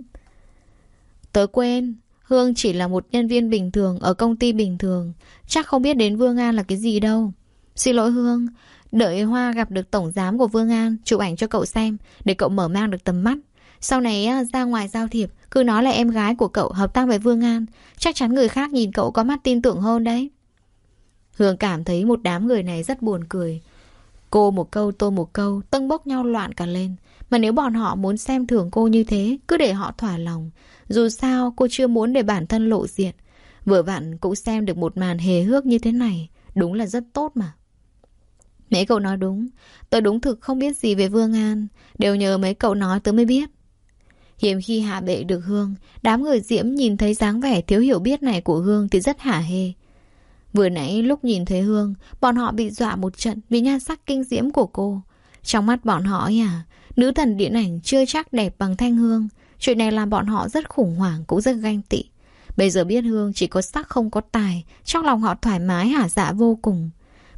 Tớ quên, Hương chỉ là một nhân viên bình thường ở công ty bình thường, chắc không biết đến Vương An là cái gì đâu. Xin lỗi Hương, đợi Hoa gặp được tổng giám của Vương An, chụp ảnh cho cậu xem, để cậu mở mang được tầm mắt. Sau này ra ngoài giao thiệp, cứ nói là em gái của cậu hợp tác với Vương An, chắc chắn người khác nhìn cậu có mắt tin tưởng hơn đấy. Hương cảm thấy một đám người này rất buồn cười. Cô một câu tôi một câu, tâng bốc nhau loạn cả lên. Mà nếu bọn họ muốn xem thường cô như thế, cứ để họ thỏa lòng. Dù sao cô chưa muốn để bản thân lộ diện. Vừa vặn cũng xem được một màn hề hước như thế này, đúng là rất tốt mà. Mấy cậu nói đúng, tớ đúng thực không biết gì về Vương An, đều nhờ mấy cậu nói tớ mới biết. Hiếm khi hạ bệ được Hương, đám người Diễm nhìn thấy dáng vẻ thiếu hiểu biết này của Hương thì rất hả hê. Vừa nãy lúc nhìn thấy Hương, bọn họ bị dọa một trận vì nhan sắc kinh diễm của cô. Trong mắt bọn họ ấy à, nữ thần điện ảnh chưa chắc đẹp bằng Thanh Hương. Chuyện này làm bọn họ rất khủng hoảng, cũng rất ganh tị. Bây giờ biết Hương chỉ có sắc không có tài, trong lòng họ thoải mái hả dạ vô cùng.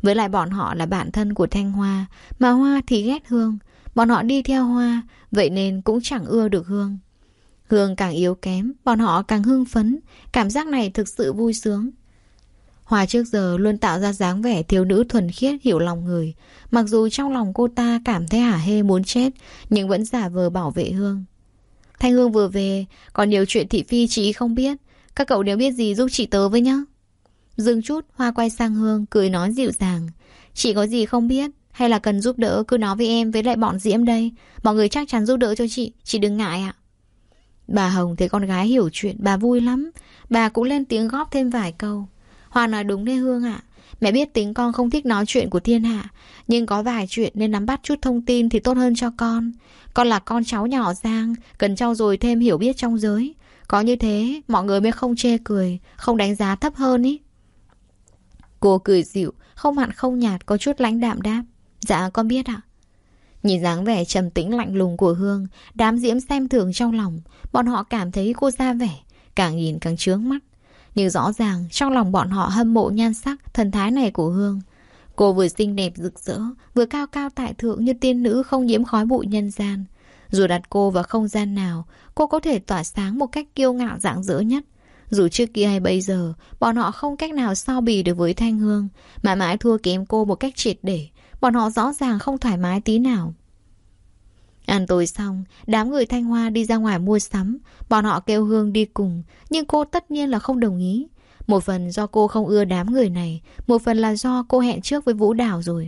Với lại bọn họ là bạn thân của Thanh Hoa, mà Hoa thì ghét Hương. Bọn họ đi theo Hoa, vậy nên cũng chẳng ưa được Hương. Hương càng yếu kém, bọn họ càng hưng phấn. Cảm giác này thực sự vui sướng. Hoa trước giờ luôn tạo ra dáng vẻ thiếu nữ thuần khiết hiểu lòng người. Mặc dù trong lòng cô ta cảm thấy hả hê muốn chết, nhưng vẫn giả vờ bảo vệ Hương. Thanh Hương vừa về, còn nhiều chuyện thị phi chị không biết. Các cậu đều biết gì giúp chị tớ với nhá. Dừng chút, Hoa quay sang Hương, cười nói dịu dàng. Chị có gì không biết, hay là cần giúp đỡ cứ nói với em với lại bọn Diễm đây. Mọi người chắc chắn giúp đỡ cho chị, chị đừng ngại ạ. Bà Hồng thấy con gái hiểu chuyện, bà vui lắm. Bà cũng lên tiếng góp thêm vài câu. Hoa nói đúng đấy Hương ạ. Mẹ biết tính con không thích nói chuyện của thiên hạ, nhưng có vài chuyện nên nắm bắt chút thông tin thì tốt hơn cho con. Con là con cháu nhỏ Giang, cần trau dồi thêm hiểu biết trong giới. Có như thế mọi người mới không chê cười, không đánh giá thấp hơn ý. Cô cười dịu, không mặn không nhạt, có chút lãnh đạm đáp. Dạ con biết ạ. Nhìn dáng vẻ trầm tĩnh lạnh lùng của Hương, đám Diễm xem thường trong lòng. Bọn họ cảm thấy cô ra vẻ, càng nhìn càng chướng mắt. Nhưng rõ ràng trong lòng bọn họ hâm mộ nhan sắc, thần thái này của Hương. Cô vừa xinh đẹp rực rỡ, vừa cao cao tại thượng như tiên nữ không nhiễm khói bụi nhân gian. Dù đặt cô vào không gian nào, cô có thể tỏa sáng một cách kiêu ngạo rạng rỡ nhất. Dù trước kia hay bây giờ, bọn họ không cách nào so bì được với Thanh Hương, mãi mãi thua kém cô một cách triệt để. Bọn họ rõ ràng không thoải mái tí nào. Ăn tối xong, đám người Thanh Hoa đi ra ngoài mua sắm. Bọn họ kêu Hương đi cùng, nhưng cô tất nhiên là không đồng ý. Một phần do cô không ưa đám người này, một phần là do cô hẹn trước với Vũ Đào rồi.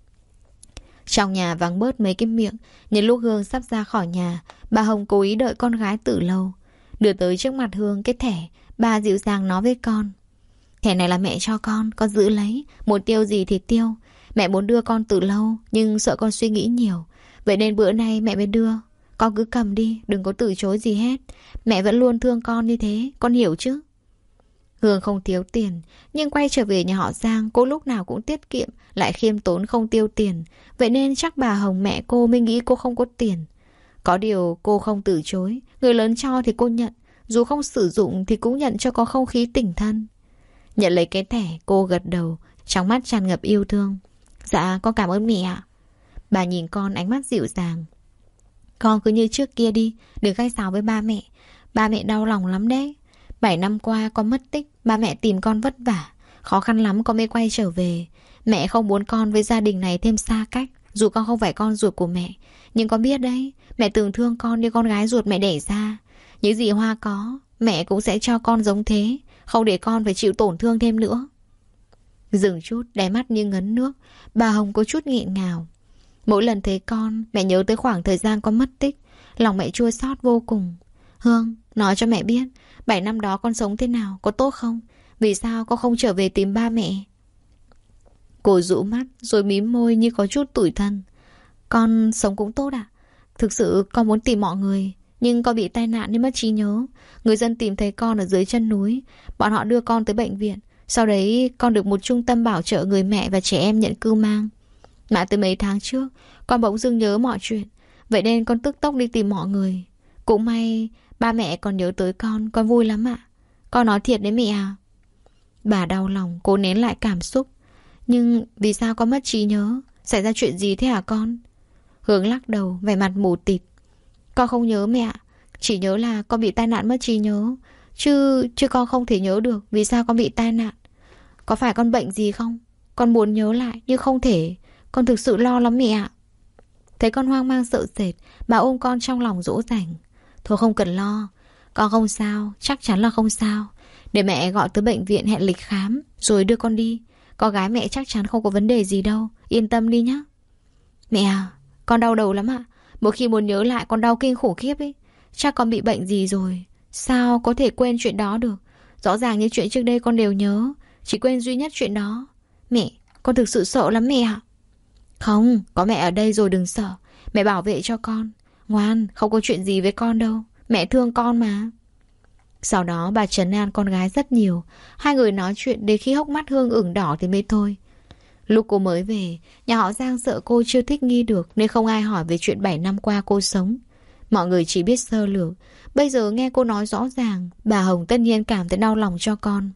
Trong nhà vắng bớt mấy cái miệng. Nhân lúc Hương sắp ra khỏi nhà, bà Hồng cố ý đợi con gái từ lâu. Đưa tới trước mặt Hương cái thẻ, bà dịu dàng nói với con. Thẻ này là mẹ cho con, con giữ lấy. Muốn tiêu gì thì tiêu. Mẹ muốn đưa con từ lâu, nhưng sợ con suy nghĩ nhiều, vậy nên bữa nay mẹ mới đưa. Con cứ cầm đi, đừng có từ chối gì hết. Mẹ vẫn luôn thương con như thế, con hiểu chứ? Hương không thiếu tiền, nhưng quay trở về nhà họ Giang, cô lúc nào cũng tiết kiệm, lại khiêm tốn không tiêu tiền. Vậy nên chắc bà Hồng mẹ cô mới nghĩ cô không có tiền. Có điều cô không từ chối, người lớn cho thì cô nhận, dù không sử dụng thì cũng nhận cho có không khí tình thân. Nhận lấy cái thẻ, cô gật đầu, trong mắt tràn ngập yêu thương. Dạ, con cảm ơn mẹ ạ. Bà nhìn con ánh mắt dịu dàng. Con cứ như trước kia đi, đừng khách sáo với ba mẹ. Ba mẹ đau lòng lắm đấy. Bảy năm qua con mất tích, ba mẹ tìm con vất vả. Khó khăn lắm con mới quay trở về. Mẹ không muốn con với gia đình này thêm xa cách. Dù con không phải con ruột của mẹ, nhưng con biết đấy, mẹ từng thương con như con gái ruột mẹ đẻ ra. Những gì Hoa có, mẹ cũng sẽ cho con giống thế, không để con phải chịu tổn thương thêm nữa. Dừng chút, đáy mắt như ngấn nước. Bà Hồng có chút nghẹn ngào. Mỗi lần thấy con, mẹ nhớ tới khoảng thời gian con mất tích. Lòng mẹ chua xót vô cùng. Hương, nói cho mẹ biết, bảy năm đó con sống thế nào, có tốt không? Vì sao con không trở về tìm ba mẹ? Cô rũ mắt rồi mím môi như có chút tủi thân. Con sống cũng tốt ạ. Thực sự con muốn tìm mọi người, nhưng con bị tai nạn nên mất trí nhớ. Người dân tìm thấy con ở dưới chân núi. Bọn họ đưa con tới bệnh viện. Sau đấy con được một trung tâm bảo trợ người mẹ và trẻ em nhận cưu mang. Mãi tới mấy tháng trước, con bỗng dưng nhớ mọi chuyện. Vậy nên con tức tốc đi tìm mọi người. Cũng may ba mẹ còn nhớ tới con, con vui lắm ạ. Con nói thiệt đấy mẹ à. Bà đau lòng, cố nén lại cảm xúc. Nhưng vì sao con mất trí nhớ? Xảy ra chuyện gì thế hả con? Hướng lắc đầu, vẻ mặt mù tịt. Con không nhớ mẹ ạ. Chỉ nhớ là con bị tai nạn mất trí nhớ. Chứ, chứ con không thể nhớ được vì sao con bị tai nạn. Có phải con bệnh gì không? Con muốn nhớ lại nhưng không thể. Con thực sự lo lắm mẹ ạ. Thấy con hoang mang sợ sệt, bà ôm con trong lòng dỗ dành. Thôi không cần lo. Con không sao, chắc chắn là không sao. Để mẹ gọi tới bệnh viện hẹn lịch khám rồi đưa con đi. Con gái mẹ chắc chắn không có vấn đề gì đâu. Yên tâm đi nhá. Mẹ à, con đau đầu lắm ạ. Mỗi khi muốn nhớ lại con đau kinh khủng khiếp ấy. Chắc con bị bệnh gì rồi. Sao có thể quên chuyện đó được? Rõ ràng như chuyện trước đây con đều nhớ. Chỉ quên duy nhất chuyện đó. Mẹ, con thực sự sợ lắm mẹ ạ. Không, có mẹ ở đây rồi đừng sợ. Mẹ bảo vệ cho con. Ngoan, không có chuyện gì với con đâu. Mẹ thương con mà. Sau đó bà trấn an con gái rất nhiều. Hai người nói chuyện đến khi hốc mắt Hương ửng đỏ thì mới thôi. Lúc cô mới về, nhà họ Giang sợ cô chưa thích nghi được nên không ai hỏi về chuyện bảy năm qua cô sống. Mọi người chỉ biết sơ lược. Bây giờ nghe cô nói rõ ràng, bà Hồng tất nhiên cảm thấy đau lòng cho con.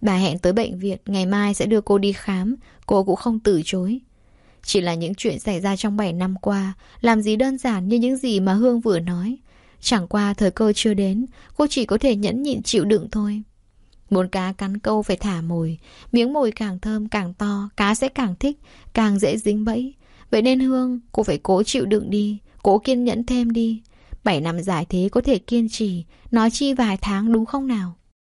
Bà hẹn tới bệnh viện, ngày mai sẽ đưa cô đi khám. Cô cũng không từ chối. Chỉ là những chuyện xảy ra trong bảy năm qua, làm gì đơn giản như những gì mà Hương vừa nói. Chẳng qua thời cơ chưa đến, cô chỉ có thể nhẫn nhịn chịu đựng thôi. Muốn cá cắn câu phải thả mồi. Miếng mồi càng thơm càng to, cá sẽ càng thích, càng dễ dính bẫy. Vậy nên Hương, cô phải cố chịu đựng đi, cố kiên nhẫn thêm đi. Bảy năm dài thế có thể kiên trì, nói chi vài tháng đúng không nào?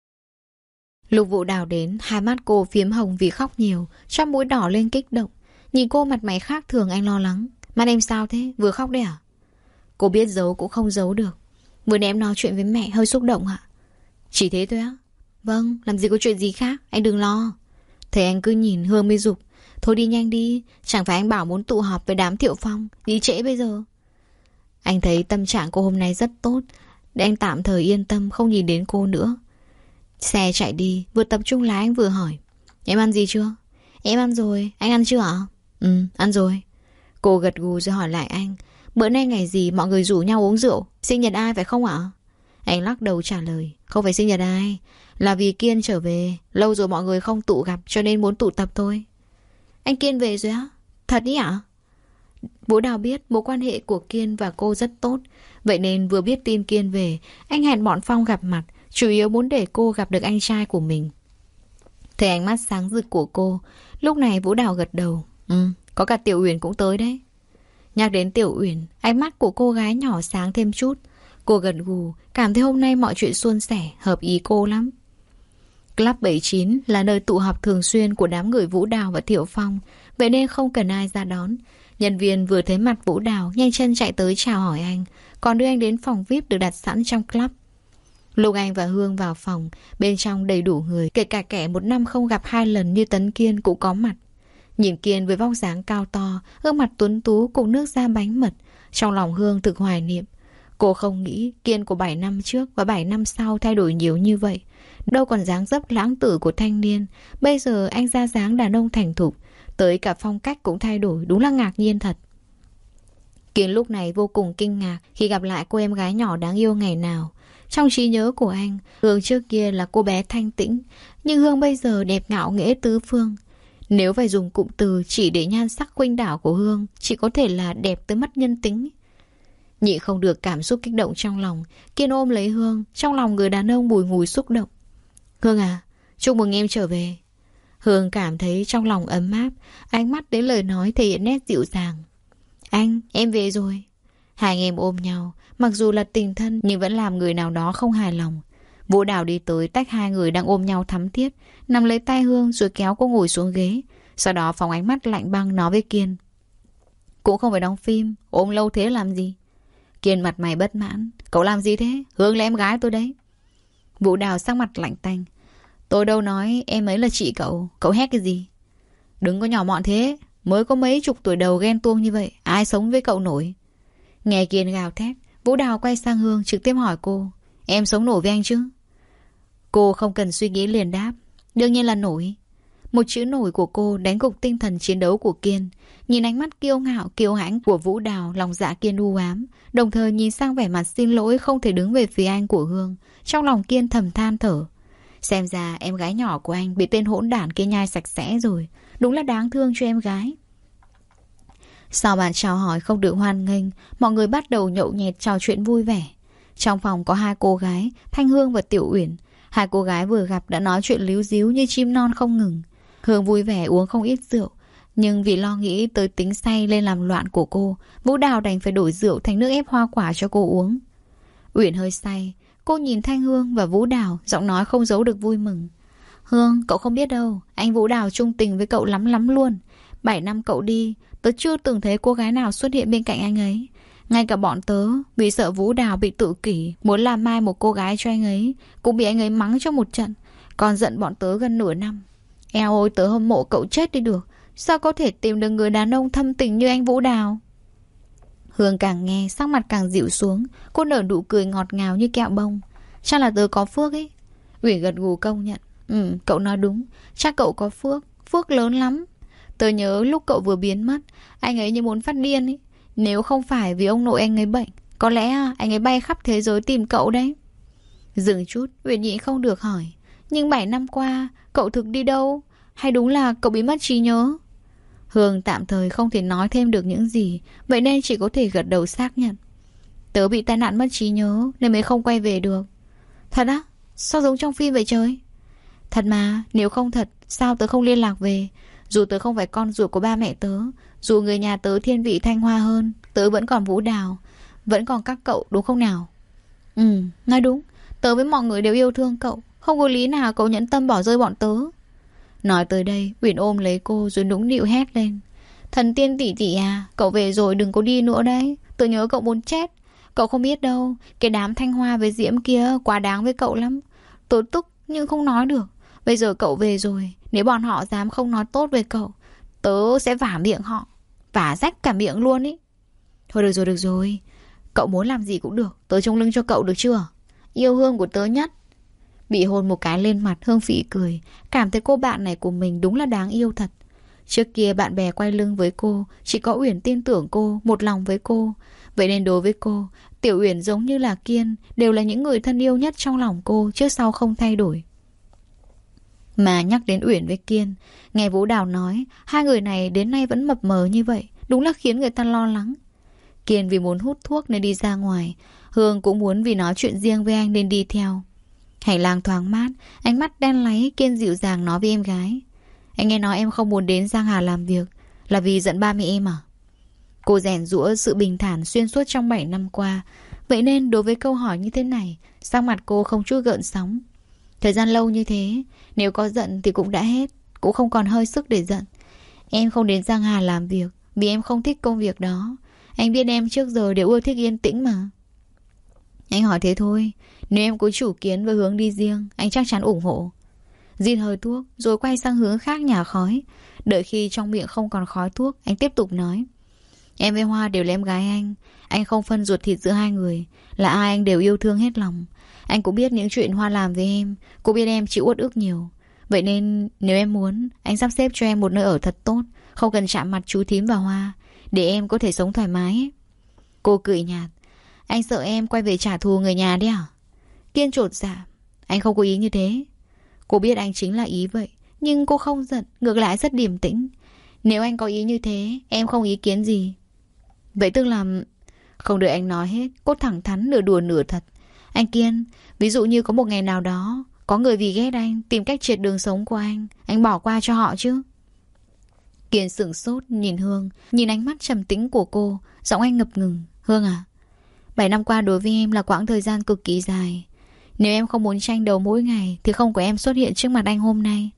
Lúc Vũ Đào đến, hai mắt cô phiếm hồng vì khóc nhiều, trong mũi đỏ lên kích động. Nhìn cô mặt mày khác thường, anh lo lắng. Mắt em sao thế? Vừa khóc đấy à? Cô biết giấu cũng không giấu được. Vừa nãy em nói chuyện với mẹ hơi xúc động ạ. Chỉ thế thôi á? Vâng, làm gì có chuyện gì khác, anh đừng lo. Thấy anh cứ nhìn, Hương mới giục. Thôi đi nhanh đi, chẳng phải anh bảo muốn tụ họp với đám Thiệu Phong, đi trễ bây giờ. Anh thấy tâm trạng cô hôm nay rất tốt, để anh tạm thời yên tâm không nhìn đến cô nữa. Xe chạy đi, vừa tập trung lái anh vừa hỏi. Em ăn gì chưa? Em ăn rồi, anh ăn chưa ạ? Ừ, ăn rồi. Cô gật gù rồi hỏi lại anh. Bữa nay ngày gì mọi người rủ nhau uống rượu? Sinh nhật ai phải không ạ? Anh lắc đầu trả lời. Không phải sinh nhật ai, là vì Kiên trở về. Lâu rồi mọi người không tụ gặp cho nên muốn tụ tập thôi. Anh Kiên về rồi á? Thật ý ạ? Vũ Đào biết mối quan hệ của Kiên và cô rất tốt. Vậy nên vừa biết tin Kiên về, anh hẹn bọn Phong gặp mặt, chủ yếu muốn để cô gặp được anh trai của mình. Thấy ánh mắt sáng rực của cô, lúc này Vũ Đào gật đầu. Ừ, có cả Tiểu Uyển cũng tới đấy. Nhắc đến Tiểu Uyển, ánh mắt của cô gái nhỏ sáng thêm chút. Cô gật gù, cảm thấy hôm nay mọi chuyện suôn sẻ, hợp ý cô lắm. Club bảy chín là nơi tụ họp thường xuyên của đám người Vũ Đào và Thiệu Phong, vậy nên không cần ai ra đón. Nhân viên vừa thấy mặt Vũ Đào nhanh chân chạy tới chào hỏi anh, còn đưa anh đến phòng vi ai pi được đặt sẵn trong club. Lúc anh và Hương vào phòng, bên trong đầy đủ người, kể cả kẻ một năm không gặp hai lần như Tấn Kiên cũng có mặt. Nhìn Kiên với vóc dáng cao to, gương mặt tuấn tú cùng nước da bánh mật, trong lòng Hương thực hoài niệm. Cô không nghĩ Kiên của bảy năm trước và bảy năm sau thay đổi nhiều như vậy. Đâu còn dáng dấp lãng tử của thanh niên, bây giờ anh ra dáng đàn ông thành thục, tới cả phong cách cũng thay đổi, đúng là ngạc nhiên thật. Kiên lúc này vô cùng kinh ngạc khi gặp lại cô em gái nhỏ đáng yêu ngày nào. Trong trí nhớ của anh, Hương trước kia là cô bé thanh tĩnh, nhưng Hương bây giờ đẹp ngạo nghễ tứ phương. Nếu phải dùng cụm từ chỉ để nhan sắc khuynh đảo của Hương, chỉ có thể là đẹp tới mất nhân tính. Nhị không được cảm xúc kích động trong lòng, Kiên ôm lấy Hương, trong lòng người đàn ông bùi ngùi xúc động. Hương à, chúc mừng em trở về. Hương cảm thấy trong lòng ấm áp, ánh mắt đến lời nói thể hiện nét dịu dàng. Anh, em về rồi. Hai anh em ôm nhau, mặc dù là tình thân nhưng vẫn làm người nào đó không hài lòng. Vũ Đào đi tới tách hai người đang ôm nhau thắm thiết, nắm lấy tay Hương rồi kéo cô ngồi xuống ghế. Sau đó phóng ánh mắt lạnh băng nói với Kiên. Cũng không phải đóng phim, ôm lâu thế làm gì? Kiên mặt mày bất mãn. Cậu làm gì thế? Hương là em gái tôi đấy. Vũ Đào sắc mặt lạnh tanh. Tôi đâu nói em ấy là chị cậu. Cậu hét cái gì? Đừng có nhỏ mọn thế. Mới có mấy chục tuổi đầu ghen tuông như vậy, ai sống với cậu nổi? Nghe Kiên gào thét, Vũ Đào quay sang Hương trực tiếp hỏi cô. Em sống nổi với anh chứ? Cô không cần suy nghĩ liền đáp. Đương nhiên là nổi. Một chữ nổi của cô đánh gục tinh thần chiến đấu của Kiên. Nhìn ánh mắt kiêu ngạo kiêu hãnh của Vũ Đào, lòng dạ Kiên u ám, đồng thời nhìn sang vẻ mặt xin lỗi không thể đứng về phía anh của Hương. Trong lòng Kiên thầm than thở. Xem ra em gái nhỏ của anh bị tên hỗn đản kia nhai sạch sẽ rồi. Đúng là đáng thương cho em gái. Sau bàn chào hỏi không được hoan nghênh, mọi người bắt đầu nhậu nhẹt trò chuyện vui vẻ. Trong phòng có hai cô gái, Thanh Hương và Tiểu Uyển. Hai cô gái vừa gặp đã nói chuyện líu díu như chim non không ngừng. Hương vui vẻ uống không ít rượu, nhưng vì lo nghĩ tới tính say lên làm loạn của cô, Vũ Đào đành phải đổi rượu thành nước ép hoa quả cho cô uống. Uyển hơi say, cô nhìn Thanh Hương và Vũ Đào, giọng nói không giấu được vui mừng. Hương, cậu không biết đâu, anh Vũ Đào chung tình với cậu lắm lắm luôn. Bảy năm cậu đi, tớ chưa từng thấy cô gái nào xuất hiện bên cạnh anh ấy. Ngay cả bọn tớ, vì sợ Vũ Đào bị tự kỷ, muốn làm mai một cô gái cho anh ấy, cũng bị anh ấy mắng cho một trận, còn giận bọn tớ gần nửa năm. Eo ôi, tớ hâm mộ cậu chết đi được. Sao có thể tìm được người đàn ông thâm tình như anh Vũ Đào? Hương càng nghe sắc mặt càng dịu xuống. Cô nở nụ cười ngọt ngào như kẹo bông. Chắc là tớ có phước ấy. Uyển gật gù công nhận. Ừ, cậu nói đúng. Chắc cậu có phước. Phước lớn lắm. Tớ nhớ lúc cậu vừa biến mất, anh ấy như muốn phát điên ấy. Nếu không phải vì ông nội anh ấy bệnh, có lẽ anh ấy bay khắp thế giới tìm cậu đấy. Dừng chút, Uyển nhịn không được hỏi. Nhưng bảy năm qua cậu thực đi đâu? Hay đúng là cậu bị mất trí nhớ? Hương tạm thời không thể nói thêm được những gì, vậy nên chỉ có thể gật đầu xác nhận. Tớ bị tai nạn mất trí nhớ nên mới không quay về được. Thật á? Sao giống trong phim vậy trời? Thật mà, nếu không thật sao tớ không liên lạc về? Dù tớ không phải con ruột của ba mẹ tớ, dù người nhà tớ thiên vị Thanh Hoa hơn, tớ vẫn còn Vũ Đào, vẫn còn các cậu, đúng không nào? Ừ, nói đúng. Tớ với mọi người đều yêu thương cậu, không có lý nào cậu nhẫn tâm bỏ rơi bọn tớ. Nói tới đây, Uyển ôm lấy cô rồi nũng nịu hét lên. Thần tiên tỷ tỷ à, cậu về rồi đừng có đi nữa đấy. Tớ nhớ cậu muốn chết. Cậu không biết đâu, cái đám Thanh Hoa với Diễm kia quá đáng với cậu lắm. Tớ tức nhưng không nói được. Bây giờ cậu về rồi, nếu bọn họ dám không nói tốt về cậu, tớ sẽ vả miệng họ, vả rách cả miệng luôn ý. Thôi được rồi, được rồi. Cậu muốn làm gì cũng được, tớ trông lưng cho cậu được chưa? Yêu Hương của tớ nhất. Bị hôn một cái lên mặt, Hương phỉ cười, cảm thấy cô bạn này của mình đúng là đáng yêu thật. Trước kia bạn bè quay lưng với cô, chỉ có Uyển tin tưởng cô, một lòng với cô. Vậy nên đối với cô, Tiểu Uyển giống như là Kiên, đều là những người thân yêu nhất trong lòng cô, trước sau không thay đổi. Mà nhắc đến Uyển với Kiên, nghe Vũ Đào nói hai người này đến nay vẫn mập mờ như vậy, đúng là khiến người ta lo lắng. Kiên vì muốn hút thuốc nên đi ra ngoài, Hương cũng muốn vì nói chuyện riêng với anh nên đi theo. Hành lang thoáng mát, ánh mắt đen láy, Kiên dịu dàng nói với em gái. Anh nghe nói em không muốn đến Giang Hà làm việc là vì giận ba mẹ em à? Cô rèn giũa sự bình thản xuyên suốt trong bảy năm qua, vậy nên đối với câu hỏi như thế này, sắc mặt cô không chút gợn sóng. Thời gian lâu như thế, nếu có giận thì cũng đã hết, cũng không còn hơi sức để giận. Em không đến Giang Hà làm việc vì em không thích công việc đó. Anh biết em trước giờ đều ưa thích yên tĩnh mà. Anh hỏi thế thôi, nếu em có chủ kiến và hướng đi riêng, anh chắc chắn ủng hộ. Rít hơi thuốc rồi quay sang hướng khác nhả khói. Đợi khi trong miệng không còn khói thuốc, anh tiếp tục nói. Em với Hoa đều là em gái anh. Anh không phân ruột thịt giữa hai người, là ai anh đều yêu thương hết lòng. Anh cũng biết những chuyện Hoa làm với em, cũng biết em chịu uất ức nhiều. Vậy nên nếu em muốn, anh sắp xếp cho em một nơi ở thật tốt, không cần chạm mặt chú thím và Hoa, để em có thể sống thoải mái. Cô cười nhạt. Anh sợ em quay về trả thù người nhà đấy à? Kiên chột dạ. Anh không có ý như thế. Cô biết anh chính là ý vậy, nhưng cô không giận, ngược lại rất điềm tĩnh. Nếu anh có ý như thế, em không ý kiến gì. Vậy tức là... Không đợi anh nói hết, cô thẳng thắn nửa đùa nửa thật. Anh Kiên, ví dụ như có một ngày nào đó, có người vì ghét anh, tìm cách triệt đường sống của anh, anh bỏ qua cho họ chứ? Kiên sửng sốt, nhìn Hương, nhìn ánh mắt trầm tĩnh của cô, giọng anh ngập ngừng. Hương à, bảy năm qua đối với em là quãng thời gian cực kỳ dài. Nếu em không muốn tranh đấu mỗi ngày thì không có em xuất hiện trước mặt anh hôm nay.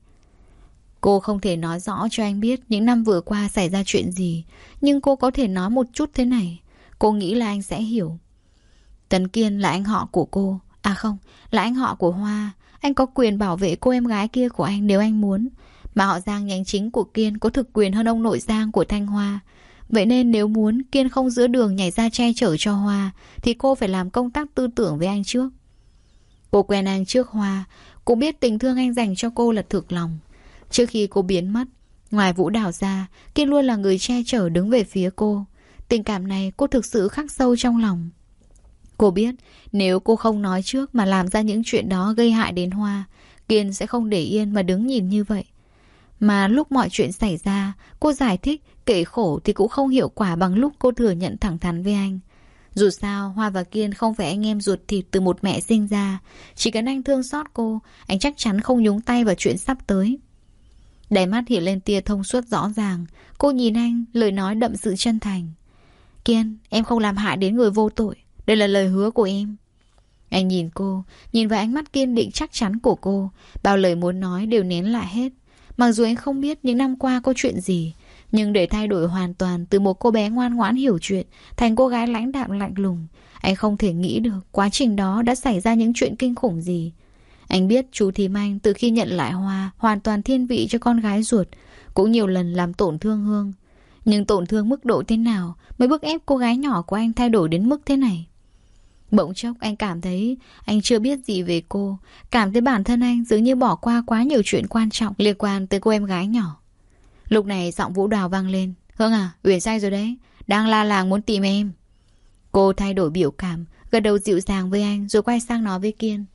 Cô không thể nói rõ cho anh biết những năm vừa qua xảy ra chuyện gì, nhưng cô có thể nói một chút thế này. Cô nghĩ là anh sẽ hiểu. Tấn Kiên là anh họ của cô. À không, là anh họ của Hoa. Anh có quyền bảo vệ cô em gái kia của anh nếu anh muốn. Mà họ Giang nhánh chính của Kiên có thực quyền hơn ông nội Giang của Thanh Hoa. Vậy nên nếu muốn Kiên không giữa đường nhảy ra che chở cho Hoa, thì cô phải làm công tác tư tưởng với anh trước. Cô quen anh trước Hoa, cô biết tình thương anh dành cho cô là thực lòng. Trước khi cô biến mất, ngoài Vũ Đào ra, Kiên luôn là người che chở đứng về phía cô. Tình cảm này cô thực sự khắc sâu trong lòng. Cô biết nếu cô không nói trước mà làm ra những chuyện đó gây hại đến Hoa, Kiên sẽ không để yên mà đứng nhìn như vậy. Mà lúc mọi chuyện xảy ra, cô giải thích, kể khổ thì cũng không hiệu quả bằng lúc cô thừa nhận thẳng thắn với anh. Dù sao, Hoa và Kiên không phải anh em ruột thịt từ một mẹ sinh ra. Chỉ cần anh thương xót cô, anh chắc chắn không nhúng tay vào chuyện sắp tới. Đáy mắt hiện lên tia thông suốt rõ ràng. Cô nhìn anh, lời nói đậm sự chân thành. Kiên, em không làm hại đến người vô tội. Đây là lời hứa của em. Anh nhìn cô, nhìn vào ánh mắt kiên định chắc chắn của cô. Bao lời muốn nói đều nén lại hết. Mặc dù anh không biết những năm qua có chuyện gì, nhưng để thay đổi hoàn toàn từ một cô bé ngoan ngoãn hiểu chuyện thành cô gái lãnh đạm lạnh lùng, anh không thể nghĩ được quá trình đó đã xảy ra những chuyện kinh khủng gì. Anh biết chú thím anh từ khi nhận lại Hoa hoàn toàn thiên vị cho con gái ruột, cũng nhiều lần làm tổn thương Hương. Nhưng tổn thương mức độ thế nào mới bức ép cô gái nhỏ của anh thay đổi đến mức thế này? Bỗng chốc anh cảm thấy anh chưa biết gì về cô, cảm thấy bản thân anh dường như bỏ qua quá nhiều chuyện quan trọng liên quan tới cô em gái nhỏ. Lúc này giọng Vũ Đào vang lên. Hương à, Uyển say rồi đấy, đang la làng muốn tìm em. Cô thay đổi biểu cảm, gật đầu dịu dàng với anh rồi quay sang nói với Kiên.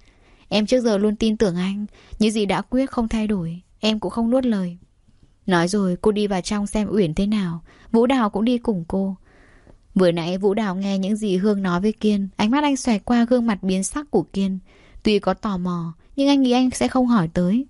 Em trước giờ luôn tin tưởng anh. Những gì đã quyết không thay đổi. Em cũng không nuốt lời. Nói rồi cô đi vào trong xem Uyển thế nào. Vũ Đào cũng đi cùng cô. Vừa nãy Vũ Đào nghe những gì Hương nói với Kiên. Ánh mắt anh xoẹt qua gương mặt biến sắc của Kiên. Tuy có tò mò, nhưng anh nghĩ anh sẽ không hỏi tới.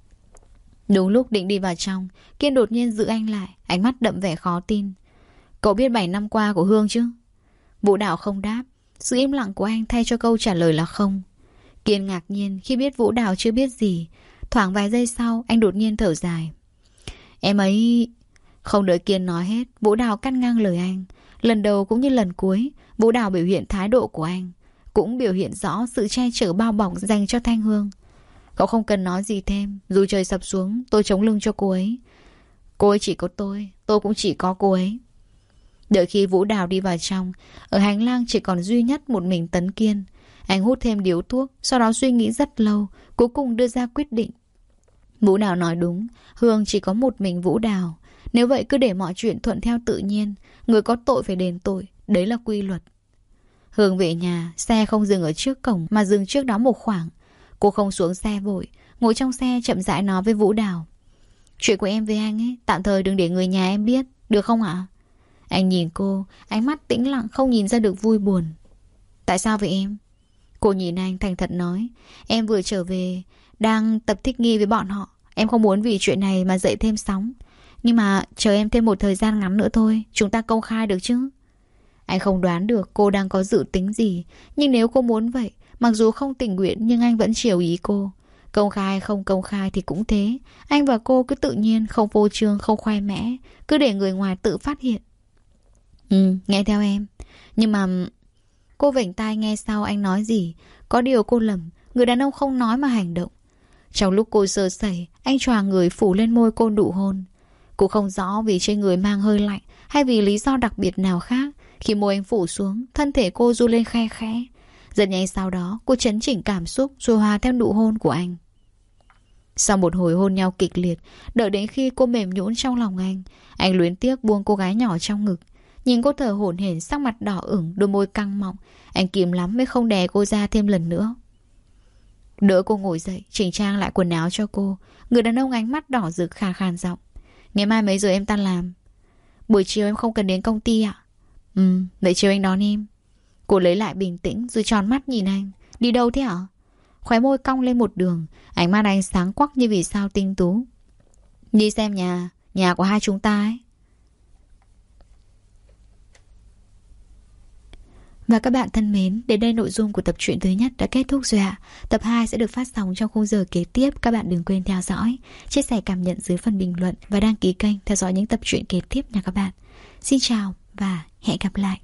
Đúng lúc định đi vào trong, Kiên đột nhiên giữ anh lại. Ánh mắt đậm vẻ khó tin. Cậu biết bảy năm qua của Hương chứ? Vũ Đào không đáp. Sự im lặng của anh thay cho câu trả lời là không. Kiên ngạc nhiên khi biết Vũ Đào chưa biết gì. Thoảng vài giây sau, anh đột nhiên thở dài. Em ấy... Không đợi Kiên nói hết, Vũ Đào cắt ngang lời anh. Lần đầu cũng như lần cuối, Vũ Đào biểu hiện thái độ của anh, cũng biểu hiện rõ sự che chở bao bọc dành cho Thanh Hương. Cậu không cần nói gì thêm. Dù trời sập xuống, tôi chống lưng cho cô ấy. Cô ấy chỉ có tôi, tôi cũng chỉ có cô ấy. Đợi khi Vũ Đào đi vào trong, ở hành lang chỉ còn duy nhất một mình Tấn Kiên. Anh hút thêm điếu thuốc, sau đó suy nghĩ rất lâu, cuối cùng đưa ra quyết định. Vũ Đào nói đúng, Hương chỉ có một mình Vũ Đào. Nếu vậy cứ để mọi chuyện thuận theo tự nhiên. Người có tội phải đền tội, đấy là quy luật. Hương về nhà, xe không dừng ở trước cổng mà dừng trước đó một khoảng. Cô không xuống xe vội, ngồi trong xe chậm rãi nói với Vũ Đào. Chuyện của em với anh ấy, tạm thời đừng để người nhà em biết, được không ạ? Anh nhìn cô, ánh mắt tĩnh lặng không nhìn ra được vui buồn. Tại sao vậy em? Cô nhìn anh thành thật nói. Em vừa trở về, đang tập thích nghi với bọn họ. Em không muốn vì chuyện này mà dậy thêm sóng. Nhưng mà chờ em thêm một thời gian ngắn nữa thôi, chúng ta công khai được chứ? Anh không đoán được cô đang có dự tính gì. Nhưng nếu cô muốn vậy, mặc dù không tình nguyện nhưng anh vẫn chiều ý cô. Công khai không công khai thì cũng thế. Anh và cô cứ tự nhiên, không phô trương, không khoe mẽ. Cứ để người ngoài tự phát hiện. Ừ, nghe theo em. Nhưng mà... Cô vểnh tai nghe sau anh nói gì. Có điều cô lầm, người đàn ông không nói mà hành động. Trong lúc cô sơ sẩy, anh choàng người phủ lên môi cô nụ hôn. Cô không rõ vì trên người mang hơi lạnh hay vì lý do đặc biệt nào khác. Khi môi anh phủ xuống, thân thể cô du lên khe khẽ. Rất nhanh sau đó, cô chấn chỉnh cảm xúc rồi hòa theo nụ hôn của anh. Sau một hồi hôn nhau kịch liệt, đợi đến khi cô mềm nhũn trong lòng anh, anh luyến tiếc buông cô gái nhỏ trong ngực. Nhìn cô thở hổn hển, sắc mặt đỏ ửng, đôi môi căng mọng, anh kìm lắm mới không đè cô ra thêm lần nữa. Đỡ cô ngồi dậy, chỉnh trang lại quần áo cho cô. Người đàn ông ánh mắt đỏ rực khàn khàn giọng. Ngày mai mấy giờ em tan làm? Buổi chiều em không cần đến công ty ạ? Ừ, vậy chiều anh đón em. Cô lấy lại bình tĩnh rồi tròn mắt nhìn anh. Đi đâu thế hả? Khóe môi cong lên một đường, ánh mắt anh sáng quắc như vì sao tinh tú. Đi xem nhà, nhà của hai chúng ta ấy. Và các bạn thân mến, đến đây nội dung của tập truyện thứ nhất đã kết thúc rồi ạ. Tập hai sẽ được phát sóng trong khung giờ kế tiếp. Các bạn đừng quên theo dõi, chia sẻ cảm nhận dưới phần bình luận và đăng ký kênh theo dõi những tập truyện kế tiếp nha các bạn. Xin chào và hẹn gặp lại.